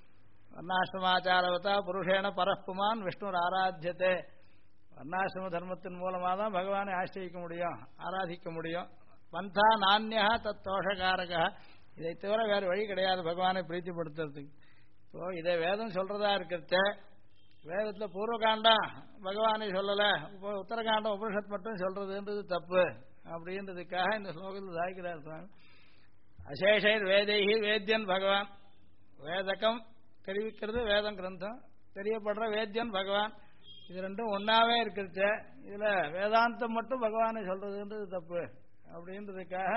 வர்ணாசிரமாச்சாரவதா புருஷேன பரப்புமான் விஷ்ணு ஆராத்தியத்தை. வர்ணாசிரம தர்மத்தின் மூலமாக தான் பகவானை ஆசிரியிக்க முடியும், ஆராதிக்க முடியும். பந்தா நானியா தத்தோஷகாரக, இதை தவிர வேறு வழி கிடையாது பகவானை பிரீத்திப்படுத்துறதுக்கு. இப்போ இதை வேதம் சொல்றதா இருக்கிறத, வேதத்தில் பூர்வகாண்டம் பகவானை சொல்லல, உத்தரகாண்டம் உபனிஷத் மட்டும் சொல்றதுன்றது தப்பு அப்படின்றதுக்காக இந்த ஸ்லோகத்தில் சாய்க்கிறார் சுவாமி. அசேஷர் வேதைஹி வேத்யன் பகவான், வேதகம் தெரிவிக்கிறது வேதம் கிரந்தம், தெரியப்படுற வேத்யன் பகவான். இது ரெண்டும் ஒன்னாவே இருக்கிறது. இதுல வேதாந்தம் மட்டும் பகவானை சொல்றதுன்றது தப்பு அப்படின்றதுக்காக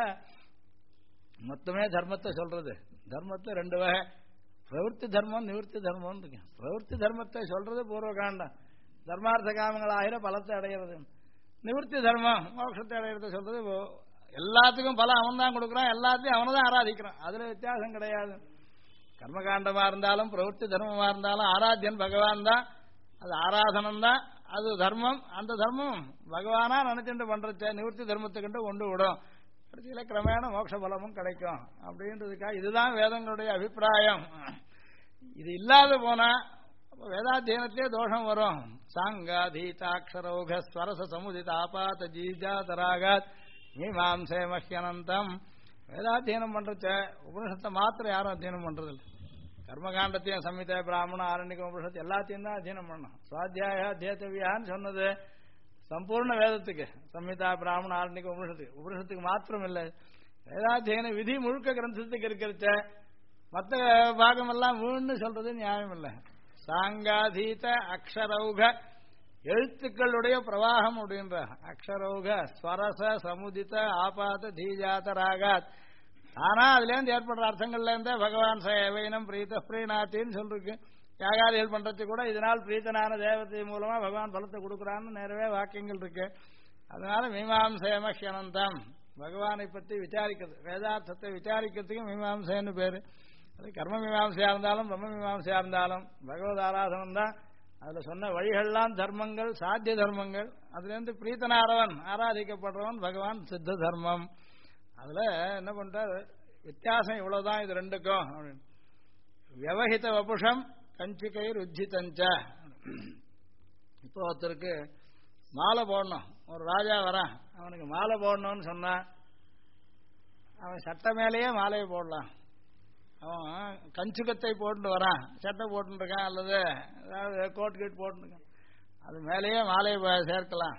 மொத்தமே தர்மத்தை சொல்றது. தர்மத்தை ரெண்டு வகை, பிரவருத்தி தர்மம் நிவர்த்தி தர்மம் இருக்கு. பிரவருத்தி தர்மத்தை சொல்றது பூர்வகாண்டம், தர்மார்த்த காமங்கள் ஆகிற பலத்தை அடைகிறது. நிவர்த்தி தர்மம் மோட்சத்தை அடையிறத சொல்றது. எல்லாத்துக்கும் பலம் அவன் தான் கொடுக்குறான், எல்லாத்தையும் அவனை தான் ஆராதிக்கிறான், அதுல வித்தியாசம் கிடையாது. கர்மகாண்டமா இருந்தாலும் பிரவருத்தி தர்மமா இருந்தாலும் ஆராத்தியன் பகவான் தான், அது ஆராதனம் தான், அது தர்மம். அந்த தர்மம் பகவானா நினைச்சுட்டு பண்றச்ச நிவர்த்தி தர்மத்துக்கிட்ட கொண்டு விடும். கடைசியில கிரமேண மோட்ச பலமும் கிடைக்கும் அப்படின்றதுக்காக இதுதான் வேதங்களுடைய அபிப்பிராயம். இது இல்லாத போனா வேதாத்தியனத்திலே தோஷம் வரும். சாங்காதீதாட்சரௌக ஸ்வரச சமுதித ஆபாத ஜீஜாதராகாத் மீமாம்சே மஹ்யனந்தம். வேதாத்தியனம் பண்றச்ச உபனிஷத்தை மாத்திரம் யாரும் அத்தியனம் பண்றது இல்லை. கர்மகாண்டத்தையும் சம்ஹிதா பிராமண ஆரண்யகம் உபனிஷத்து எல்லாத்தையும் தான் அத்தியனம் பண்ணணும். சுவாத்தியாய அத்தியத்தவியான்னு சொன்னது சம்பூர்ண வேதத்துக்கு, சம்ஹிதா பிராமண ஆரண்யகம் உபனிஷத்துக்கு மாத்திரம் இல்லை. வேதாத்தியன விதி முழுக்க கிரந்தத்துக்கு இருக்கிறச்ச மற்ற பாகமெல்லாம் வீணு சொல்றது நியாயம் இல்லை. சாங்காதீத அக்ஷரௌக எழுத்துக்களுடைய பிரவாகம் அப்படின்ற அக்ஷரௌக ஸ்வரச சமுதித ஆபாத தீஜாத ராகாத் ஆனா அதுல இருந்து ஏற்படுற அர்த்தங்கள்ல இருந்தே பகவான் சேவைனம் பிரீத பிரீநாத்தின்னு சொல்லிருக்கு. யாகாதிகள் பண்றது கூட இதனால் பிரீத்தனான தேவத்தை மூலமா பகவான் பலத்தை கொடுக்குறான்னு நிறைய வாக்கியங்கள் இருக்கு. அதனால மீமாம்சேமஹ்யனந்தம் பகவானை பற்றி விசாரிக்கிறது, வேதார்த்தத்தை விசாரிக்கிறதுக்கு மீமாம்சைன்னு பேரு. அது கர்ம மீமாம்சையா இருந்தாலும் பிரம்ம மீமாம்சையா இருந்தாலும் பகவத் ஆராதனம் தான். அதுல சொன்ன வழிகள்லாம் தர்மங்கள், சாத்திய தர்மங்கள். அதுல இருந்து பிரீத்தனாரவன் ஆராதிக்கப்படுறவன் பகவான் சித்த தர்மம். அதுல என்ன பண்றாரு, வித்தியாசம் இவ்வளவுதான் இது ரெண்டுக்கும் அப்படின்னு. வியவஹித வபுஷம் கஞ்சிகைர் உஜ்ஜிதஞ்ச. இப்போ ஒருத்தருக்கு மாலை போடணும், ஒரு ராஜா வரான், அவனுக்கு மாலை போடணும்னு சொன்னா அவன் சட்டை மேலேயே மாலையை போடலாம். அவன் கஞ்சுகத்தை போட்டு வரான், சட்டை போட்டுருக்கான் அல்லது ஏதாவது கோட் கீட் போட்டுருக்கான், அது மேலேயே மாலையை சேர்க்கலாம்.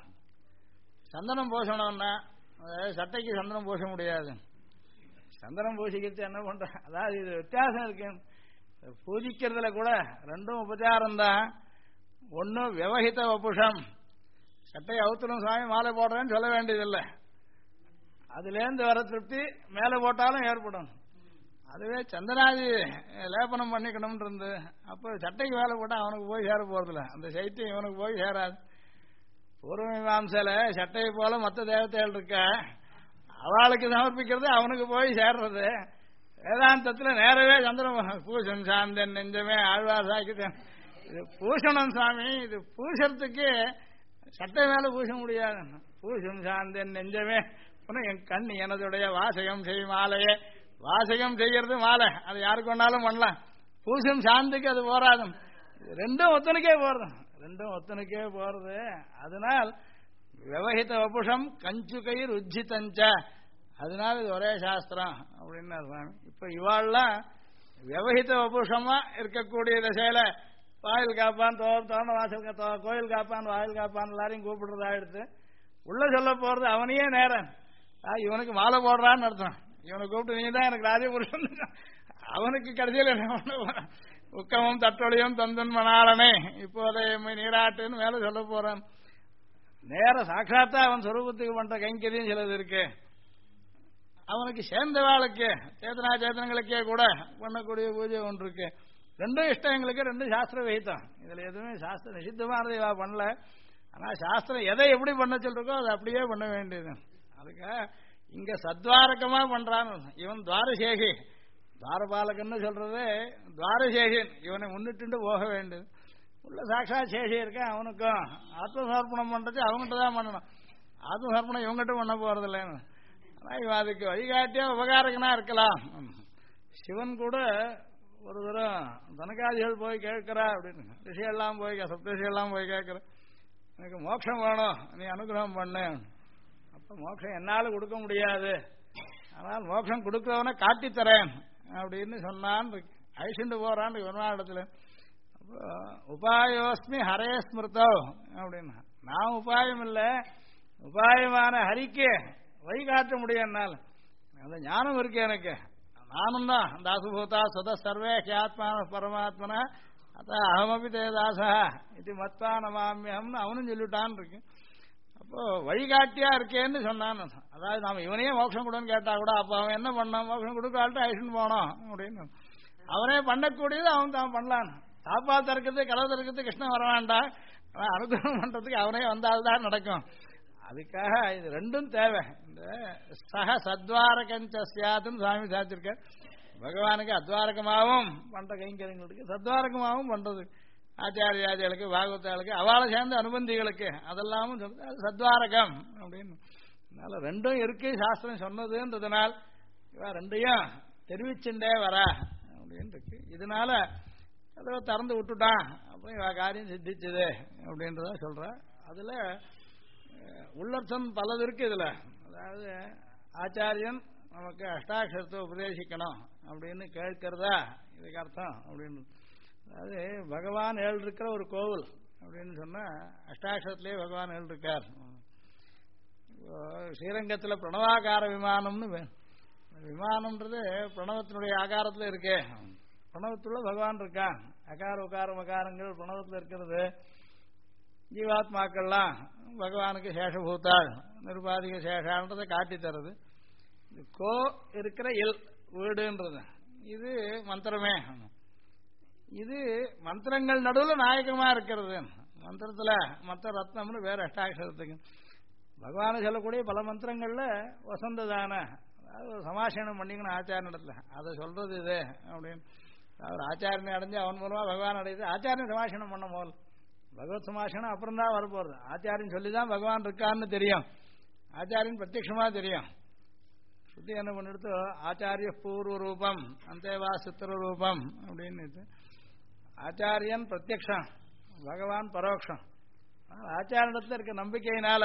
சந்தனம் பூசணும்னா சட்டைக்கு சந்தனம் பூச முடியாது. சந்தனம் பூசிக்கிறது என்ன பண்ற, அதாவது இது வித்தியாசம் இருக்கு. பூஜிக்கிறதுல கூட ரெண்டும் உபச்சாரம் தான். ஒன்னு விவகித வபுஷம், சட்டையை அவுத்தணும் சாமி மாலை போடுறேன்னு சொல்ல வேண்டியதில்லை, அதுலேருந்து வர திருப்தி மேலே போட்டாலும் ஏற்படும். அதுவே சந்தனாதி லேபனம் பண்ணிக்கணும்னு இருந்து அப்போ சட்டைக்கு வேலை போட்டால் அவனுக்கு போய் சேர போறதில்ல, அந்த சைத்தியம் இவனுக்கு போய் சேராது. பூர்வ மீமாம்சையில சட்டையை போல மற்ற தேவதைகள் இருக்க, அவளுக்கு சமர்ப்பிக்கிறது அவனுக்கு போய் சேர்றது. வேதாந்தத்தில் நேரவே சந்திரன் பூஷன் சாந்தன் நெஞ்சமே ஆழ்வார் சாக்கிட்டேன். இது பூஷணம் சாமி, இது பூசறதுக்கு சட்டை மேல பூச முடியாது. பூஷம் சாந்தன் நெஞ்சமே என் கண் எனதுடைய வாசகம் செய் மாலையே. வாசகம் செய்யறது மாலை, அது யாருக்கு வேணாலும் பண்ணலாம். பூசம் சாந்துக்கு அது போராது. ரெண்டும் ஒத்தனுக்கே போறது, ரெண்டும் ஒத்தனுக்கே போறது. அதனால் விவகித வபுஷம் கஞ்சுகைர் உஜ்ஜிதஞ்ச, அதனால இது ஒரே சாஸ்திரம் அப்படின்னு சுவாமி. இப்ப இவாள்லாம் விவகித வபுஷமா இருக்கக்கூடிய திசையில வாயில் காப்பான் தோண வாசல் கோயில் காப்பான் வாயில் காப்பான் எல்லாரையும் கூப்பிடுறதா எடுத்து உள்ள சொல்ல போறது அவனையே நேரம். இவனுக்கு மாலை போடுறான்னு அர்த்தம். இவனை கூப்பிட்டு நீ தான் எனக்கு ராஜபுருஷன், அவனுக்கு கடைசியில் உக்கமும் தட்டொழியும் தந்தன் மணாளனே இப்போதை நீராட்டுன்னு மேல சொல்ல போறான். நேர சாட்சாத்தா அவன் சொரூபத்துக்கு பண்ற கைங்கரியம் சிலது இருக்கு. அவனுக்கு சேர்ந்தவாளுக்கு சேத்தனா சேத்தனங்களுக்கே கூட பண்ணக்கூடிய பூஜை ஒன்று இருக்கு. ரெண்டும் இஷ்டம் எங்களுக்கு, ரெண்டும் சாஸ்திர விகிதம். இதுல எதுவுமே சாஸ்திர நிஷித்தமானது இவா பண்ணல. ஆனா சாஸ்திரம் எதை எப்படி பண்ண சொல்றோக்கோ அதை அப்படியே பண்ண வேண்டியது. அதுக்கு இங்க சத்வாரகமா பண்றான்னு, இவன் துவாரசேகி, துவாரபாலகன்னு சொல்றது துவாரசேகன், இவனை முன்னிட்டு போக வேண்டியது. உள்ள சாட்சாத் சேஷி இருக்க, அவனுக்கும் ஆத்மசமர்ப்பணம் பண்றது அவங்ககிட்ட தான் பண்ணணும். ஆத்மசமர்ப்பணம் இவங்ககிட்ட பண்ண போறது இல்லைன்னு. ஆனா இவன் அதுக்கு வழிகாட்டியா உபகாரகனா இருக்கலாம். சிவன் கூட ஒரு தரம் தனகாதிகள் போய் கேட்கிறா அப்படின்னு, ரிஷியெல்லாம் போய் சப்தரிஷியெல்லாம் போய் கேட்கிற, எனக்கு மோட்சம் வேணும் நீ அனுகிரகம் பண்ணு. அப்ப மோட்சம் என்னால கொடுக்க முடியாது, ஆனால் மோட்சம் கொடுக்கிறவனை காட்டித்தரேன் அப்படின்னு சொன்னான். ஐசுண்டு போறான் இடத்துல. உபாயோஸ்மி ஹரே ஸ்மிருதோ அப்படின்னா, நான் உபாயம் இல்லை, உபாயமான ஹரிக்கு வழிகாட்ட முடியும் என்னால். அந்த ஞானம் இருக்கு எனக்கு, நானும் தான் தாசுபூதா சுத சர்வே ஹியாத்மான பரமாத்மனா அத்த அகமபி தேதாசா இது மத்வா நமாமியம்னு அவனும் சொல்லிட்டான் இருக்கு. அப்போ வழிகாட்டியா இருக்கேன்னு சொன்னான். அதாவது நாம இவனையே மோட்சம் கொடுன்னு கேட்டா கூட அப்ப அவன் என்ன பண்ணான், மோட்சம் கொடுக்காட்டு ஐஷன் போனோம் அப்படின்னு. அவனே பண்ணக்கூடியது அவன் தான் பண்ணலான். தாப்பா திறக்கிறது கலவு திறக்கிறது கிருஷ்ணன் வர வேண்டாம், அனுகிரகம் பண்றதுக்கு அவனே வந்தால்தான் நடக்கும். அதுக்காக இது ரெண்டும் தேவை. இந்த சக சத்வாரகஞ்சாத்துன்னு சுவாமி சாத்திருக்க, பகவானுக்கு அத்வாரகமாகவும் பண்ற கைங்கரியங்களுக்கு சத்வாரகமாகவும் பண்றது ஆச்சாரியாதிகளுக்கு பாகவதாளுக்கு அவளை சேர்ந்த அனுபந்திகளுக்கு அதெல்லாமும் சொல்றது அது சத்வாரகம் அப்படின்னு. அதனால ரெண்டும் இருக்கு சாஸ்திரம் சொன்னதுன்றதுனால் இவ ரெண்டையும் தெரிவிச்சுட்டே வரா அப்படின்னு இருக்கு. இதனால கதவை திறந்து விட்டுட்டான், அப்புறம் இவ காரியம் சித்திச்சது அப்படின்றத சொல்ற. அதுல உள்ளர்த்தம் பலது இருக்கு இதுல. அதாவது ஆச்சாரியன் நமக்கு அஷ்டாட்சரத்தை உபதேசிக்கணும் அப்படின்னு கேட்கிறதா இதுக்கு அர்த்தம் அப்படின்னு. அதாவது பகவான் ஏழு இருக்கிற ஒரு கோவில் அப்படின்னு சொன்னா அஷ்டாட்சரத்திலேயே பகவான் ஏழு இருக்கார். ஸ்ரீரங்கத்தில் பிரணவாகார விமானம்னு விமானம்ன்றது பிரணவத்தினுடைய ஆகாரத்தில் இருக்கே, பிரணவத்துள்ள பகவான் இருக்கான். அகார உகார மகாரங்கள் பிரணவத்தில் இருக்கிறது. ஜீவாத்மாக்கள்லாம் பகவானுக்கு சேஷபூத்தாள் நிருபாதிக சேஷான்றதை காட்டி தருது. கோ இருக்கிற இல் வீடுன்றது இது மந்திரமே. இது மந்திரங்கள் நடுவில் நாயகமா இருக்கிறது. மந்திரத்துல மந்திர ரத்னம்னு வேற அஷ்டாட்சரத்துக்கு பகவானு சொல்லக்கூடிய பல மந்திரங்கள்ல வசந்ததான, அதாவது சமாசனம் பண்ணிக்கணும் ஆச்சாரிய இடத்துல, அதை சொல்றது இது அப்படின்னு. அவர் ஆச்சாரியனை அடைஞ்சு அவன் மூலமா பகவான் அடையுது. ஆச்சாரியன் சமாசனம் பண்ண போல் பகவத் சமாசனம் அப்புறம் தான் வரப்போறது. ஆச்சாரியன் சொல்லிதான் பகவான் இருக்கான்னு தெரியும், ஆச்சாரியன் பிரத்யட்சமா தெரியும். சுத்தி என்ன பண்ணிடுத்து ஆச்சாரிய பூர்வ ரூபம் அந்தேவா சித்திர ரூபம் அப்படின்னு. ஆச்சாரியன் பிரத்யக்ஷம், பகவான் பரோட்சம். ஆச்சாரியத்தில் இருக்க நம்பிக்கையினால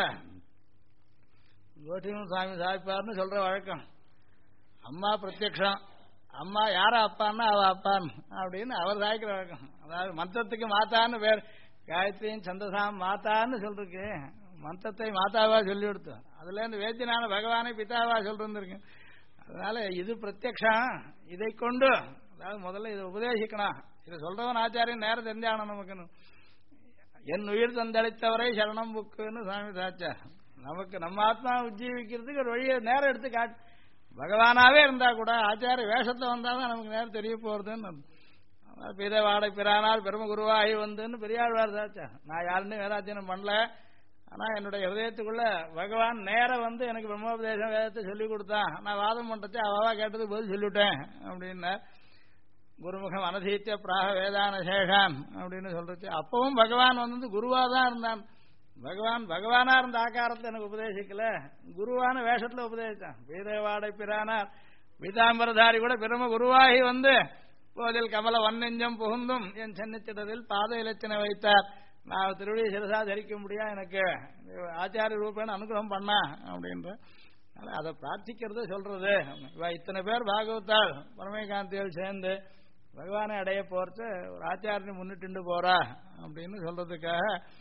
கோட்டியும் சாமி சாய்ப்பார்னு சொல்ற வழக்கம். அம்மா பிரத்யக்ஷம், அம்மா யார அப்பான்னா அவ அப்பான் அப்படின்னு அவர் சாய்க்கிற வழக்கம். அதாவது மந்திரத்துக்கு மாத்தான்னு பேர், காயத்ரியும் சந்தசாம் மாத்தான்னு சொல்றதுக்கு மந்திரத்தை மாதாவா சொல்லி கொடுத்தோம். அதுல இருந்து வேத்தியனான பகவானை பிதாவா சொல்லிருக்கு. அதனால இது பிரத்யக்ஷம். இதை கொண்டு அதாவது முதல்ல இதை உபதேசிக்கணும். இதை சொல்றவன் ஆச்சாரியன் நேரம் தெரிஞ்சாகணும் நமக்குன்னு. என் உயிர் தந்தளித்தவரை சரணம் புக்குன்னு சுவாமி சாச்சார். நமக்கு நம்ம ஆத்மா உஜ்ஜீவிக்கிறதுக்கு ஒரு வழியை நேரம் எடுத்து காட்டு. பகவானாவே இருந்தா கூட ஆச்சாரிய வேஷத்தை வந்தாதான் நமக்கு நேரம் தெரிய போறதுன்னு. பித வாடை பிரானால் பெரும குருவாகி வந்துன்னு பெரியாழ்வார் சாச்சா. நான் யாருன்னு வேதாத்தியனம் பண்ணல, ஆனா என்னுடைய ஹிருதயத்துக்குள்ள பகவான் நேரம் வந்து எனக்கு பிரம்மோபதேசம் வேதத்தை சொல்லி கொடுத்தான். நான் வாதம் பண்றதை அவவா கேட்டது பதில் சொல்லிவிட்டேன் அப்படின்னா. குருமுகம் அனதீத்திய பிராக வேதான சேஷான் அப்படின்னு சொல்றது. அப்பவும் பகவான் வந்து குருவா தான் இருந்தான். பகவானா இருந்த ஆக்காரத்தை எனக்கு உபதேசிக்கல, குருவான வேஷத்துல உபதேசித்தான். வீரவாடை பிரானார் பீதாம்பரதாரி கூட பிரம குருவாகி வந்து போதில் கமல வன்னெஞ்சம் புகுந்தும் என் சென்னித்திடத்தில் பாத இலச்சனை வைத்தார். நான் திருவடியை சிறசா தரிக்க முடியா, எனக்கு ஆச்சாரிய ரூபேன்னு அனுகிரகம் பண்ணா அப்படின்ற. அதை பிரார்த்திக்கிறத சொல்றது. இத்தனை பேர் பாகவத்தால் பரமேகாந்தியில் சேர்ந்து பகவானை அடைய போறது ஒரு ஆச்சாரியனை முன்னிட்டு போறா அப்படின்னு சொல்றதுக்காக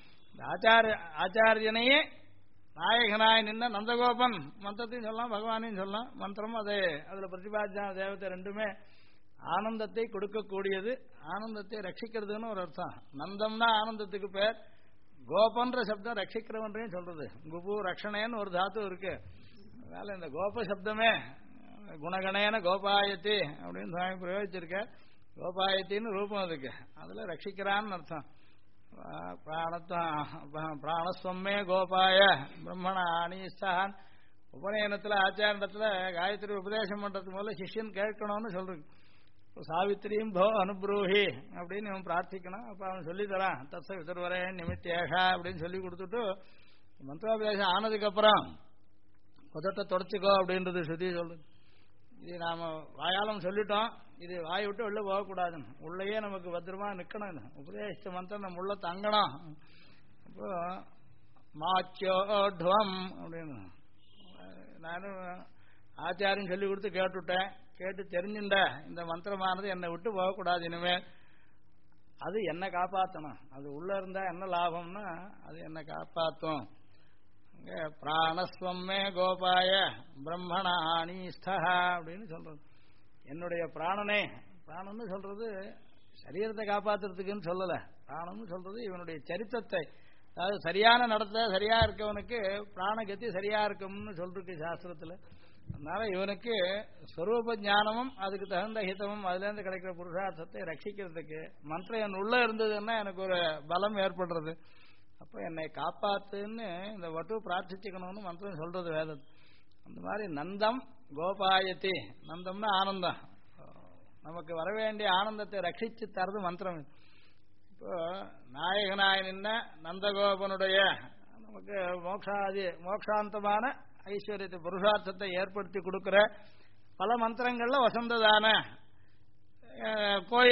ஆச்சாரியனையே நாயகனாய் நின்ன நந்தகோபன் மந்திரத்தையும் சொல்லலாம், பகவானையும் சொல்லலாம். மந்திரம் அதே அதுல பிரதிபாத்தியான தேவத்தை ரெண்டுமே ஆனந்தத்தை கொடுக்கக்கூடியது, ஆனந்தத்தை ரட்சிக்கிறதுன்னு ஒரு அர்த்தம். நந்தம்னா ஆனந்தத்துக்கு பேர். கோபன்ற சப்தம் ரட்சிக்கிறவன்றையும் சொல்றது. குபு ரக்ஷணேன்னு ஒரு தாத்து இருக்கு. அதனால இந்த கோப சப்தமே குணகணேன கோபாயத்தி அப்படின்னு சுவாமி பிரயோகிச்சிருக்க. கோபாயத்தின்னு ரூபம் அதுக்கு. அதுல ரட்சிக்கிறான்னு அர்த்தம். பிராணஸ்வமே கோபாய பிரம்மண அனீஸ்தான். உபநயனத்துல ஆச்சாரத்துல காயத்ரி உபதேசம் பண்றதுக்கு முதல்ல சிஷ்யன் கேட்கணும்னு சொல்றது. சாவித்திரியும் போ அனுப்ரூஹி அப்படின்னு இவன் பிரார்த்திக்கணும். அப்ப அவன் சொல்லி தரான். தச விதர்வரே நிமித்தேஷா அப்படின்னு சொல்லி கொடுத்துட்டு மந்திரோபதேசம் ஆனதுக்கு அப்புறம் உதட்ட தொடச்சிக்கோ அப்படின்றது ஸ்ருதி சொல்றது. இது நாம வாயாலும் சொல்லிட்டோம், இது வாயை விட்டு வெளில போகக்கூடாதுன்னு. உள்ளேயே நமக்கு பத்திரமா நிக்கணும். உபதேச மந்திரம் நம்ம உள்ள தங்கணும். அப்போ மாச்சோட்வம் அப்படின்னு நானும் ஆச்சாரியம் சொல்லி கொடுத்து கேட்டுவிட்டேன். கேட்டு தெரிஞ்சுட்ட இந்த மந்திரமானது என்னை விட்டு போகக்கூடாது. இனிமேல் அது என்ன காப்பாற்றணும். அது உள்ள இருந்தா என்ன லாபம்னா அது என்ன காப்பாற்றும். பிராணஸ்வமே கோபாய பிரம்மணானீஸ்தா அப்படின்னு சொல்றது. என்னுடைய பிராணனே, பிராணன்னு சொல்றது சரீரத்தை காப்பாத்துறதுக்குன்னு சொல்லல. பிராணம்னு சொல்றது இவனுடைய சரித்திரத்தை, அதாவது சரியான நடத்த சரியா இருக்கவனுக்கு பிராணகத்தி சரியா இருக்கும்னு சொல்றது சாஸ்திரத்துல. அதனால இவனுக்கு ஸ்வரூப ஞானமும் அதுக்கு தகுந்த ஹிதமும் அதுல இருந்து கிடைக்கிற புருஷார்த்தத்தை ரட்சிக்கிறதுக்கு மந்திரம் என் உள்ள இருந்ததுன்னா எனக்கு ஒரு பலம் ஏற்படுறது. அப்ப என்னை காப்பாத்துன்னு இந்த வட்டு பிரார்த்திச்சுக்கணும்னு மந்திரம் சொல்றது வேதம். அந்த மாதிரி நந்தம் கோபாயத்தி, நந்தம்னா ஆனந்தம், நமக்கு வர வேண்டிய ஆனந்தத்தை ரட்சிச்சு தரது மந்திரம். இப்போ நாயகனாய் நின்ன நந்தகோபனுடைய நமக்கு மோக்ஷாந்தமான ஐஸ்வர்யத்தை புருஷார்த்தத்தை ஏற்படுத்தி கொடுக்கிற பல மந்திரங்கள்ல வசந்ததான கோயில்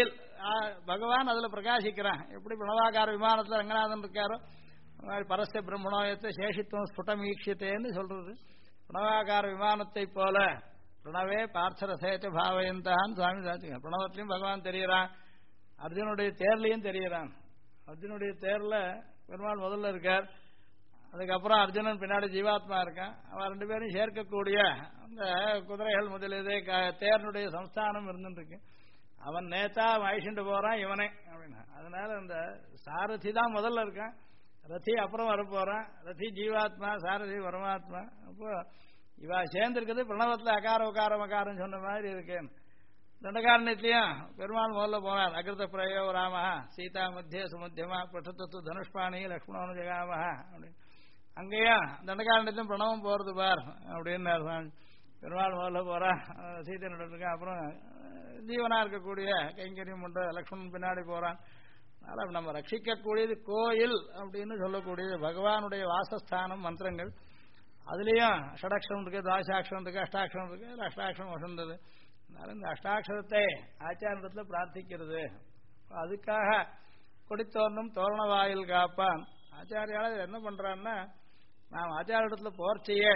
பகவான் அதுல பிரகாசிக்கிறான். எப்படி பிரணவாகார விமானத்துல ரங்கநாதன் இருக்காரோ பரஸ்ய பிரம்மணோயத்தை சேஷித்துவம் ஸ்புடமீட்சித்தேன்னு சொல்றது. பிரணவாகார விமானத்தை போல பிரணவே பார்த்தரசேச்ச பாவயந்தான்னு சுவாமி சாட்சிங்க. பிரணவத்திலையும் பகவான் தெரிகிறான், அர்ஜுனுடைய தேர்லையும் தெரிகிறான். அர்ஜுனுடைய தேர்ல பெருமாள் முதல்ல இருக்கார், அதுக்கப்புறம் அர்ஜுனன் பின்னாடி ஜீவாத்மா இருக்கான். அவன் ரெண்டு பேரும் சேர்க்கக்கூடிய அந்த குதிரைகள் முதலியதே தேர்னுடைய சம்ஸ்தானம் இருந்துருக்கு. அவன் நேத்தா வயசுண்டு போறான் இவனே அப்படின்னா. அதனால அந்த சாரதி தான் முதல்ல இருக்கான், ரதி அப்புறம் வரப்போறான். ரதி ஜீவாத்மா, சாரதி பரமாத்மா. அப்போ இவா சேர்ந்திருக்கிறது பிரணவத்தில் அகார உகாரம் அகாரம் சொன்ன மாதிரி இருக்கேன். தண்டகாரண்யத்திலையும் பெருமாள் முதல்ல போனார். அகிருத பிரயோ ராம சீதா மத்திய சுமத்தியமா பட்டத்து தனுஷ்பாணி லக்ஷ்மணோனு ஜெகாமஹ அப்படின்னு. அங்கேயும் தண்டகாரண்யத்திலும் பிரணவம் போறது பார் அப்படின்னு பெருமாள் முதல்ல போறா, சீதை நடந்திருக்கா. அப்புறம் ஜீவனா இருக்கக்கூடிய கைங்கரியம் பண்ற லக்ஷ்மணன் பின்னாடி போறான். அதனால நம்ம ரட்சிக்கக்கூடியது கோயில் அப்படின்னு சொல்லக்கூடியது பகவானுடைய வாசஸ்தானம். மந்திரங்கள் அதுலேயும் ஷடாட்சரம் இருக்கு, துவாசாட்சரம் இருக்கு, அஷ்டாட்சரம் இருக்கு. அஷ்டாட்சரம் வசந்தது. அதனால இந்த அஷ்டாட்சரத்தை ஆச்சாரத்தில் பிரார்த்திக்கிறது. அதுக்காக கொடித்தோர்ணும் தோரண வாயில் காப்பான். ஆச்சாரியால் என்ன பண்றான்னா, நாம் ஆச்சாரத்தில் போர்ச்சியே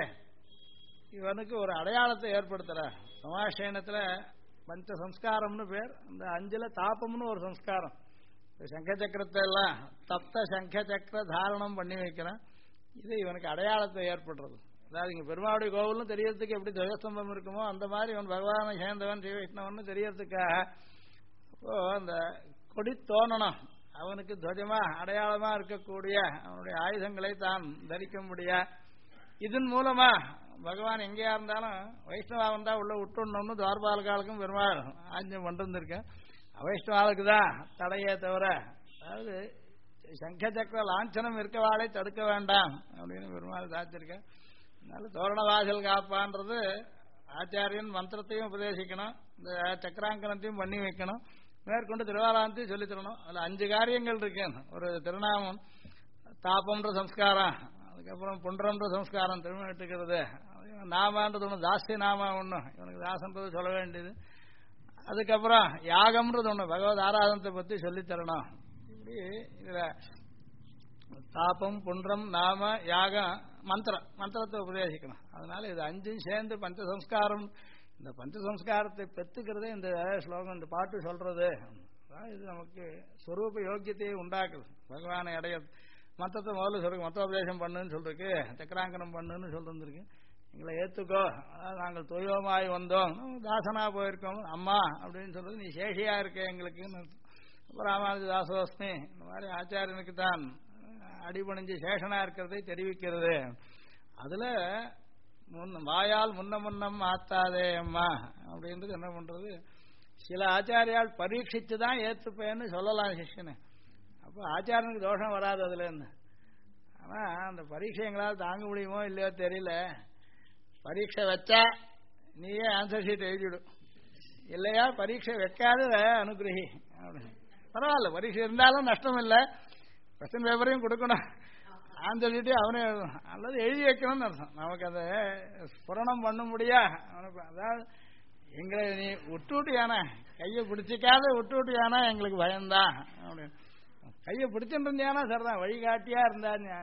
இவனுக்கு ஒரு அடையாளத்தை ஏற்படுத்துற. சமாசயனத்துல பஞ்ச சம்ஸ்காரம்னு பேர். அந்த 5ல தாபம்னு ஒரு சம்ஸ்காரம். சங்க சக்கரத்தை எல்லாம் தப்த சங்க சக்கர தாரணம் பண்ணி வைக்கிறான். இது இவனுக்கு அடையாளத்தை ஏற்படுறது. அதாவது இங்க பெருமாளுடைய கோவிலும் தெரியறதுக்கு எப்படி துவஜஸ்தம்பம் இருக்குமோ அந்த மாதிரி இவன் பகவானை சேர்ந்தவன் ஸ்ரீ வைஷ்ணவன் தெரியறதுக்காக அப்போ அந்த கொடி தோணணும். அவனுக்கு துவஜமா அடையாளமா இருக்கக்கூடிய அவனுடைய ஆயுதங்களை தான் தரிக்க முடியா. இதன் மூலமா பகவான் எங்கேயா இருந்தாலும் வைஷ்ணவா வந்தா உள்ள விட்டுணும்னு துவாரபாலகாலுக்கும் பெருமாள் ஆஞ்சம் பண்ணிருந்திருக்கேன். அவைஷ்ணவாளுக்கு தான் தடையே தவிர, அதாவது சங்க சக்கர லாஞ்சனம் இருக்கவாளை தடுக்க வேண்டாம் அப்படின்னு பெருமாள் சாத்திருக்கேன். அதனால தோரண வாசல் காப்பான்றது ஆச்சாரியன் மந்திரத்தையும் உபதேசிக்கணும், இந்த சக்கராங்கனத்தையும் பண்ணி வைக்கணும், மேற்கொண்டு திருவாராந்தையும் சொல்லித் தரணும். அதில் 5 காரியங்கள் இருக்கேன். ஒரு திருநாமம், தாபம்ன்ற சம்ஸ்காரம், அதுக்கப்புறம் புன்றம்ன்ற சம்ஸ்காரம் திரும்ப எடுத்துக்கிறது, நாமன்றது ஒன்று தாஸ்தி நாம ஒன்று இவனுக்கு தாசன்றது சொல்ல வேண்டியது, அதுக்கப்புறம் யாகம்ன்றது ஒன்று பகவத் ஆராதனத்தை பற்றி சொல்லித்தரணும். இப்படி இதில் தாபம் புன்றம் நாம யாகம் மந்திரத்தை உபதேசிக்கணும். அதனால இது 5 சேர்ந்து பஞ்சசம்ஸ்காரம். இந்த பஞ்சசம்ஸ்காரத்தை பெற்றுக்கிறதே இந்த ஸ்லோகம், இந்த பாட்டு சொல்றது. இது நமக்கு ஸ்வரூப யோக்கியத்தையே உண்டாக்குது. பகவானை அடைய மந்திரத்தை முதல்ல சொல்லுங்க, மந்திரோபதேசம் பண்ணுன்னு சொல்றதுக்கு சக்கராங்கனம் பண்ணுன்னு சொல்லிருக்கு. எங்களை ஏத்துக்கோ, நாங்கள் தொய்வமாய் வந்தோம், தாசனா போயிருக்கோம் அம்மா அப்படின்னு சொல்றது. நீ சேஷியா இருக்க எங்களுக்கு ராமானுஜ தாசோஸ்மி. இந்த மாதிரி ஆச்சாரியனுக்கு தான் அடிபணிஞ்சு சேஷனா இருக்கிறதை தெரிவிக்கிறது. அதுல வாயால் முன்னம் ஆத்தாதே அம்மா அப்படின்றது என்ன பண்றது, சில ஆச்சாரியால் பரீட்சித்து தான் ஏற்றுப்பேன்னு சொல்லலாம் சிஷ்யனு. அப்போ ஆச்சாரனுக்கு தோஷம் வராது அதுல இருந்து. ஆனா அந்த பரீட்சை எங்களால் தாங்க முடியுமோ இல்லையோ தெரியல. பரீட்சை வச்சா நீயே ஆன்சர் ஷீட் எழுதிவிடும், இல்லையா பரீட்சை வைக்காத அனுகிரகி அப்படின்னு. பரவாயில்ல, பரீட்சை இருந்தாலும் நஷ்டம் இல்லை, கொஸ்டின் பேப்பரையும் கொடுக்கணும், ஆன்சர் ஷீட்டே அவனே எழுதணும், அல்லது எழுதி வைக்கணும்னு அர்த்தம். நமக்கு அதை புரணம் பண்ண முடியா அவனுக்கு. அதாவது எங்களை நீ விட்டுவிட்டியானா, கையை பிடிச்சிக்காத விட்டுவிட்டியானா எங்களுக்கு பயம்தான் அப்படின்னு. கையை பிடிச்சிட்டு இருந்தியானா சரிதான், வழிகாட்டியா இருந்தா.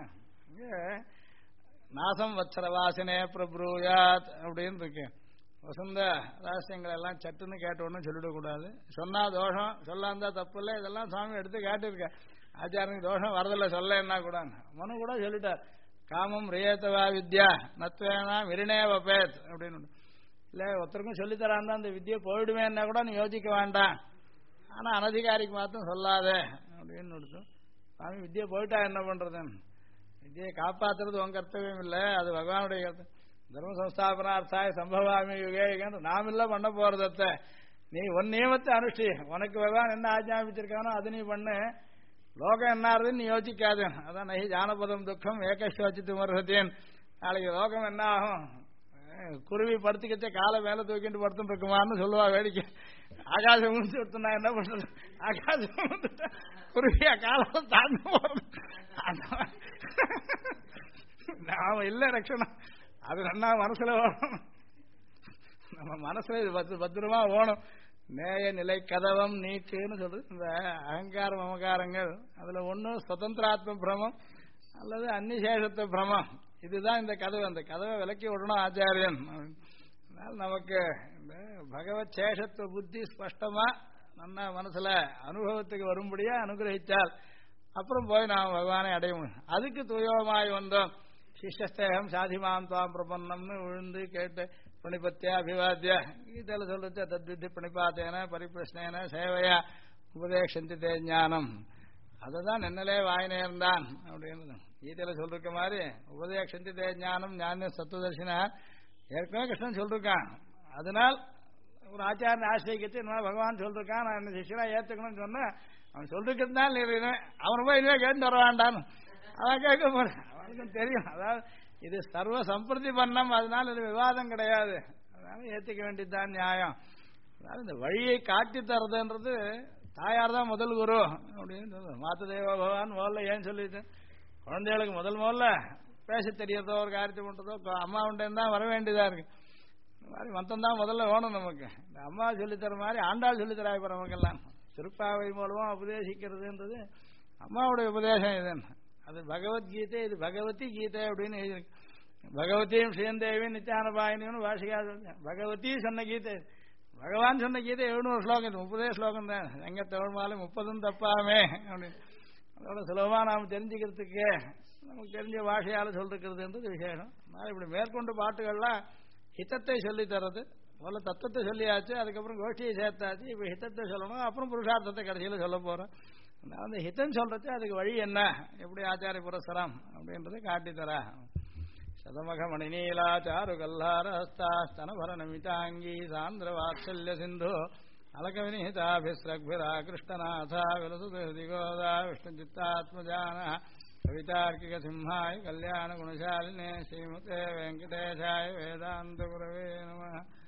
நாசம் வத்சர வாசனே பிரபுயாத் அப்படின்னு இருக்கு. வசந்த ரகசியங்கள் எல்லாம் சட்டுன்னு கேட்டோன்னு சொல்லிடக்கூடாது. சொன்னா தோஷம், சொல்லாந்தா தப்பு இல்லை. இதெல்லாம் சுவாமி எடுத்து கேட்டிருக்க. ஆச்சாரனுக்கு தோஷம் வரதில்லை சொல்ல என்ன கூட. மனு கூட சொல்லிட்டார், காமம் ரியேத்தவா வித்யா நத்வேனா விரிணே வபேத் அப்படின்னு. இல்லை ஒருத்தருக்கும் சொல்லித்தரான் தான் அந்த வித்தியை போயிடுவேன்னா கூட நீ யோசிக்க வேண்டாம், ஆனா அனதிகாரிக்கு மாத்திரம் சொல்லாதே அப்படின்னு கொடுத்தோம். சுவாமி வித்தியை போயிட்டா என்ன பண்றதுன்னு. வித்தியை காப்பாத்துறது உன் கர்த்தவியம் இல்லை, அது பகவானுடைய கர்த்தம். தர்ம சம்ஸ்தாபனார்த்தாய சம்பவாமி யுகேகன் நாம் இல்லை பண்ண போறதத்த. நீ உன் நியமத்தை அனுஷ்டி, உனக்கு பகவான் என்ன ஆஜ்ஞாபிச்சிருக்கானோ அது நீ பண்ணு. லோகம் என்ன ஆறுதுன்னு நீ யோசிக்காது. அதான் நகி ஜானபதம் துக்கம் ஏகஸ்யோச்சித்து மருகத்தேன். நாளைக்கு லோகம் என்ன ஆகும், குருவி படுத்துக்கிட்டே காலை மேல தூக்கிட்டு படுத்துட்டு இருக்குமான்னு சொல்லுவா வேடிக்கை. ஆகாசம் முடிச்சு விட்டுனா என்ன பண்றது, ஆகாசம் குருவியா காலம் தாண்ட போறது. நாம இல்ல ரட்சணம், அது நல்லா மனசுல ஓடும். நம்ம மனசுல இது பத்திரமா ஓணும். நேய நிலை கதவம் நீக்குன்னு சொல்றது. இந்த அகங்கார மமகாரங்கள் அதுல ஒண்ணு சுதந்திராத்ம பிரமம் அல்லது அந்நிசேஷத்துவ பிரமம். இதுதான் இந்த கதவு. அந்த கதவை விலக்கி விடணும் ஆச்சாரியன். அதனால நமக்கு இந்த பகவத் சேஷத்துவ புத்தி ஸ்பஷ்டமா நம்ம மனசுல அனுபவத்துக்கு வரும்படியா அனுகிரகிச்சால் அப்புறம் போய் நாம் பகவானை அடைய முடியும். அதுக்கு துயோமாய் வந்தோம். சிஷ்யஸ்தேகம் சாதிமாம் துவாம் பிரபன்னம்னு விழுந்து கேட்டு பிரணிபத்தியா அபிவாத்தியா கீதையில சொல்றது தத்வித்தி பிரணிபாத்தேன பரிபிரஷ்னேன சேவையா உபதேசந்தி தே ஞானம். அதுதான் நின்னலே வாய் நேர்ந்தான் அப்படின்னு கீதையில சொல்லிருக்க மாதிரி உபதேசந்தி தே ஞானம் ஞான சத்துவதர்ஷினா ஏற்கனவே கிருஷ்ணன் சொல்லிருக்கான். அதனால் ஒரு ஆச்சாரன் ஆசிரியக்கிட்டு என்ன பகவான் சொல்லிருக்கான், நான் என்ன சிஷ்யரா ஏத்துக்கணும்னு சொன்னா அவன் சொல்லிருக்கிறதுனால அவனை போய் இனிமே கேட்டு வர வேண்டான்னு அதான் கேட்க போறேன். அவனுக்கும் தெரியும். அதாவது இது சர்வ சம்பிரதி பண்ணம், அதனால இது விவாதம் கிடையாது. அதனால ஏத்துக்க வேண்டியதுதான் நியாயம். அதனால இந்த வழியை காட்டி தரதுன்றது தாயார் தான் முதல் குரு அப்படின்னு மாத்து தேவ பகவான் முதல்ல ஏன் சொல்லிட்டு குழந்தைகளுக்கு முதல்ல பேச தெரியறதோ ஒரு காரியத்தை பண்றதோ அம்மா உண்டேன்னு தான் வர வேண்டியதா இருக்கு. இந்த மாதிரி மொத்தம் தான் முதல்ல வேணும் நமக்கு. இந்த அம்மா சொல்லித்தர மாதிரி ஆண்டாள் சொல்லித்தரா இப்ப நமக்கெல்லாம் திருப்பாவை மூலமா உபதேசிக்கிறதுன்றது அம்மாவுடைய உபதேசம். இது அது பகவத்கீதை, இது பகவதி கீதை அப்படின்னு எழுதியிருக்கு. பகவதியும் ஸ்ரீதேவியும் நித்யானபாயினியும் வாசிகா பகவதி சொன்ன கீதை, பகவான் சொன்ன கீதை 700 ஸ்லோகம், 30 ஸ்லோகம் தான். எங்க தமிழ் மாலை 30 தப்பாமே அப்படின்னு அதோட சுலபமா நாம் தெரிஞ்சுக்கிறதுக்கு நமக்கு தெரிஞ்ச பாஷையால சொல்லிருக்கிறதுன்றது விசேஷம். அதனால இப்படி மேற்கொண்டு பாட்டுகள்லாம் ஹிதத்தை சொல்லி தர்றது. முதல்ல தத்துவத்தை சொல்லியாச்சு, அதுக்கப்புறம் கோஷ்டியை சேர்த்தாச்சு. இப்ப ஹிதத்தை சொல்லணும், அப்புறம் புருஷார்த்தத்தை கடைசியில சொல்ல போறோம். அந்த ஹிதம் சொல்றது அதுக்கு வழி என்ன, எப்படி ஆச்சாரிய புரஸ்தரம் அப்படின்றத காட்டித்தரா. சதமக மணிநீலா சாரு கல்லார ஹஸ்தாஸ்தனபர நமிதாங்கி சாந்திர வாத்சல்ய சிந்து அலக வினிதாபிஸ்ரக்பிரா கிருஷ்ணநாதா விலசுதி கோதா விஷ்ணு சித்தாத்மஜான கவிதார்க்கிக சிம்ஹாய கல்யாண குணசாலினே ஸ்ரீமதே வெங்கடேசாய வேதாந்த குரவே நமः.